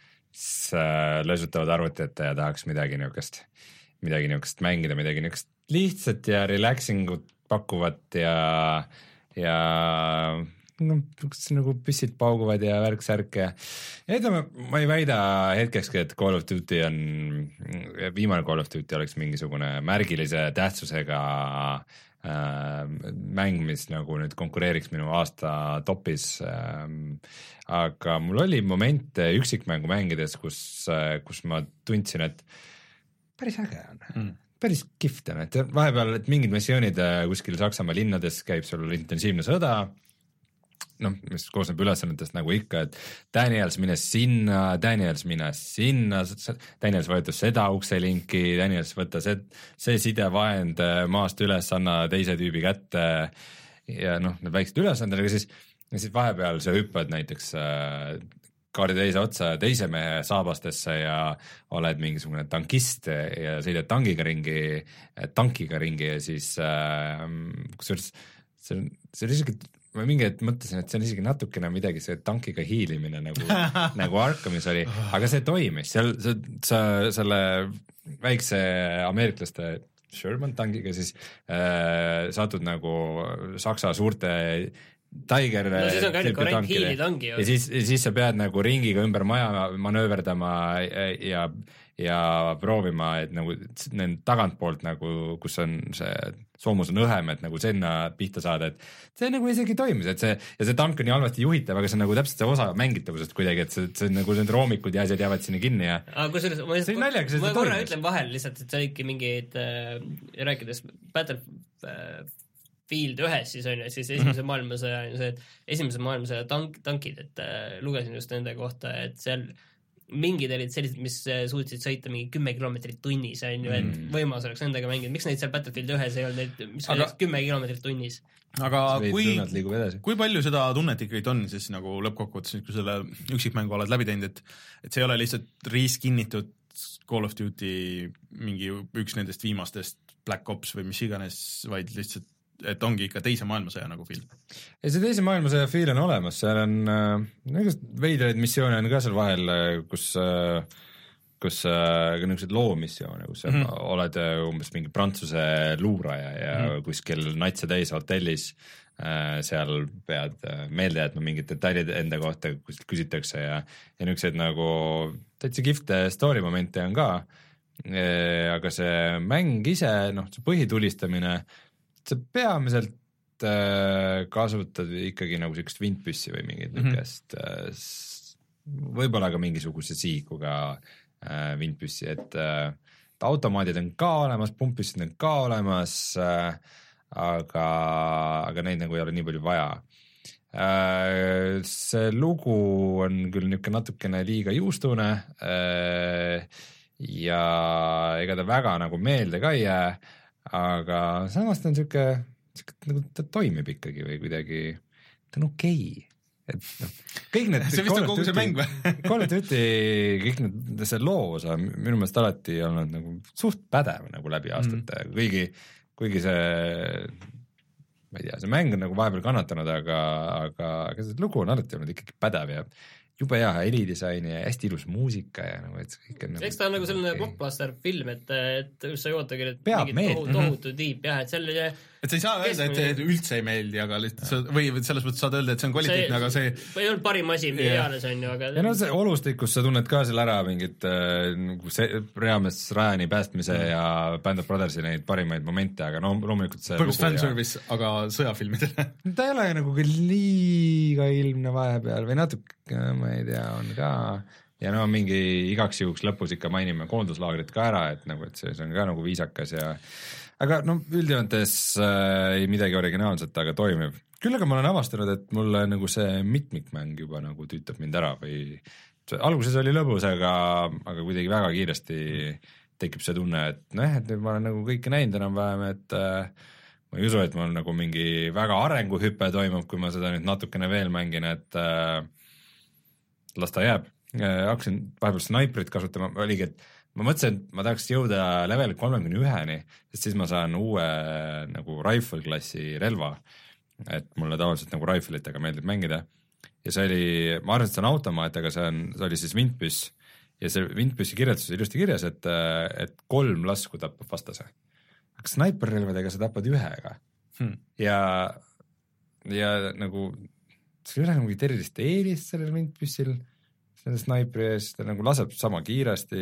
lösutavad arvuti ette ja tahaks midagi niukest, midagi niukest mängida, midagi niukest lihtsat ja relaxingut pakuvat ja, ja no, nagu püssid pauguvad ja värk-särk ja ütleme, ma ei väida hetkekski, et Call of Duty on, viimane Call of Duty oleks mingisugune märgilise tähtsusega äh, mäng, mis nagu nüüd konkureeriks minu aasta topis äh, aga mul oli momente üksikmängu mängides, kus, kus ma tundsin, et päris äge on mm. päris kihvt on, et vahepeal, et mingid missioonid kuskil Saksamaa linnades käib sul intensiivne sõda, noh, mis koosneb ülesannetest nagu ikka, et Daniels mine sinna, Daniels mine sinna, Daniels vajutas seda ukselinki, Daniels võtta see, see sidevahend maast üles, anna teise tüübi kätte ja noh, need väiksed ülesanded, aga siis, siis vahepeal sa hüppad näiteks äh, kaardi teise otsa teise mehe saabastesse ja oled mingisugune tankist ja sõidad tangiga ringi, tankiga ringi ja siis äh, kusjuures see on, see on isegi ma mingi hetk mõtlesin, et see on isegi natukene midagi see tankiga hiilimine nagu, nagu Arkhamis oli, aga see toimis, seal sa, sa selle väikse ameeriklaste Sherman tankiga siis äh, satud nagu Saksa suurte Tiger
no siis on ka ainult korrekt hiilitangi
ja siis, siis sa pead nagu ringiga ümber maja manööverdama ja, ja proovima, et nagu nend tagantpoolt nagu, kus on see soomus on õhem, et nagu sinna pihta saada, et see nagu isegi toimis, et see ja see tank on nii halvasti juhitav, aga see on nagu täpselt see osa mängitavusest kuidagi, et see, see nagu need roomikud ja asjad jäävad sinna kinni ja
aga kusjuures ma,
see naljaga,
ma korra ütlen vahel lihtsalt, et see olidki mingeid äh, rääkides Battle äh, Field ühes siis on ju, siis esimese maailmasõja on see, et esimese maailmasõja tank, tankid, et äh, lugesin just nende kohta, et seal mingid olid sellised, mis suutsid sõita mingi kümme kilomeetrit tunnis, on ju, et mm. võimalus oleks nendega mängida. Miks neid seal Battlefield ühes ei olnud, mis aga, oli kümme kilomeetrit tunnis?
Aga kui, kui palju seda tunnet ikkagi on siis nagu lõppkokkuvõttes, kui selle üksikmängu oled läbi teinud, et, et see ei ole lihtsalt riiskinnitud Call of Duty mingi üks nendest viimastest Black Ops või mis iganes, vaid lihtsalt et ongi ikka teise maailmasõja nagu film.
Ja see teise maailmasõja feel on olemas, seal on äh, veidraid missioone on ka seal vahel, kus äh, kus äh, niisuguseid loomissioone, kus mm -hmm. oled umbes mingi Prantsuse luuraja ja mm -hmm. kuskil natse täis hotellis äh, seal pead meelde jätma mingid detailid enda kohta, kus küsitakse ja, ja niisuguseid nagu täitsa kihvte story momente on ka, e, aga see mäng ise, noh, see põhitulistamine see peamiselt äh, kasutad ikkagi nagu siukest vintpüssi või mingit mm -hmm. niukest äh, võib-olla ka mingisuguse siikuga äh, vintpüssi, et äh, automaadid on ka olemas, pumppüssid on ka olemas äh,, aga, aga neid nagu ei ole nii palju vaja äh,. See lugu on küll niisugune natukene liiga juustune äh, ja ega ta väga nagu meelde ka ei jää, aga samas ta on niisugune, nagu ta toimib ikkagi või kuidagi, ta on okei okay. Et noh, kõik need
see vist on kogu see mäng või?
Call of Duty, kõik need, see loosa minu meelest alati olnud nagu suht pädev nagu läbi aastate mm., kuigi, kuigi see, ma ei tea, see mäng on nagu vahepeal kannatanud, aga, aga, aga see lugu on alati olnud ikkagi pädev ja jube hea helidisaini ja hästi ilus muusika ja nagu, et see kõik on nagu
eks ta on nagu selline okay. blockbuster film, et, et sa ei ootagi nüüd
mingit
tohutu, tohutu tiib jah, et selle
et sa ei saa öelda, et see üldse ei meeldi, aga lihtsalt sa, või selles mõttes saad öelda, et see on kvaliteetne, aga see
ei olnud parim asi, mida eales on ju, aga
ja no see olustikus sa tunned ka seal ära mingit nagu see Reames Ryani päästmise mm. ja Band of Brothersi neid parimaid momente, aga no loomulikult see
põhimõtteliselt fanservice, ja... aga sõjafilmidele
ta ei ole nagu küll liiga ilmne vahepeal või natuke, ma ei tea, on ka ja no mingi igaks juhuks lõpus ikka mainime koonduslaagrit ka ära, et nagu, et see, see on ka nagu viisakas ja aga no üldjoontes äh, ei midagi originaalset, aga toimib. Küll aga ma olen avastanud, et mulle nagu see mitmikmäng juba nagu tüütab mind ära või alguses oli lõbus, aga, aga kuidagi väga kiiresti tekib see tunne, et noh, et nüüd ma olen nagu kõike näinud enam-vähem, et äh, ma ei usu, et mul nagu mingi väga arenguhüpe toimub, kui ma seda nüüd natukene veel mängin, et äh, las ta jääb. Hakkasin vahepeal snaiprit kasutama, oligi, et ma mõtlesin, et ma tahaks jõuda level kolmekümne üheni, sest siis ma saan uue nagu rifle klassi relva, et mulle tavaliselt nagu rifle'itega meeldib mängida ja see oli, ma arvan, et see on automaat, aga see on, see oli siis vintpüss ja see vintpüssi kirjeldus oli ilusti kirjas, et, et kolm lasku tapab vastase. Aga snaiperrelvadega sa tapad ühega hmm. ja, ja nagu see ei ole nagu tervist eelist sellel vintpüssil selle snaipri ees, ta nagu laseb sama kiiresti,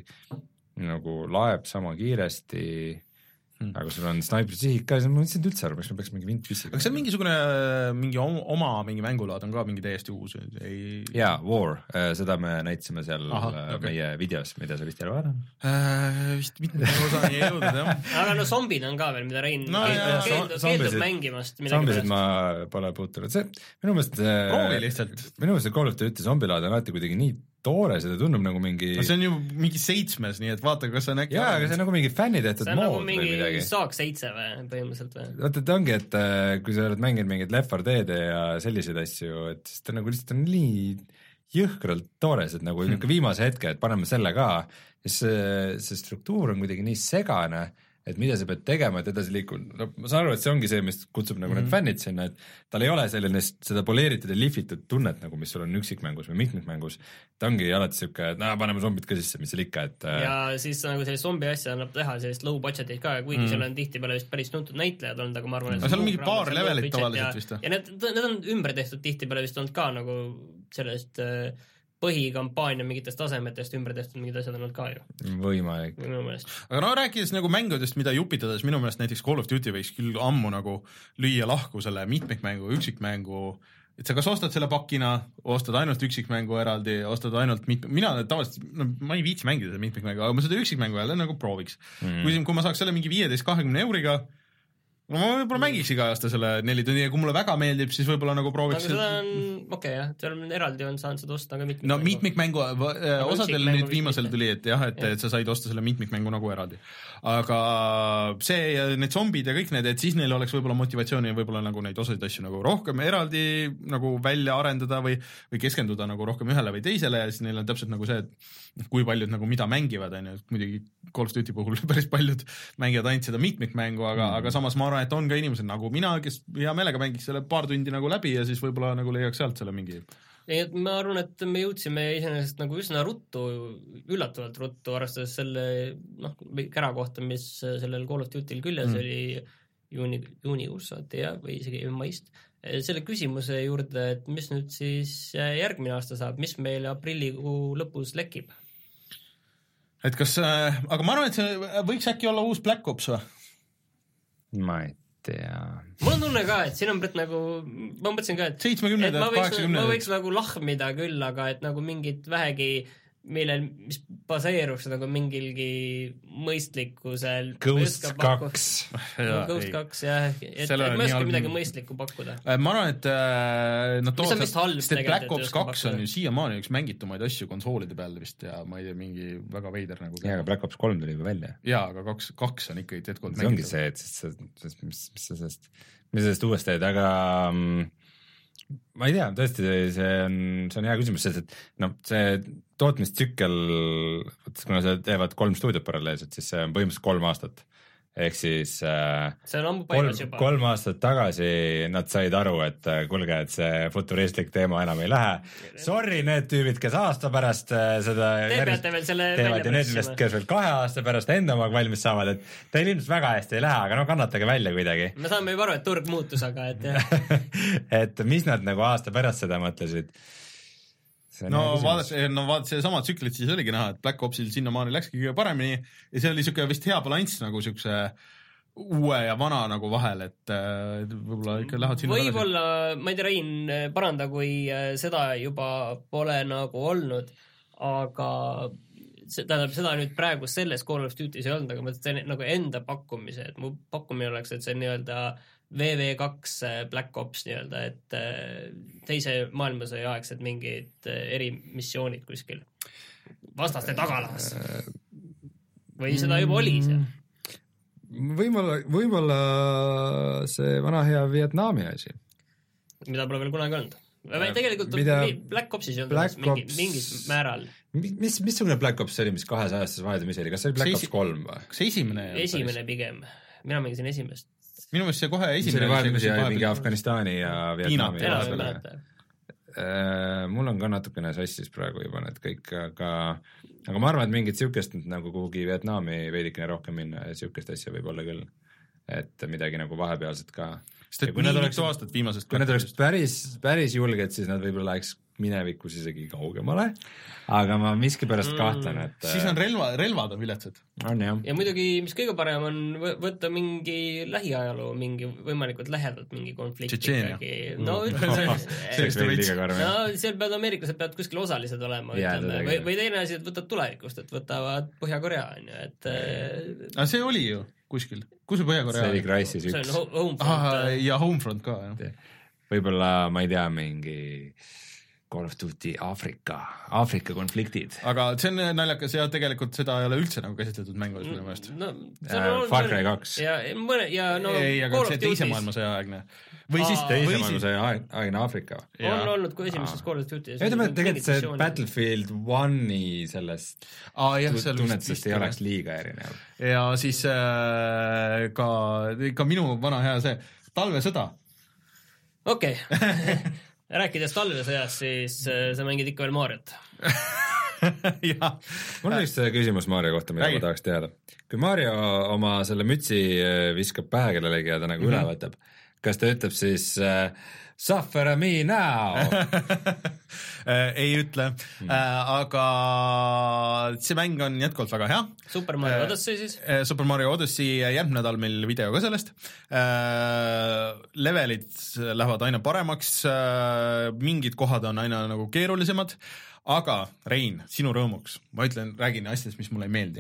nagu laeb sama kiiresti Hmm. aga sul on snaipri sihik ka, siis ma mõtlesin üldse aru, miks ma peaks mingi vintpüssiga.
aga see on mingisugune mingi oma mingi mängulaad on ka mingi täiesti uus ei...
jaa, War, seda me näitasime seal Aha, okay. meie videos, mida sa vist ei ole vaadanud
äh, vist mitte osani ei jõudnud jah.
aga no zombid on ka veel, mida Rein
no,
keeldub, keeldub, keeldub mängimast
zombisid ma pole puutunud, see minu meelest
proovi lihtsalt
minu meelest see Call of Duty zombilaad on alati kuidagi nii toore, seda tundub nagu mingi
no see on ju mingi seitsmes, nii et vaata, kas see on äkki
jaa, aga see on nagu mingi fänni tehtud mood
nagu või midagi. Saak seitse või põhimõtteliselt või?
vaata, ta ongi, et kui sa oled mänginud mingid Left four Dead ja selliseid asju, et siis ta nagu lihtsalt on nii jõhkralt toores, et nagu hmm. niisugune viimase hetke, et paneme selle ka ja see, see struktuur on kuidagi nii segane, et mida sa pead tegema, et edasi liikuda, no ma saan aru, et see ongi see, mis kutsub nagu mm. need fännid sinna, et tal ei ole selline seda poleeritud ja lihvitud tunnet, nagu mis sul on üksikmängus või mitmikmängus, ta ongi alati siuke, et naa, paneme zombid ka sisse, mis seal ikka, et
ja siis nagu sellist zombi asja annab teha sellist low budget'it ka, kuigi mm. seal on tihtipeale vist päris tuntud näitlejad olnud, aga ma arvan, et
seal on mingi paar levelit tavaliselt vist.
Ja need, need on ümber tehtud tihtipeale vist olnud ka nagu sellest äh, põhikampaania mingitest tasemetest ümber tehtud mingid asjad on olnud ka ju.
Võimalik.
Aga no rääkides nagu mängudest, mida jupitades, minu meelest näiteks Call of Duty võiks küll ammu nagu lüüa lahku selle mitmikmängu, üksikmängu, et sa kas ostad selle pakina, ostad ainult üksikmängu eraldi, ostad ainult mit-, mina tavaliselt, no ma ei viitsi mängida seda mitmikmängu, aga ma seda üksikmängu jälle nagu prooviks mm.. kui, kui ma saaks selle mingi viieteist kahekümne euriga, no ma võib-olla mängiks iga aasta selle neli tundi ja kui mulle väga meeldib, siis võib-olla nagu prooviks.
aga seda on okei okay, jah, seal on eraldi on saanud seda osta ka mitmikmängu.
No mitmikmängu, osadel nüüd viimasel tuli, et jah, et, et sa said osta selle mitmikmängu nagu eraldi. Aga see ja need zombid ja kõik need, et siis neil oleks võib-olla motivatsiooni võib-olla nagu neid osasid asju nagu rohkem eraldi nagu välja arendada või, või keskenduda nagu rohkem ühele või teisele ja siis neil on täpselt nagu see, et kui paljud nagu mida mängivad, on ju, muidugi Call of Duty puhul päris paljud mängivad ainult seda mitmikmängu, aga, mm. aga samas ma arvan, et on ka inimesed nagu mina, kes hea meelega mängiks selle paar tundi nagu läbi ja siis võib-olla nagu leiaks sealt selle mingi.
Nii et ma arvan, et me jõudsime iseenesest nagu üsna ruttu, üllatavalt ruttu, arvestades selle noh, kära kohta, mis sellel Call of Duty'l küljes mm. oli juuni, juunikuus saati ja, või isegi maist. Selle küsimuse juurde, et mis nüüd siis järgmine aasta saab, mis meil aprillikuu lõpus lekib?
Et kas, aga ma arvan, et see võiks äkki olla uus Black Ops või?
Ma ei hästi ja
mul on tunne ka, et siin on praegu nagu, ma mõtlesin ka, et
seitsmekümnendad, kaheksakümnendad.
ma võiks nagu lahmida küll, aga et nagu mingid vähegi millel, mis baseerub seda nagu mingilgi mõistlikkusel.
Ghost kaks.
Ghost kaks, jah. Et ma ei midagi mõistlikku pakkuda.
Ma arvan, et nad
toovad,
sest et Black Ops kaks on ju siiamaani üks mängitumaid asju konsoolide peal vist ja ma ei tea, mingi väga veider nagu.
Jaa, aga Black Ops kolm tuli juba välja.
Jaa, aga kaks, kaks on ikkagi teed kord
mängitav. See ongi see, et sest, sest, mis, mis sa sellest, mis sellest uuest teed, aga ma ei tea, tõesti, see on, see on hea küsimus, sest et noh, see tootmistsükkel, kuna sa teevad kolm stuudiot paralleelselt, siis see on põhimõtteliselt kolm aastat. Ehk siis äh,
see on ammu paigas juba.
Kolm aastat tagasi nad said aru, et kulge, et see futuristlik teema enam ei lähe. Sorry, need tüübid, kes aasta pärast seda
Te peate veel selle
teevad ja need, kes veel kahe aasta pärast enda omaga valmis saavad, et teil ilmselt väga hästi ei lähe, aga no kannatage välja kuidagi.
Me saame juba aru, et turg muutus, aga et jah.
et mis nad nagu aasta pärast seda mõtlesid?
No vaadates, no vaadates see sama tsüklit siis oligi näha, et Black Opsil sinnamaani läkski kõige paremini ja see oli siuke vist hea balanss nagu siukse uue ja vana nagu vahel, et võib-olla ikka lähevad sinna
võib-olla, ma ei tea, Rein, paranda, kui seda juba pole nagu olnud, aga tähendab, seda nüüd praegu selles Call of Duty's ei olnud, aga ma mõtlen nagu enda pakkumise, et mu pakkumine oleks, et see nii-öelda V V kaks Black Ops nii-öelda, et teise maailmasõja aegsed mingid erimissioonid kuskil vastaste tagalas. Või seda juba oli seal?
Võib-olla, võib-olla see vana hea Vietnami asi.
Mida pole veel kunagi olnud. Või tegelikult
mida
Black Opsis ei olnud mingi, mingis määral.
Mis, missugune Black Ops oli, mis kahesajastes vahedamis oli? Kas see oli Black Ops kolm või?
Kas esimene?
Esimene pigem. Mina mängisin esimest.
Minu mõttes see kohe esimene.
See oli vahepeal, mis jäi mingi Afganistani ja Vietnami. Mul on ka natukene sassis praegu juba need kõik, aga, aga ma arvan, et mingit siukest nagu kuhugi Vietnami veidikene rohkem minna ja siukest asja võib olla küll. Et midagi nagu vahepealset ka.
Sest et nii mitu aastat viimasest.
Kui need oleks päris, päris julged, siis nad võib-olla läheks minevikus isegi kaugemale, aga ma miskipärast kahtlen, et
siis on relva, relvad on viletsad.
On jah.
Ja muidugi, mis kõige parem on võtta mingi lähiajaloo, mingi võimalikult lähedalt mingi konflikti.
Tšetšeenia.
No, ütleme,
see on liiga karm.
No, seal peavad Ameeriklased peavad kuskil osalised olema.
Yeah,
või, või teine asi, et võtad tulevikust, et võtavad Põhja-Korea, on ju, et
aga see oli ju kuskil. Kus see Põhja-Korea?
See oli Crysis üks.
See on Homefront.
Aha, ja Homefront ka, jah.
Võib-olla, ma ei tea, mingi Call of Duty Aafrika, Aafrika konfliktid.
Aga see on naljakas ja tegelikult seda ei ole üldse nagu käsitletud mängudes minu meelest.
No,
uh, Far Cry kaks.
Ja, mõne, ja no
ei, aga see teise maailmasõja aegne. Või siis
teise maailmasõja aegne Aafrika.
On olnud kui esimeses Call of Duty.
Ütleme, et tegelikult see Battlefield one'i sellest
ah, jah,
tunnetust ei oleks liiga erinev.
Ja siis äh, ka, ka minu vana hea see talvesõda.
Okei. Okay. Rääkides talvesõjas, siis sa mängid ikka veel Mariot.
ja.
Mul on üks küsimus Mario kohta, mida Räägi. Ma tahaks teada. Kui Mario oma selle mütsi viskab pähe kellelegi ja ta nagu mm-hmm. üle võtab, kas ta ütleb siis uh, suffer me now?
ei ütle, mm. uh, aga see mäng on jätkuvalt väga hea.
Super Mario uh, Odyssey siis?
Uh, Super Mario Odyssey, järgmine nädal meil video ka sellest. Uh, levelid lähevad aina paremaks, uh, mingid kohad on aina nagu keerulisemad. Aga Rein, sinu rõõmuks, ma ütlen, räägin asjadest, mis mulle ei meeldi.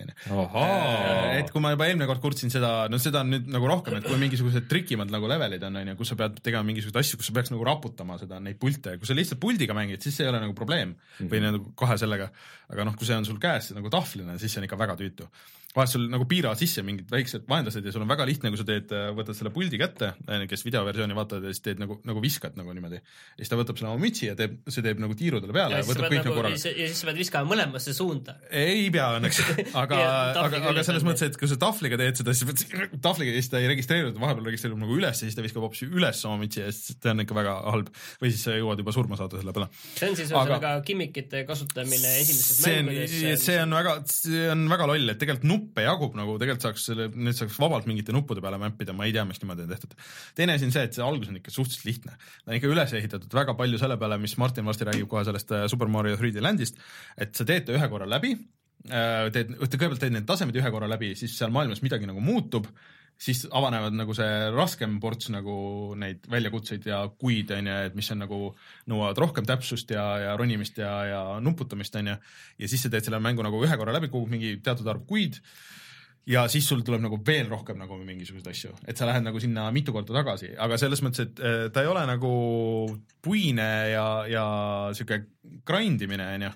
Et kui ma juba eelmine kord kurtsin seda, no seda on nüüd nagu rohkem, et kui mingisugused trikimad nagu levelid on, kus sa pead tegema mingisuguseid asju, kus sa peaks nagu raputama seda, neid pulte, kui sa lihtsalt puldiga mängid, siis see ei ole nagu probleem mm-hmm. või nagu kahe sellega, aga noh, kui see on sul käes nagu tahvlina, siis see on ikka väga tüütu. Vahest sul nagu piiravad sisse mingid väiksed vaenlased ja sul on väga lihtne, kui sa teed, võtad selle puldi kätte, kes videoversiooni vaatavad ja siis teed nagu, nagu viskad nagu niimoodi. Ja siis ta võtab selle oma mütsi ja teeb, see teeb nagu tiirudele peale ja, ja võtab kõik nagu korraga. Ja
siis sa pead viskama mõlemasse suunda.
Ei pea õnneks, aga, aga, aga selles mõttes, et kui sa tahvliga teed seda, siis pead tahvliga ja siis ta ei registreeru, vahepeal registreerub nagu üles ja siis ta viskab hoopis üles oma mütsi ja siis ta on ikka väga halb. Või siis sa jõuad juba surma saada selle peale.
See on siis aga, väga kimmikite kasutamine esimestes mängudes.
See on väga, see on väga loll, et tegelikult nuppe jagub nagu tegelikult saaks selle, nüüd saaks vabalt mingite nuppude peale mäppida, ma ei tea, mis niimoodi on tehtud. Teine asi on see, et see algus on ikka suhteliselt lihtne. Ta on ikka üles ehitatud väga palju selle peale, mis Martin varsti räägib kohe sellest Super Mario three D Landist, et sa teed ühe korra läbi, teed, kõigepealt teed need tasemed ühe korra läbi, siis seal maailmas midagi nagu muutub siis avanevad nagu see raskem ports nagu neid väljakutseid ja kuid, on ju, et mis on nagu nõuavad rohkem täpsust ja, ja ronimist ja, ja nuputamist, on ju, ja siis sa teed selle mängu nagu ühe korra läbi, kogud mingi teatud arv kuid ja siis sul tuleb nagu veel rohkem nagu mingisuguseid asju, et sa lähed nagu sinna mitu korda tagasi, aga selles mõttes, et ta ei ole nagu puine ja, ja siuke grindimine, on ju.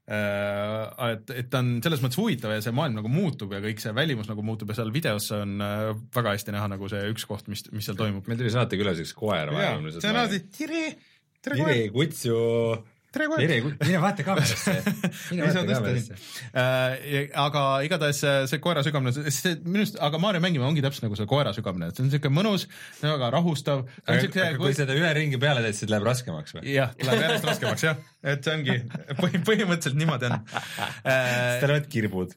Et, et ta on selles mõttes huvitav ja see maailm nagu muutub ja kõik see välimus nagu muutub ja seal videos on väga hästi näha nagu see üks koht, mis, mis seal toimub.
Meil tuli saate külas üks koer.
See on alati, tere, tere
koer. Tere, kutsu. Tere, mine vaata kaamerasse. Mine vaata kaamerasse.
Äh, aga igatahes see koera sügamine, see, minust, aga Mario mängime ongi täpselt nagu see koera sügamine, et see on siuke mõnus, väga rahustav.
Aga, aga kui, kui seda ühe ringi peale teed, siis läheb raskemaks või?
Jah, läheb järjest raskemaks, jah. Et see ongi, põhimõtteliselt niimoodi on.
Siis ta lööd kirbud.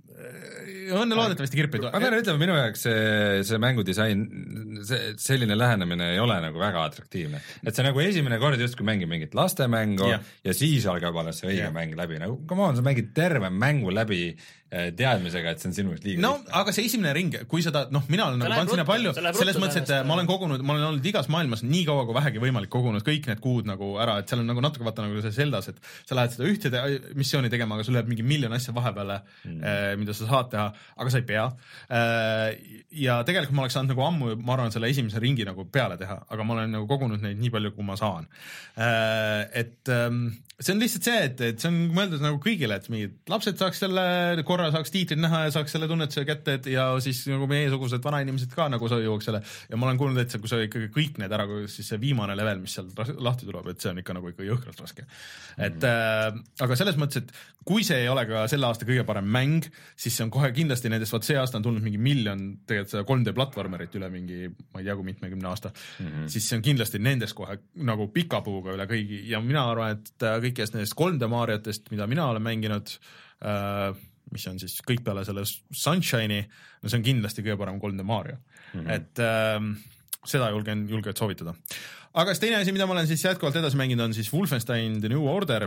On loodetavasti kirpid.
Ma pean ütlema, minu jaoks see, see mängudisain, see, selline lähenemine ei ole nagu väga atraktiivne. Et see nagu esimene kord just, kui mängib mingit lastemängu yeah. ja siis algab alles see õige yeah. mäng läbi. Nagu, come on, sa mängid terve mängu läbi teadmisega, et see on sinu liiga
no, lihtne. Aga see esimene ring, kui seda, noh, mina olen nagu pannud sinna palju, selles mõttes, et ma olen kogunud, ma olen olnud igas maailmas nii kaua, kui vähegi võimalik kogunud kõik need kuud nagu ära, et seal on nagu natuke vaata nagu see Zeldas, et sa lähed seda ühte missiooni tegema, aga sul läheb mingi miljon asja vahepeale mm., eh, mida sa saad teha, aga sa ei pea. Eh, ja tegelikult ma oleks saanud nagu ammu, ma arvan, selle esimese ringi nagu peale teha, aga ma olen nagu kogunud neid nii palju, kui ma saan. Eh, et eh, see on lihtsalt see, et, et see on mõeldud nagu kõigile, et mingid lapsed saaks selle korra saaks tiitrid näha ja saaks selle tunnetuse kätte, et ja siis nagu meiesugused vanainimesed ka nagu sa jõuaks selle ja ma olen kuulnud, et see, kui sa ikkagi kõik need ära, siis see viimane level, mis seal lahti tuleb, et see on ikka nagu ikka jõhkralt raske. Mm-hmm. Et äh, aga selles mõttes, et kui see ei ole ka selle aasta kõige parem mäng, siis see on kohe kindlasti nendest, vaat see aasta on tulnud mingi miljon tegelikult seda kolm D platvormerit üle mingi, ma ei tea, kui mitmekümne aasta, mm-hmm. siis see on kindlasti nendest kohe nagu pika puuga üle kõigi ja mina arvan, et kõikidest nendest kolm D Mariotest, mida mina olen mänginud, äh, mis on siis kõik peale selle Sunshine'i, no see on kindlasti kõige parem kolm D Mario. Mm-hmm. Et äh, seda julgen, julgen soovitada. Aga teine asi, mida ma olen siis jätkuvalt edasi mänginud, on siis Wolfenstein The New Order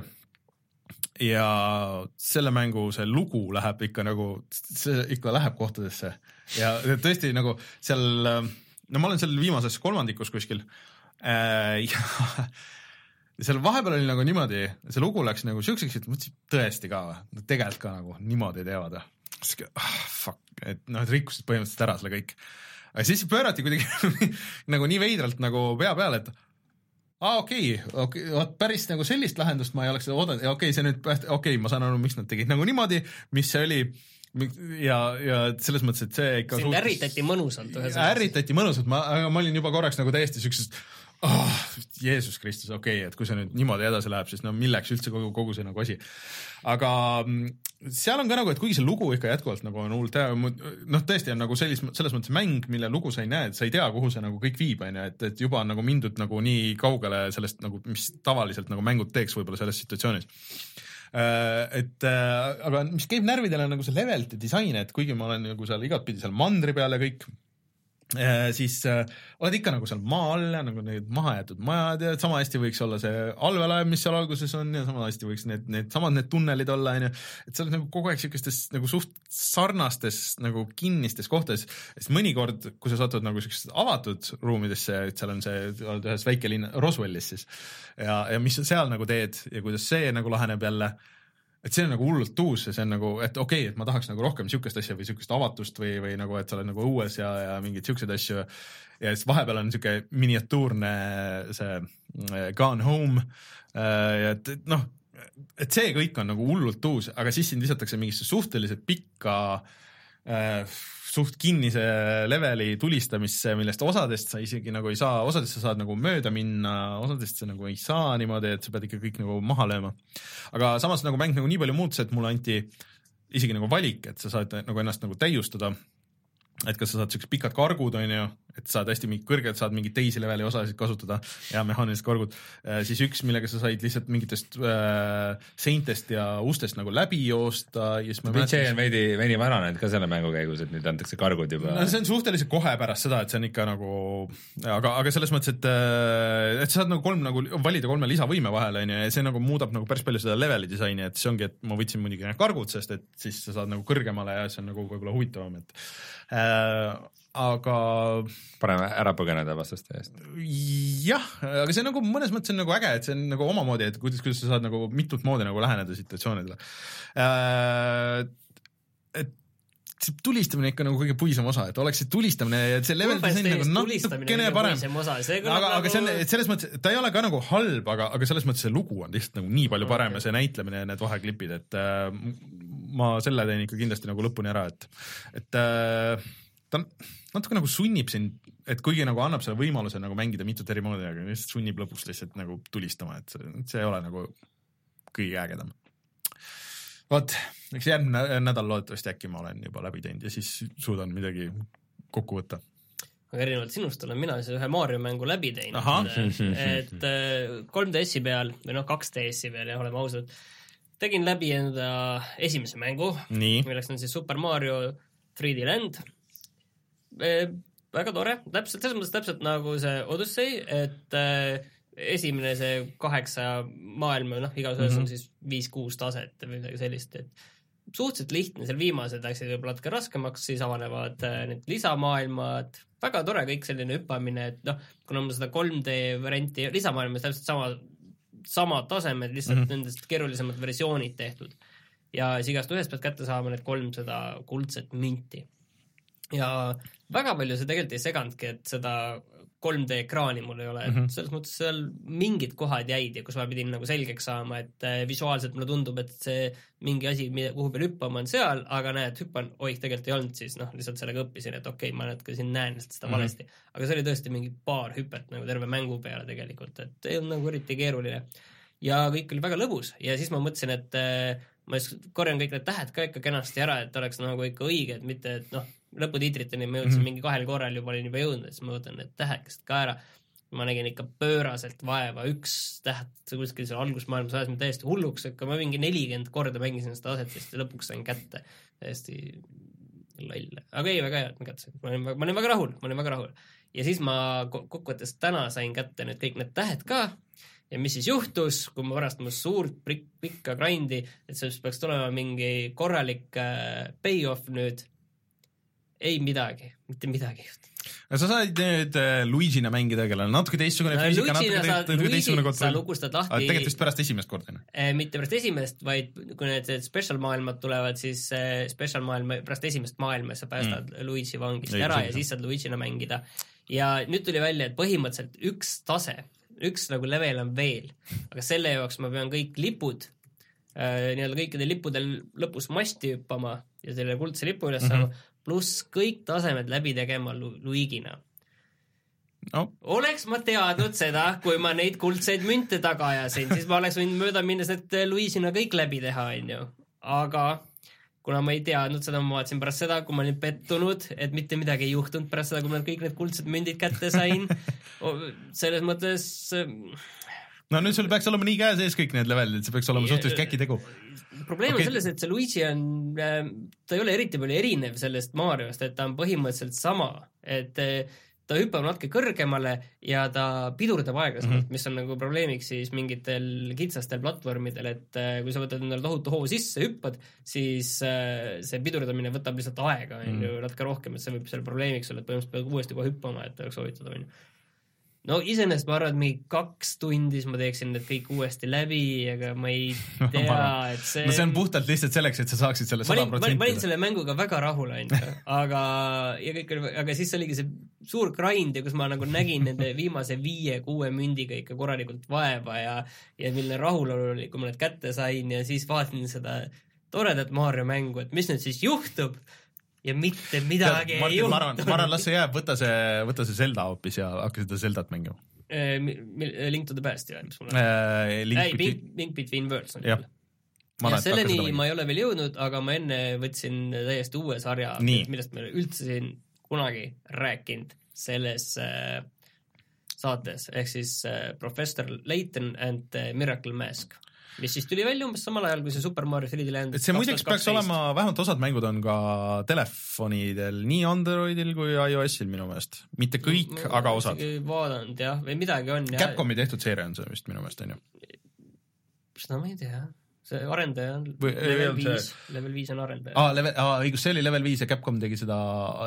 ja selle mängu see lugu läheb ikka nagu, see ikka läheb kohtadesse ja tõesti nagu seal, no ma olen seal viimases kolmandikus kuskil äh, ja seal vahepeal oli nagu niimoodi, see lugu läks nagu siukseks, et mõtlesin tõesti ka või, tegelikult ka nagu niimoodi teevad. Ah, fuck, et noh, et rikkusid põhimõtteliselt ära selle kõik. Aga siis pöörati kuidagi nagu nii veidralt nagu pea peale, et aa, okei, okay, okay, päris nagu sellist lahendust ma ei oleks seda oodanud, ja okei, okay, see nüüd, okei, okay, ma saan aru, miks nad tegid nagu niimoodi, mis see oli ja, ja selles mõttes, et see ikka
sind suutis... ärritati mõnusalt.
Ärritati mõnusalt, ma, ma olin juba korraks nagu täiesti süksest oh, Jeesus Kristus, okei okay,, et kui see nüüd niimoodi edasi läheb, siis no milleks üldse kogu, kogu see nagu asi. Aga seal on ka nagu, et kuigi see lugu ikka jätkuvalt nagu on hullult hea, noh tõesti on nagu sellis, selles mõttes mäng, mille lugu sa ei näe, et sa ei tea, kuhu see nagu kõik viib, on ju, et, et juba on nagu mindud nagu nii kaugele sellest nagu, mis tavaliselt nagu mängud teeks võib-olla selles situatsioonis. Et aga mis käib närvidele nagu see levelite disain, et kuigi ma olen nagu seal igatpidi seal mandri peal ja kõik, siis äh, oled ikka nagu seal maa all ja nagu need mahajäetud majad ja sama hästi võiks olla see allvelaev, mis seal alguses on ja sama hästi võiks need, need samad need tunnelid olla, on ju, et sa oled nagu kogu aeg siukestes nagu suht sarnastes nagu kinnistes kohtades, sest mõnikord, kui sa satud nagu siukestes avatud ruumidesse, et seal on see, oled ühes väike linn Roswellis siis ja, ja mis sa seal nagu teed ja kuidas see nagu laheneb jälle, et see on nagu hullult uus ja see on nagu, et okei okay,, et ma tahaks nagu rohkem siukest asja või siukest avatust või, või nagu, et sa oled nagu õues ja, ja mingid siuksed asju ja siis vahepeal on siuke miniatuurne see Gone Home ja et noh, et see kõik on nagu hullult uus, aga siis sind lisatakse mingisse suhteliselt pikka äh, suht kinnise leveli tulistamisse, millest osadest sa isegi nagu ei saa, osadest sa saad nagu mööda minna, osadest sa nagu ei saa niimoodi, et sa pead ikka kõik nagu maha lööma. Aga samas nagu mäng nagu nii palju muutus, et mulle anti isegi nagu valik, et sa saad nagu ennast nagu täiustada, et kas sa saad siuksed pikad kargud, on ju, et saad hästi mingi kõrgelt, saad mingi teisi leveli osasid kasutada ja mehaanilised kargud, siis üks, millega sa said lihtsalt mingitest äh, seintest ja ustest nagu läbi joosta.
B J on veidi, veidi vananenud ka selle mängu käigus, et nüüd antakse kargud juba.
No, see on suhteliselt kohe pärast seda, et see on ikka nagu, aga, aga selles mõttes, et, et sa saad nagu kolm nagu valida kolme lisavõime vahele, ja see nagu muudab nagu päris palju seda leveli disaini, et see ongi, et ma võtsin muidugi kargud, sest et siis sa saad nagu kõrgemale ja see on nagu võib-olla huvitavam, et äh, aga
parem ära põgeneda vastuste eest.
Jah, aga see on nagu mõnes mõttes on nagu äge, et see on nagu omamoodi, et kuidas, kuidas sa saad nagu mitut moodi nagu läheneda situatsioonidele. Et see tulistamine ikka nagu kõige puisem osa, et oleks see tulistamine ja see level design nagu natukene parem. Aga, aga see on, et selles mõttes, ta ei ole ka nagu halb, aga, aga selles mõttes see lugu on lihtsalt nagu nii palju parem okay. ja see näitlemine ja need vaheklipid, et äh, ma selle teen ikka kindlasti nagu lõpuni ära, et, et äh, ta natuke nagu sunnib sind, et kuigi nagu annab selle võimaluse nagu mängida mitut eri moodi, aga lihtsalt sunnib lõpuks lihtsalt nagu tulistama, et see, see ei ole nagu kõige ägedam. Vaat, eks järgmine nädal loodetavasti äkki ma olen juba läbi teinud ja siis suudan midagi kokku võtta.
Aga erinevalt sinust olen mina siis ühe Mario mängu läbi teinud, et kolm D S-i peal, või noh, kaks D S-i peal ja oleme ausad, tegin läbi enda esimese mängu, milleks on siis Super Mario three D Land. Väga tore, täpselt, selles mõttes täpselt nagu see Odyssey, et esimene see kaheksa maailma, noh, igas ühes mm-hmm. on siis viis-kuus taset või midagi sellist, et suhteliselt lihtne, seal viimased läksid võib-olla natuke raskemaks, siis avanevad need lisamaailmad, väga tore kõik selline hüppamine, et noh, kuna ma seda kolm D varianti lisamaailmas täpselt sama, sama tasemed, lihtsalt mm-hmm. nendest keerulisemad versioonid tehtud. Ja siis igast ühest pead kätte saama need kolmsada kuldset minti. Ja väga palju see tegelikult ei segandki, et seda kolm D ekraani mul ei ole, et mm-hmm. selles mõttes seal mingid kohad jäid ja kus ma pidin nagu selgeks saama, et visuaalselt mulle tundub, et see mingi asi, kuhu peal hüppama on seal, aga näed, hüppan, oih, tegelikult ei olnud, siis noh, lihtsalt sellega õppisin, et okei, okay, ma natuke siin näen seda mm-hmm. valesti, aga see oli tõesti mingi paar hüpet nagu terve mängu peale tegelikult, et ei olnud nagu eriti keeruline ja kõik oli väga lõbus ja siis ma mõtlesin, et ma just korjan kõik need tähed ka ikka kenasti ära, et oleks nagu ikka õige, et mitte, et noh, lõputiitriteni ma jõudsin mm-hmm. mingi kahel korral juba olin juba jõudnud, siis ma võtan need tähekesed ka ära. Ma nägin ikka pööraselt vaeva, üks täht, see kuskil seal algusmaailmas ajas mind täiesti hulluks, aga ma mingi nelikümmend korda mängisin seda aset, sest lõpuks sain kätte. Täiesti loll. Aga ei, väga hea, et ma kätte sain. Ma olin, ma olin väga rahul, ma olin väga rahul. Ja siis ma kokkuvõttes täna sain kätte nüüd kõik need tähed ka. Ja mis siis juhtus, kui ma pärast ma suurt pikka grindi, et see peaks tulema mingi korralik payoff nüüd, ei midagi, mitte midagi juhtu.
Sa said nüüd Luigina mängida, kellel natuke teistsugune no, füüsika, natuke teistsugune kontroll.
Sa lugustad lahti...
Aga tegelikult vist pärast esimest korda.
Eh, mitte pärast esimest, vaid kui need special maailmad tulevad, siis special maailma, pärast esimest maailma sa päästad mm. Luigi vangist ei, ära ja siis saad Luigina mängida. Ja nüüd tuli välja, et põhimõtteliselt üks tase, üks nagu level on veel, aga selle jaoks ma pean kõik lipud, äh, nii-öelda kõikide lippudel lõpus masti hüppama ja selle kuldse lipu üles saama, mm-hmm. pluss kõik tasemed läbi tegema Lu- Luigina. No. Oleks ma teadnud seda, kui ma neid kuldseid münte taga ajasin, siis ma oleks võinud mööda minnes need Luigina kõik läbi teha, on ju. Aga kuna ma ei teadnud seda, ma vaatasin pärast seda, kui ma olin pettunud, et mitte midagi ei juhtunud pärast seda, kui ma kõik need kuldsed mündid kätte sain. Selles mõttes...
No nüüd sul peaks olema nii käe sees kõik need levelid, see peaks olema suhteliselt käki tegu.
Probleem okay. on selles, et see Luigi on, ta ei ole eriti palju erinev sellest Mariost, et ta on põhimõtteliselt sama, et ta hüppab natuke kõrgemale ja ta pidurdab aeglasemalt, mm-hmm. mis on nagu probleemiks siis mingitel kitsastel platvormidel, et kui sa võtad endale tohutu hoo sisse, hüppad, siis see pidurdamine võtab lihtsalt aega, on ju, natuke rohkem, et see võib selle probleemiks olla, et põhimõtteliselt pead uuesti kohe hüppama, et oleks soovitada, on ju. No isenest ma arvan, et mingi kaks tundis ma teeksin need kõik uuesti läbi, aga ma ei tea, et see...
No see on puhtalt lihtsalt selleks, et sa saaksid selle sada protsenti.
Ma olin selle mänguga väga rahul ainult, aga, ja kõik, aga siis oligi see suur grind, kus ma nagu nägin nende viimase viie-kuue mündiga ikka korralikult vaeva ja, ja milline rahul oli, kui ma need kätte sain ja siis vaatasin seda toredat Mario mängu, et mis nüüd siis juhtub ja mitte midagi
Martin,
ei juhtu.
Ma arvan, ma arvan, las see jääb, võta see, võta see Zelda hoopis ja hakka seda Zeldat mängima.
Eh, Link to the Past, jah, mis mul
on? Eh, Link,
ei, Link, Link Between Worlds. Ja, ja selleni ma ei ole veel jõudnud, aga ma enne võtsin täiesti uue sarja, millest me üldse siin kunagi rääkinud selles äh, saates, ehk siis äh, Professor Layton and the Miracle Mask. Mis siis tuli välja umbes samal ajal, kui see Super Mario three D Land
see muideks peaks olema, vähemalt osad mängud on ka telefonidel, nii Androidil kui iOS-il minu meelest. Mitte kõik, ma, aga osad.
Vaadanud, jah, või midagi on.
Capcomi tehtud seeria on see vist minu meelest, on ju?
Seda ma ei tea. see arendaja on
Või,
level viis, level viis on arendaja.
Aa, level, aa, õigus, see oli level viis ja Capcom tegi seda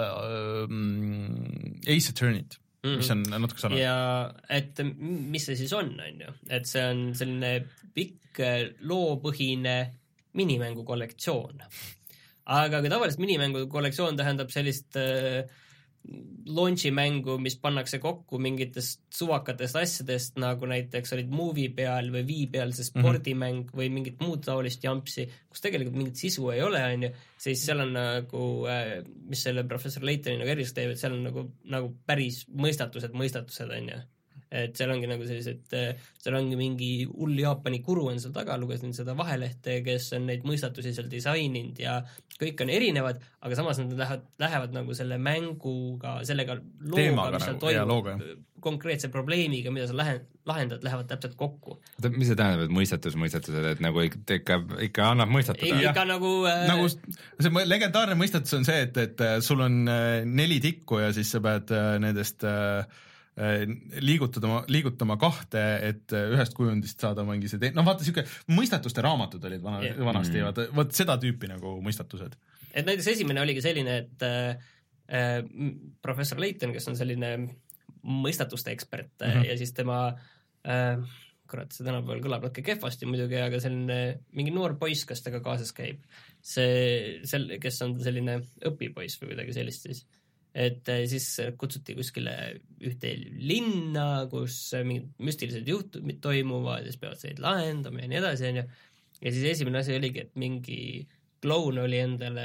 äh, Ace Attorney't, mm-hmm. mis on natuke sarnane.
Ja et mis see siis on, on ju, et see on selline pikk loopõhine minimängu kollektsioon. Aga kui tavaliselt minimängu kollektsioon tähendab sellist äh, launchi mängu, mis pannakse kokku mingitest suvakatest asjadest, nagu näiteks olid movie peal või Wii peal see spordimäng mm-hmm. või mingit muud taolist jampsi, kus tegelikult mingit sisu ei ole, on ju, siis seal on nagu, mis selle professor Laytoni nagu erilist teeb, et seal on nagu, nagu päris mõistatused, mõistatused, on ju. Et seal ongi nagu sellised, seal ongi mingi hull Jaapani kuru on seal taga, lugesin seda vahelehte, kes on neid mõistatusi seal disaininud ja kõik on erinevad, aga samas nad lähevad, lähevad nagu selle mänguga, sellega looga, mis seal toimub, konkreetse probleemiga, mida sa lahendad, lähevad täpselt kokku.
Mis see tähendab, et mõistatus, mõistatused, et nagu ikka, ikka annab mõistatada?
Ikka, ikka nagu... Äh...
nagu see legendaarne mõistatus on see, et, et sul on neli tikku ja siis sa pead nendest... liigutama, liigutama kahte, et ühest kujundist saada mingi see te-, no vaata siuke, mõistatuste raamatud olid vana, yeah. vanasti, vaata, vaat seda tüüpi nagu mõistatused.
Et näiteks esimene oligi selline, et äh, professor Layton, kes on selline mõistatuste ekspert mm-hmm. ja siis tema äh, kurat, see tänapäeval kõlab natuke kehvasti muidugi, aga selline mingi noor poiss, kes temaga kaasas käib, see, sel, kes on selline õpipoiss või midagi sellist siis, et siis kutsuti kuskile ühte linna, kus mingid müstilised juhtumid toimuvad ja siis peavad neid lahendama ja nii edasi, on ju. Ja siis esimene asi oligi, et mingi kloun oli endale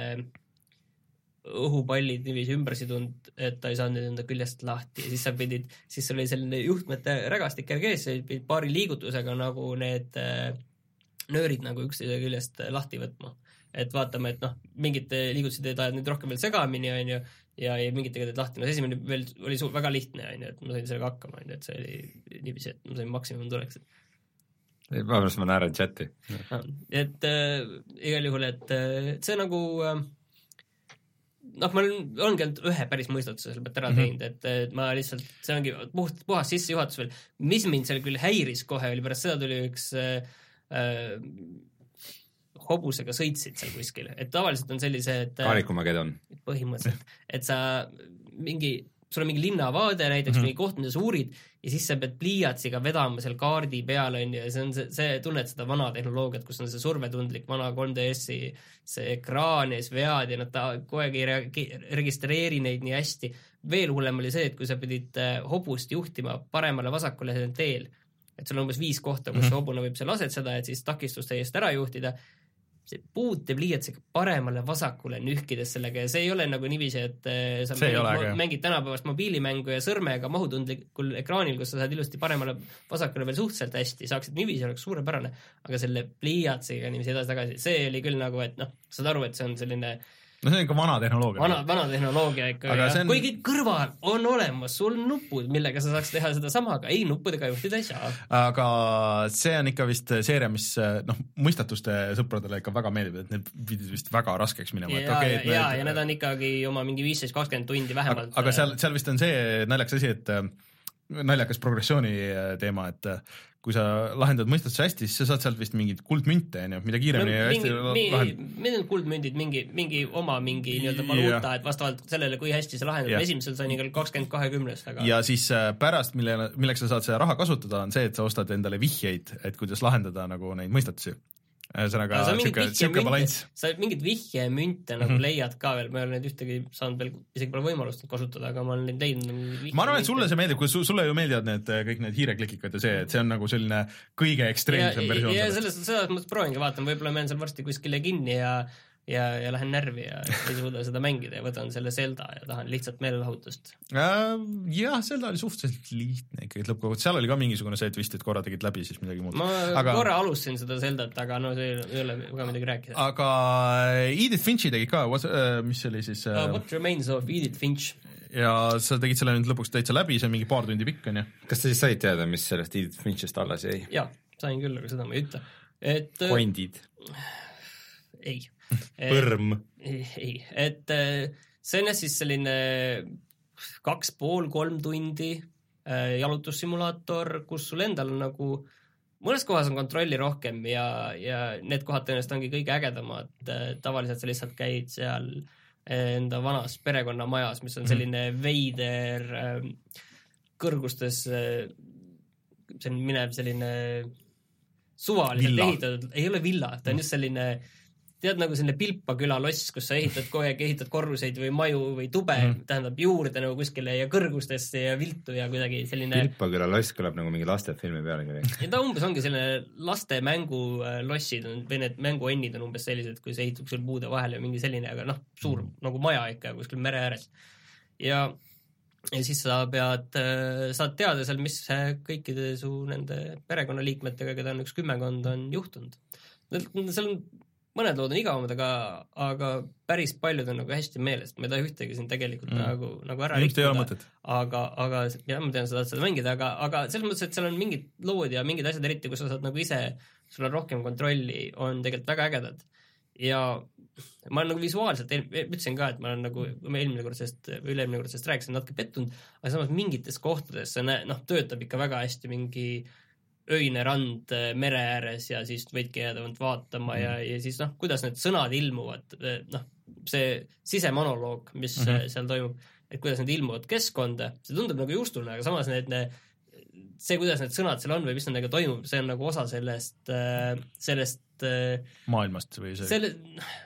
õhupallid niiviisi ümber sidunud, et ta ei saanud enda küljest lahti ja siis sa pidid, siis oli selline juhtmete rägastik kergees, sa pidid paari liigutusega nagu need nöörid nagu üksteise küljest lahti võtma. Et vaatame, et noh, mingid liigutused ei tahad nüüd rohkem veel segamini, on ju, ja, ja mingid tegevad lahti. No esimene veel oli su- väga lihtne, on ju, et ma sain sellega hakkama, on ju, et see oli niiviisi, et ma sain maksimum tuleks.
Vahepeal ma näeran chati.
Et äh, igal juhul, et, et see nagu äh, noh, ma ongi ainult ühe päris mõistatuse seal pealt ära teinud, mm-hmm. et, et ma lihtsalt, see ongi puht, puhas sissejuhatus veel. Mis mind seal küll häiris kohe, oli pärast seda tuli üks äh, äh, hobusega sõitsid seal kuskil, et tavaliselt on sellise, et
Kaarikumagedon.
Põhimõtteliselt, et sa mingi, sul on mingi linnavaade näiteks mm-hmm. mingi koht, mida sa uurid ja siis sa pead pliiatsiga vedama seal kaardi peal, on ju, ja see on see, see tunned seda vana tehnoloogiat, kus on see survetundlik vana kolm D S-i see ekraan ja siis vead ja nad ta kogu aeg ei re- registreeri neid nii hästi. Veel hullem oli see, et kui sa pidid hobust juhtima paremale vasakule teel, et sul on umbes viis kohta, kus mm-hmm. hobune võib seal asetseda, et siis takistust eest ära juhtida, see puute pliiatsiga paremale vasakule nühkides sellega ja see ei ole nagu niiviisi, et sa mängid, mängid tänapäevast mobiilimängu ja sõrmega mahutundlikul ekraanil, kus sa saad ilusti paremale vasakule veel suhteliselt hästi, saaksid niiviisi, oleks suurepärane, aga selle pliiatsiga niiviisi edasi-tagasi, see oli küll nagu, et noh, saad aru, et see on selline
no see on ikka vana tehnoloogia.
Vana, vana tehnoloogia ikka. On... kuigi kõrval on olemas sul nupud, millega sa saaks teha seda sama, aga ei, nuppudega juhtida ei saa.
Aga see on ikka vist seeria, mis noh, mõistatuste sõpradele ikka väga meeldib, et need pidid vist väga raskeks minema.
Ja, okay, ja, ja, need... ja need on ikkagi oma mingi viisteist kakskümmend tundi vähemalt.
Aga, aga seal, seal vist on see naljakas asi, et naljakas progressiooni teema, et kui sa lahendad mõistatuse hästi, siis sa saad sealt vist mingid kuldmünte, mida kiiremini no,
mingi,
hästi lahend...
Meil on kuldmündid, mingi, mingi oma mingi nii-öelda valuuta, et vastavalt sellele, kui hästi sa lahendad. Esimesel sai nii kakskümmend kahekümnest. Aga... Ja
siis pärast, mille, milleks sa saad seda raha kasutada, on see, et sa ostad endale vihjeid, et kuidas lahendada nagu neid mõistatusi. Ühesõnaga siuke balanss.
Sa mingid vihjemünte nagu mm-hmm. leiad ka veel, ma ei ole neid ühtegi saanud veel, isegi pole võimalust kasutada, aga ma olen neid leidnud.
Ma arvan, et sulle see meeldib, kui su, sulle ju meeldivad need kõik need hiireklikikad ja see, et see on nagu selline kõige ekstreemsem versioon.
Ja selles, selles mõttes proovin ka vaatan, võib-olla ma olen seal varsti kuskile kinni ja ja, ja lähen närvi ja ei suuda seda mängida ja võtan selle Zelda ja tahan lihtsalt meelelahutust.
Äh, jah, Zelda oli suhteliselt lihtne ikkagi lõppkogutud. Seal oli ka mingisugune see, et vist, et korra tegid läbi, siis midagi muud.
Ma aga... korra alustasin seda Zeldat, aga no see ei ole ka midagi rääkida.
Aga Edith Finchi tegi ka, mis oli siis...
Uh, What Remains of Edith Finch.
Ja sa tegid selle nüüd lõpuks täitsa läbi, see on mingi paar tundi pikk, on ju?
Kas te siis said teada, mis sellest Edith Finchist alles jäi?
Jaa, sain küll, aga seda ma ei ütle. Et...
Pointid?
Ei.
Põrm.
Ei, et see on siis selline kaks pool, kolm tundi jalutussimulaator, kus sul endal on nagu mõnes kohas on kontrolli rohkem ja, ja need kohad tõenäoliselt ongi kõige ägedamad. Tavaliselt sa lihtsalt käid seal enda vanas perekonnamajas, mis on selline veider kõrgustes, see on minev selline suvaliselt villa. Ehitatud, ei ole villa, ta on just selline tead nagu selline Pilpa küla loss, kus sa ehitad kogu aeg, ehitad korruseid või maju või tube, mm. tähendab juurde nagu kuskile ja kõrgustesse ja viltu ja kuidagi selline
Pilpa küla loss kõlab nagu mingi lastefilmi pealegi.
Ja ta umbes ongi selline laste mängulossid või need mänguennid on umbes sellised, kui see ehitub sul puude vahel ja mingi selline, aga noh, suur mm. nagu maja ikka kuskil mere ääres. Ja, ja siis sa pead, saad teada seal, mis kõikide su nende perekonnaliikmetega, keda on üks kümmekond, on juhtunud. Seal on mõned lood on igavamad, aga, aga päris paljud on nagu hästi meelest. Ma ei taha ühtegi siin tegelikult mm. nagu, nagu ära rikkuda, aga, aga jah, ma tean, sa tahad seda mängida, aga, aga selles mõttes, et seal on mingid lood ja mingid asjad eriti, kus sa saad nagu ise, sul on rohkem kontrolli, on tegelikult väga ägedad. Ja ma olen nagu visuaalselt, ütlesin ka, et ma olen nagu, ma eelmine kord sest, või üle-eelmine kord sest rääkisin natuke pettunud, aga samas mingites kohtades see noh, töötab ikka väga hästi mingi öine rand mere ääres ja siis võidki jääda vaatama mm. ja, ja siis noh, kuidas need sõnad ilmuvad, noh, see sisemonoloog, mis mm -hmm. seal toimub, et kuidas need ilmuvad keskkonda, see tundub nagu juustune, aga samas need, need, see, kuidas need sõnad seal on või mis nendega toimub, see on nagu osa sellest, sellest
maailmast või see
selle,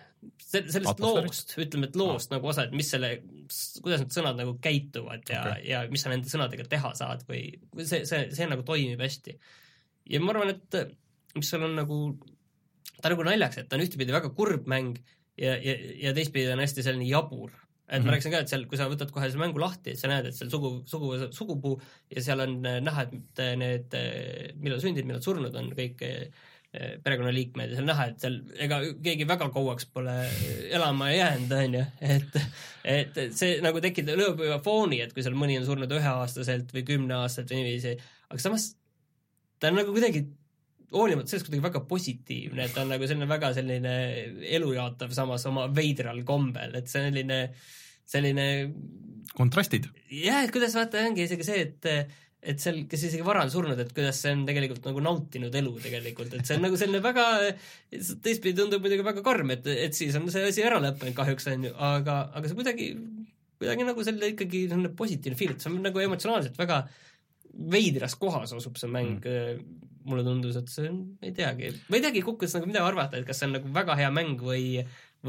sellest loost, ütleme, et loost ah. nagu osa, et mis selle, kuidas need sõnad nagu käituvad ja, okay. ja mis sa nende sõnadega teha saad või see, see, see nagu toimib hästi. Ja ma arvan, et mis seal on nagu, ta on nagu naljaks, et ta on ühtepidi väga kurb mäng ja, ja, ja teistpidi on hästi selline jabur. Et mm-hmm. ma rääkisin ka, et seal, kui sa võtad kohe selle mängu lahti, et sa näed, et seal sugu, sugu, sugupuu ja seal on näha, et need, millal sündid, millal surnud on kõik perekonnaliikmed ja seal näha, et seal ega keegi väga kauaks pole elama jäänud, on ju, et, et see nagu tekitab lõõbuva fooni, et kui seal mõni on surnud üheaastaselt või kümneaastaselt või niiviisi, aga samas ta on nagu kuidagi hoolimata sellest kuidagi väga positiivne, et ta on nagu selline väga selline elujaatav samas oma veidral kombel, et selline selline
kontrastid.
Jah, et kuidas vaata ongi isegi see, et et seal, kes isegi vara on surnud, et kuidas see on tegelikult nagu nautinud elu tegelikult, et see on nagu selline väga teistpidi tundub muidugi väga karm, et, et siis on see asi ära lõppenud kahjuks on ju, aga, aga see kuidagi kuidagi nagu selle ikkagi selline positiivne feel, et see on nagu emotsionaalselt väga veidras kohas osub see mäng mm. mulle tundus, et see on, ei teagi ma ei teagi kukkus nagu mida arvata, et kas see on nagu väga hea mäng või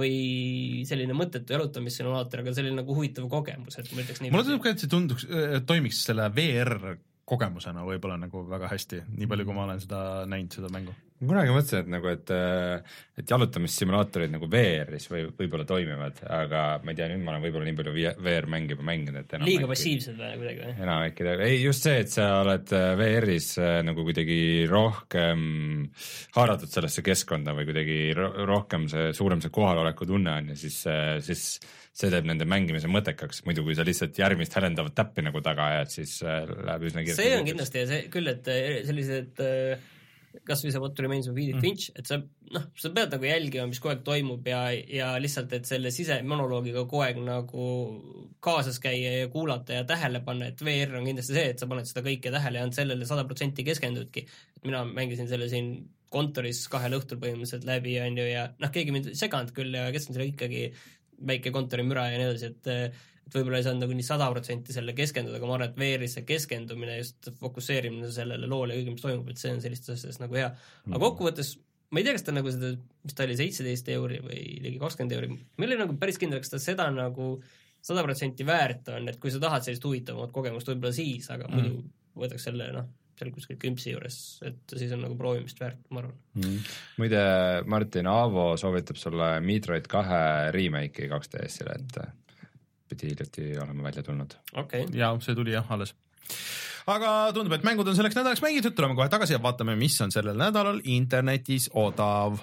või selline mõttetu jalutamissimulaator, aga selline nagu huvitav kogemus, et ma ütleks nii.
Mulle tundub ka, et see tunduks, toimiks selle V R kogemusena võib-olla nagu väga hästi, nii palju kui ma olen seda näinud, seda mängu.
Kunagi mõtlesin, et nagu, et, et jalutamissimulaatorid nagu V R-is või võib-olla toimivad, aga ma ei tea, nüüd ma olen võib-olla nii palju V R-mängi juba mänginud, et enam
liiga passiivsed või kuidagi või?
Enam äkki, ei just see, et sa oled V R-is nagu kuidagi rohkem haaratud sellesse keskkonda või kuidagi rohkem see, suurem see kohaloleku tunne on ja siis, siis see teeb nende mängimise mõttekaks, muidu kui sa lihtsalt järgmist hälendavat täppi nagu taga ajad, siis läheb üsna kiiresti.
See on kindlasti ja see küll, et sellised kas või see What Remains of Edith Finch, et sa, noh, sa pead nagu jälgima, mis kogu aeg toimub ja, ja lihtsalt, et selle sisemonoloogiga kogu aeg nagu kaasas käia ja kuulata ja tähele panna, et V R on kindlasti see, et sa paned seda kõike tähele ja on sellele sada protsenti keskendudki. Et mina mängisin selle siin kontoris kahel õhtul põhimõtteliselt läbi on ju ja noh, keegi mind seganud küll ja keskendus selle ikkagi väike kontorimüra ja nii edasi, et, et võib-olla ei saanud nagu nii sada protsenti selle keskenduda, aga ma arvan, et V R-is see keskendumine, just fokusseerimine sellele loole ja kõige, mis toimub, et see on sellistes asjades nagu hea. Aga kokkuvõttes, ma ei tea, kas ta nagu seda, mis ta oli, seitseteist euri või ligi kakskümmend euri, meil oli nagu päris kindel, kas ta seda nagu sada protsenti väärt on, et kui sa tahad sellist huvitavamat kogemust, võib-olla siis, aga mm. muidu võtaks selle, noh, seal kuskil kümpsi juures, et siis on nagu proovimist väärt, ma arvan. Mm.
Muide, Martin Aavo soovitab sulle Metroid kahe remake'i kaks D S-ile, et pidi hiljuti olema välja tulnud.
Okay.
Ja see tuli jah, alles. Aga tundub, et mängud on selleks nädalaks mängitud, tuleme kohe tagasi ja vaatame, mis on sellel nädalal internetis odav.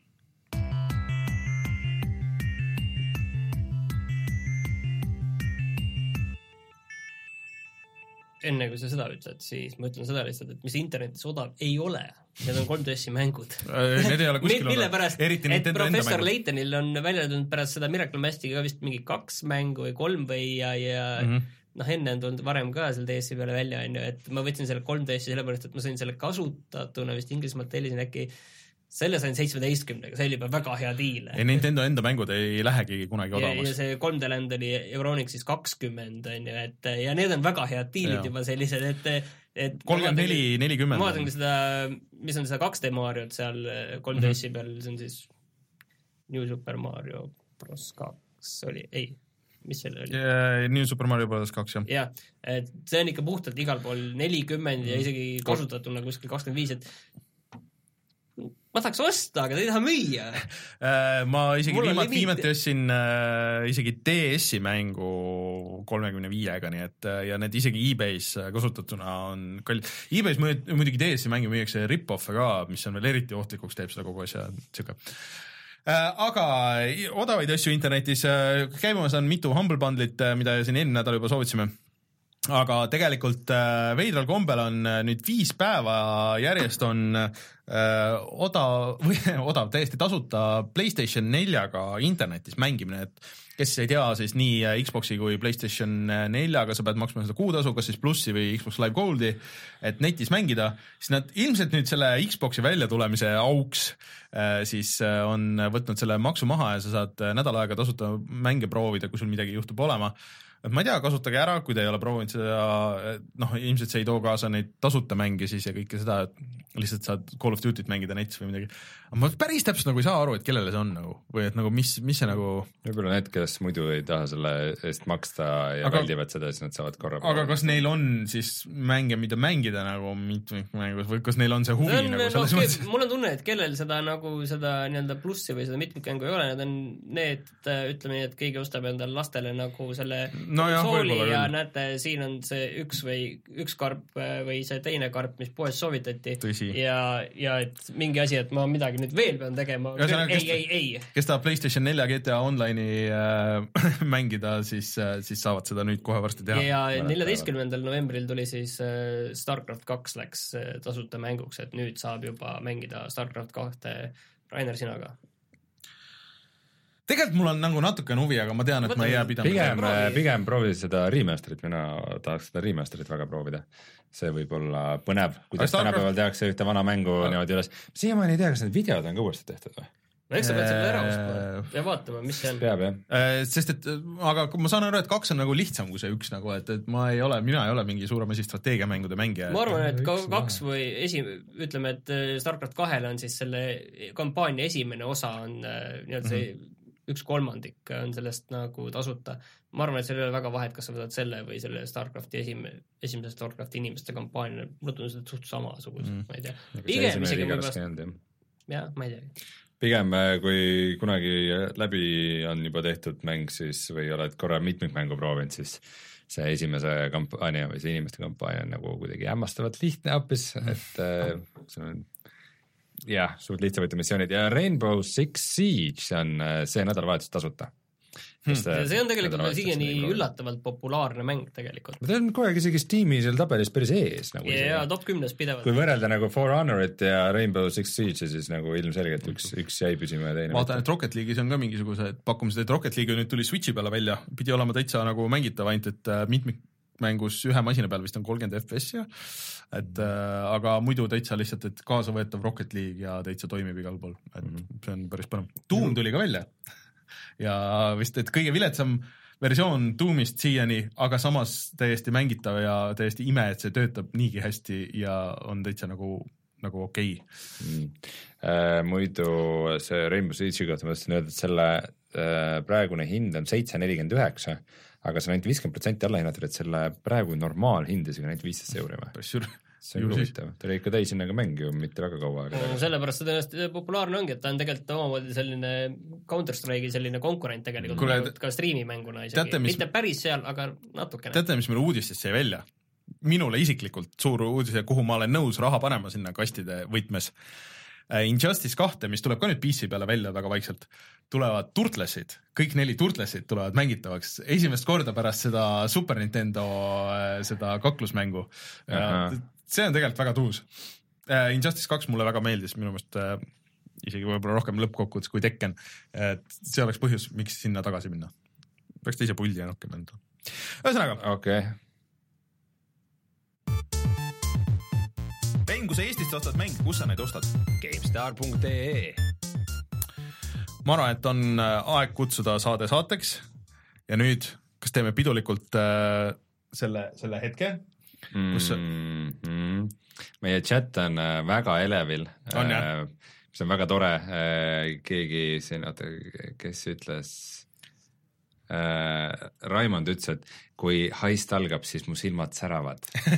Enne kui sa seda ütled, siis ma ütlen seda lihtsalt, et mis internetis odav ei ole. Need on kolm D S-i mängud.
Need ei ole kuskil
mille pärast, et professor Laytonil on välja tulnud pärast seda Miracle Mastiga ka vist mingi kaks mängu või kolm või ja, ja mm -hmm. noh, enne on tulnud varem ka seal D S-i peale välja, on ju, et ma võtsin selle kolm D S-i sellepärast, et ma sain selle kasutatuna vist Inglismaalt tellisin äkki selle sain seitsmeteistkümnega, see oli juba väga hea diil.
Ja Nintendo enda mängud ei lähegi kunagi odavamaks.
Ja, ja see kolm D Land oli Euronixis kakskümmend, on ju, et ja need on väga head diilid ja. Juba sellised, et, et
kolmkümmend neli, nelikümmend.
Ma vaatan seda, mis on seda kaks D Mariot seal kolm D S-i peal, see on siis New Super Mario Bros kaks oli, ei, mis selle oli?
Yeah, New Super Mario Bros kaks, jah.
jah, et see on ikka puhtalt igal pool nelikümmend ja isegi kasutatuna kuskil kakskümmend viis, et ma tahaks osta, aga ta ei taha müüa.
Ma isegi viimati, viimati ostsin äh, isegi D S-i mängu kolmekümne viiega, nii et ja need isegi eBay's kasutatuna on kallid. eBay's muidugi D S-i mängu müüakse rip-off'e ka, mis on veel eriti ohtlikuks, teeb seda kogu asja tsüka. Äh, aga odavaid asju internetis, äh, käimas on mitu Humble Bundlit, mida siin eelmine nädal juba soovitasime. Aga tegelikult äh, veidral kombel on äh, nüüd viis päeva järjest on äh, odav, või odav, täiesti tasuta PlayStation neljaga internetis mängimine, et kes ei tea, siis nii Xboxi kui PlayStation neljaga sa pead maksma seda kuutasu, kas siis plussi või Xbox Live Goldi, et netis mängida, siis nad ilmselt nüüd selle Xboxi välja tulemise auks äh, siis äh, on võtnud selle maksu maha ja sa saad nädal aega tasuta mänge proovida, kui sul midagi juhtub olema. Et ma ei tea, kasutage ära, kui te ei ole proovinud seda, noh, ilmselt see ei too kaasa neid tasuta mänge siis ja kõike seda, et lihtsalt saad Call of Duty't mängida netis või midagi. Aga ma päris täpselt nagu ei saa aru, et kellele see on nagu, või et nagu mis, mis see nagu...
Võib-olla need, kes muidu ei taha selle eest maksta ja aga, väldivad seda, siis nad saavad korra...
Aga kas neil on siis mänge, mida mängida nagu mitmikmängus või kas neil on see huvi on, nagu selles no, mõttes?
Mul on tunne, et kellel seda nagu seda nii-öelda plussi või seda mitmikmängu ei ole, need on need, ütleme, et keegi ostab endale lastele nagu selle
no jah,
sooli ja küll. Näete, siin on see üks või üks karp või see teine karp, mis poes soovitati.
Tõsi.
Ja, ja et mingi asi, et ma midagi nüüd veel pean tegema.
Ja
ei,
kes,
ei, ei.
Kes tahab PlayStation nelja G T A Online'i äh, mängida, siis, äh, siis saavad seda nüüd kohe varsti teha.
Ja neljateistkümnendal novembril tuli siis äh, StarCraft kaks läks äh, tasuta mänguks, et nüüd saab juba mängida StarCraft kahte Rainer sinaga.
Tegelikult mul on nagu natuke huvi, aga ma tean, et Võtame, ma ei jää pidama.
Pigem, pigem proovi seda remasterit, mina tahaks seda remasterit väga proovida. See võib olla põnev, kuidas tänapäeval tehakse ühte vana mängu ja. Niimoodi üles. Siiamaani ei tea, kas need videod on ka uuesti tehtud või?
No eks sa pead selle ära ostma ja vaatama, mis see on.
Peab, jah.
Sest et, aga ma saan aru, et kaks on nagu lihtsam kui see üks nagu, et, et ma ei ole, mina ei ole mingi suurem asi strateegiamängude mängija.
Ma arvan, et kaks või esi, ütleme, et StarCraft kahele on siis selle kampaania esimene osa on nii-öelda see mm -hmm. üks kolmandik on sellest nagu tasuta. Ma arvan, et seal ei ole väga vahet, kas sa võtad selle või selle StarCrafti esime, esimese StarCrafti inimeste kampaania. Mul on seda suht samasugused, mm. ma ei tea. Pigem isegi võib-olla... Jah, ma ei tea.
Pigem, kui kunagi läbi on juba tehtud mäng, siis või oled korra mitmikmängu proovinud, siis see esimese kampaania või see inimeste kampaania on nagu kuidagi hämmastavalt lihtne hoopis, et äh, see on jah, suht lihtsavõitu missioonid ja Rainbow Six Siege on see nädalavahetus tasuta.
Hmm. See on tegelikult siiani üllatavalt populaarne mäng tegelikult.
Ta on kogu aeg isegi Steam'i seal tabelis päris ees. Nagu
ja top kümnes pidevalt.
Kui võrrelda nagu For Honorit ja Rainbow Six Siege, siis nagu ilmselgelt üks, üks jäi püsima ja teine.
Vaatan, et Rocket League'is on ka mingisugused pakkumised, et Rocket League nüüd tuli Switchi peale välja, pidi olema täitsa nagu mängitav ainult, et mitmikmängus ühe masina peal vist on kolmkümmend F P S ja et äh, aga muidu täitsa lihtsalt, et kaasavõetav Rocket League ja täitsa toimib igal pool, et mm -hmm. see on päris põnev. Doom tuli ka välja ja vist, et kõige viletsam versioon Doomist siiani, aga samas täiesti mängitav ja täiesti ime, et see töötab niigi hästi ja on täitsa nagu, nagu okei okay.
mm.. Äh, muidu see Rainbow Siege kohta ma tahtsin öelda, et selle äh, praegune hind on seitse nelikümmend üheksa, aga see on ainult viiskümmend protsenti alla hinnatud, et selle praegu normaalhind isegi ainult viisteist euri või? See on huvitav, ta oli ikka täishinnaga mäng ju mitte väga kaua.
No, sellepärast see tõenäoliselt populaarne ongi, et ta on tegelikult omamoodi selline Counter-Strike'i selline konkurent tegelikult, Kule, ka striimimänguna isegi. Teate, mis... Mitte päris seal, aga natukene.
Teate, mis meil uudistest sai välja? Minule isiklikult suur uudis, kuhu ma olen nõus raha panema sinna kastide võtmes. Injustice kahte, mis tuleb ka nüüd P C peale välja väga vaikselt, tulevad Turtlesid, kõik neli Turtlesid tulevad mängitavaks esimest korda pärast seda Super Nintendo seda kaklusmängu. See on tegelikult väga tuus. Injustice kaks mulle väga meeldis, minu meelest isegi võib-olla rohkem lõppkokkuvõttes kui Tekken, et see oleks põhjus, miks sinna tagasi minna. Peaks teise puldi ja nokke mõnda. ühesõnaga.
okei okay.
Ben, kui sa Eestist ostad mänge, kus sa neid ostad?
GameStar punkt ee
Ma arvan, et on aeg kutsuda saade saateks ja nüüd, kas teeme pidulikult äh, selle, selle hetke, kus
mm -hmm. meie chat on väga elevil.
On jah?
See on väga tore. Keegi siin, oota, kes ütles, Raimond ütles, et kui heist algab, siis mu silmad säravad.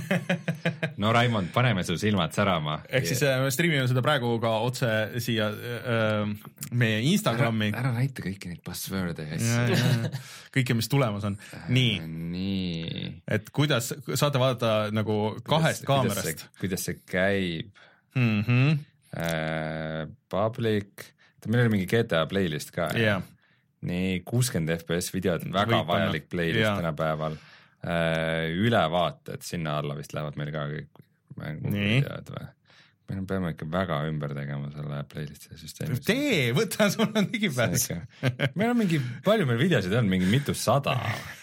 No Raimond, paneme su silmad särama.
Ehk siis me streamime seda praegu ka otse siia äh, meie Instagrami.
Ära, ära näita kõiki neid buzzword'e ja asja.
Kõike, mis tulemas on. Nii.
Nii.
Et kuidas, saate vaadata nagu kahest kuidas, kaamerast.
Kuidas see, kuidas see käib?
Mm -hmm.
äh, public, meil oli mingi G T A playlist ka.
Jah. Yeah.
Nii, kuuskümmend F P S videod, väga Võib vajalik playlist yeah. tänapäeval. Ülevaated, sinna alla vist lähevad meil ka kõik mänguvideod või? Me peame ikka väga ümber tegema selle playlisti süsteemi.
Tee, võta, sul on digipääs.
Meil on mingi, palju meil videosid on, mingi mitu sada.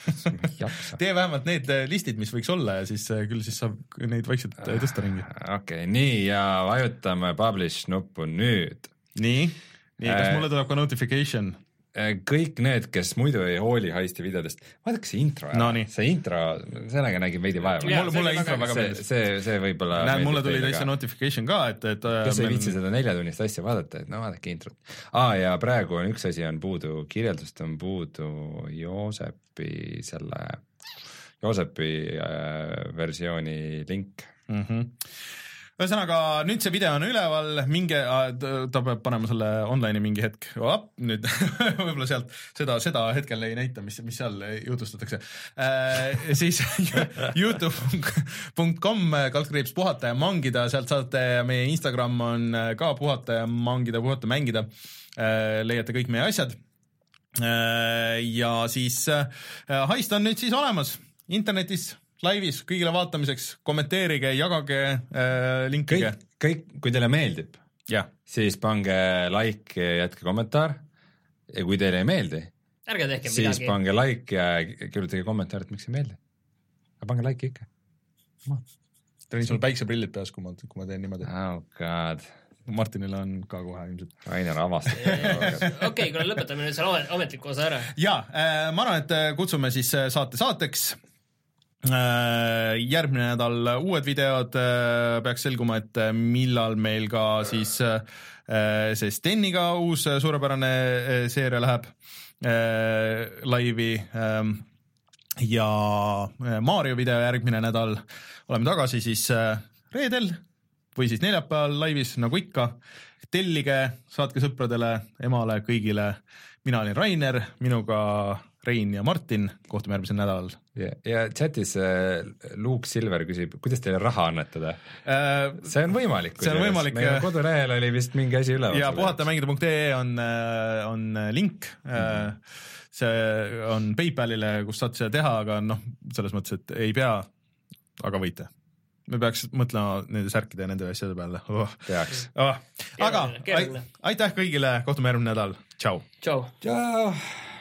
Tee vähemalt need listid, mis võiks olla ja siis küll siis saab neid vaikselt tõsta ringi.
Okei, okay, nii ja vajutame publish nuppu nüüd.
Nii, nii kas äh, mulle tuleb ka notification?
Kõik need, kes muidu ei hooli heisti videodest, vaadake see intro ära.
No,
see intro, sellega nägi veidi vaeva.
Mulle, mulle intro väga
meeldis. See, see võib-olla
näed, mulle tuli täitsa notification ka, et, et
kes ei viitsi seda neljatunnist asja vaadata, et no vaadake introt. Aa, ja praegu on üks asi on puudu, kirjeldust on puudu Joosepi selle, Joosepi äh, versiooni link.
Mhm. Ühesõnaga, nüüd see video on üleval, minge, ta peab panema selle online'i mingi hetk, op, nüüd võib-olla sealt seda, seda hetkel ei näita, mis, mis seal jutustatakse. Äh, siis youtube punkt com kaldkriips puhata ja mangida, sealt saate, meie Instagram on ka puhata ja mangida, puhata, mängida, äh, leiate kõik meie asjad. Äh, ja siis äh, heist on nüüd siis olemas internetis, laivis, kõigile vaatamiseks, kommenteerige, jagage, äh, linkige.
Kõik, kõik, kui teile meeldib,
ja.
siis pange like ja jätke kommentaar. Ja kui teile ei meeldi,
ärge tehke
siis
midagi.
pange like ja kirjutage kommentaar, et miks ei meeldi. Aga pange like ikka.
Tõin sul päikseprillid peas, kui ma, kui ma teen niimoodi.
Oh god.
Martinil on ka kohe ilmselt.
Rainer avastab.
Okei, kui lõpetame nüüd selle ametliku osa ära.
Ja, äh, ma arvan, et kutsume siis saate saateks. Järgmine nädal uued videod, peaks selguma, et millal meil ka siis see Steniga uus suurepärane seeria läheb laivi ja Mario video järgmine nädal oleme tagasi siis reedel või siis neljapäeval laivis, nagu ikka. Tellige, saatke sõpradele, emale, kõigile. Mina olin Rainer, minuga Rein ja Martin, kohtume järgmisel nädalal.
Ja, ja chatis äh, Luke Silver küsib, kuidas teile raha annetada äh,? See on võimalik.
See on võimalik.
Meie kodulehel oli vist mingi asi üleval.
Ja puhatamängida punkt ee on, on link. Mm-hmm. See on PayPalile, kus saate seda teha, aga noh, selles mõttes, et ei pea, aga võite. Me peaks mõtlema nende särkide ja nende asjade peale. Oh.
Peaks.
Oh. Aga aitäh kõigile, kohtume järgmine nädal. Tšau.
Tšau.
Tšau.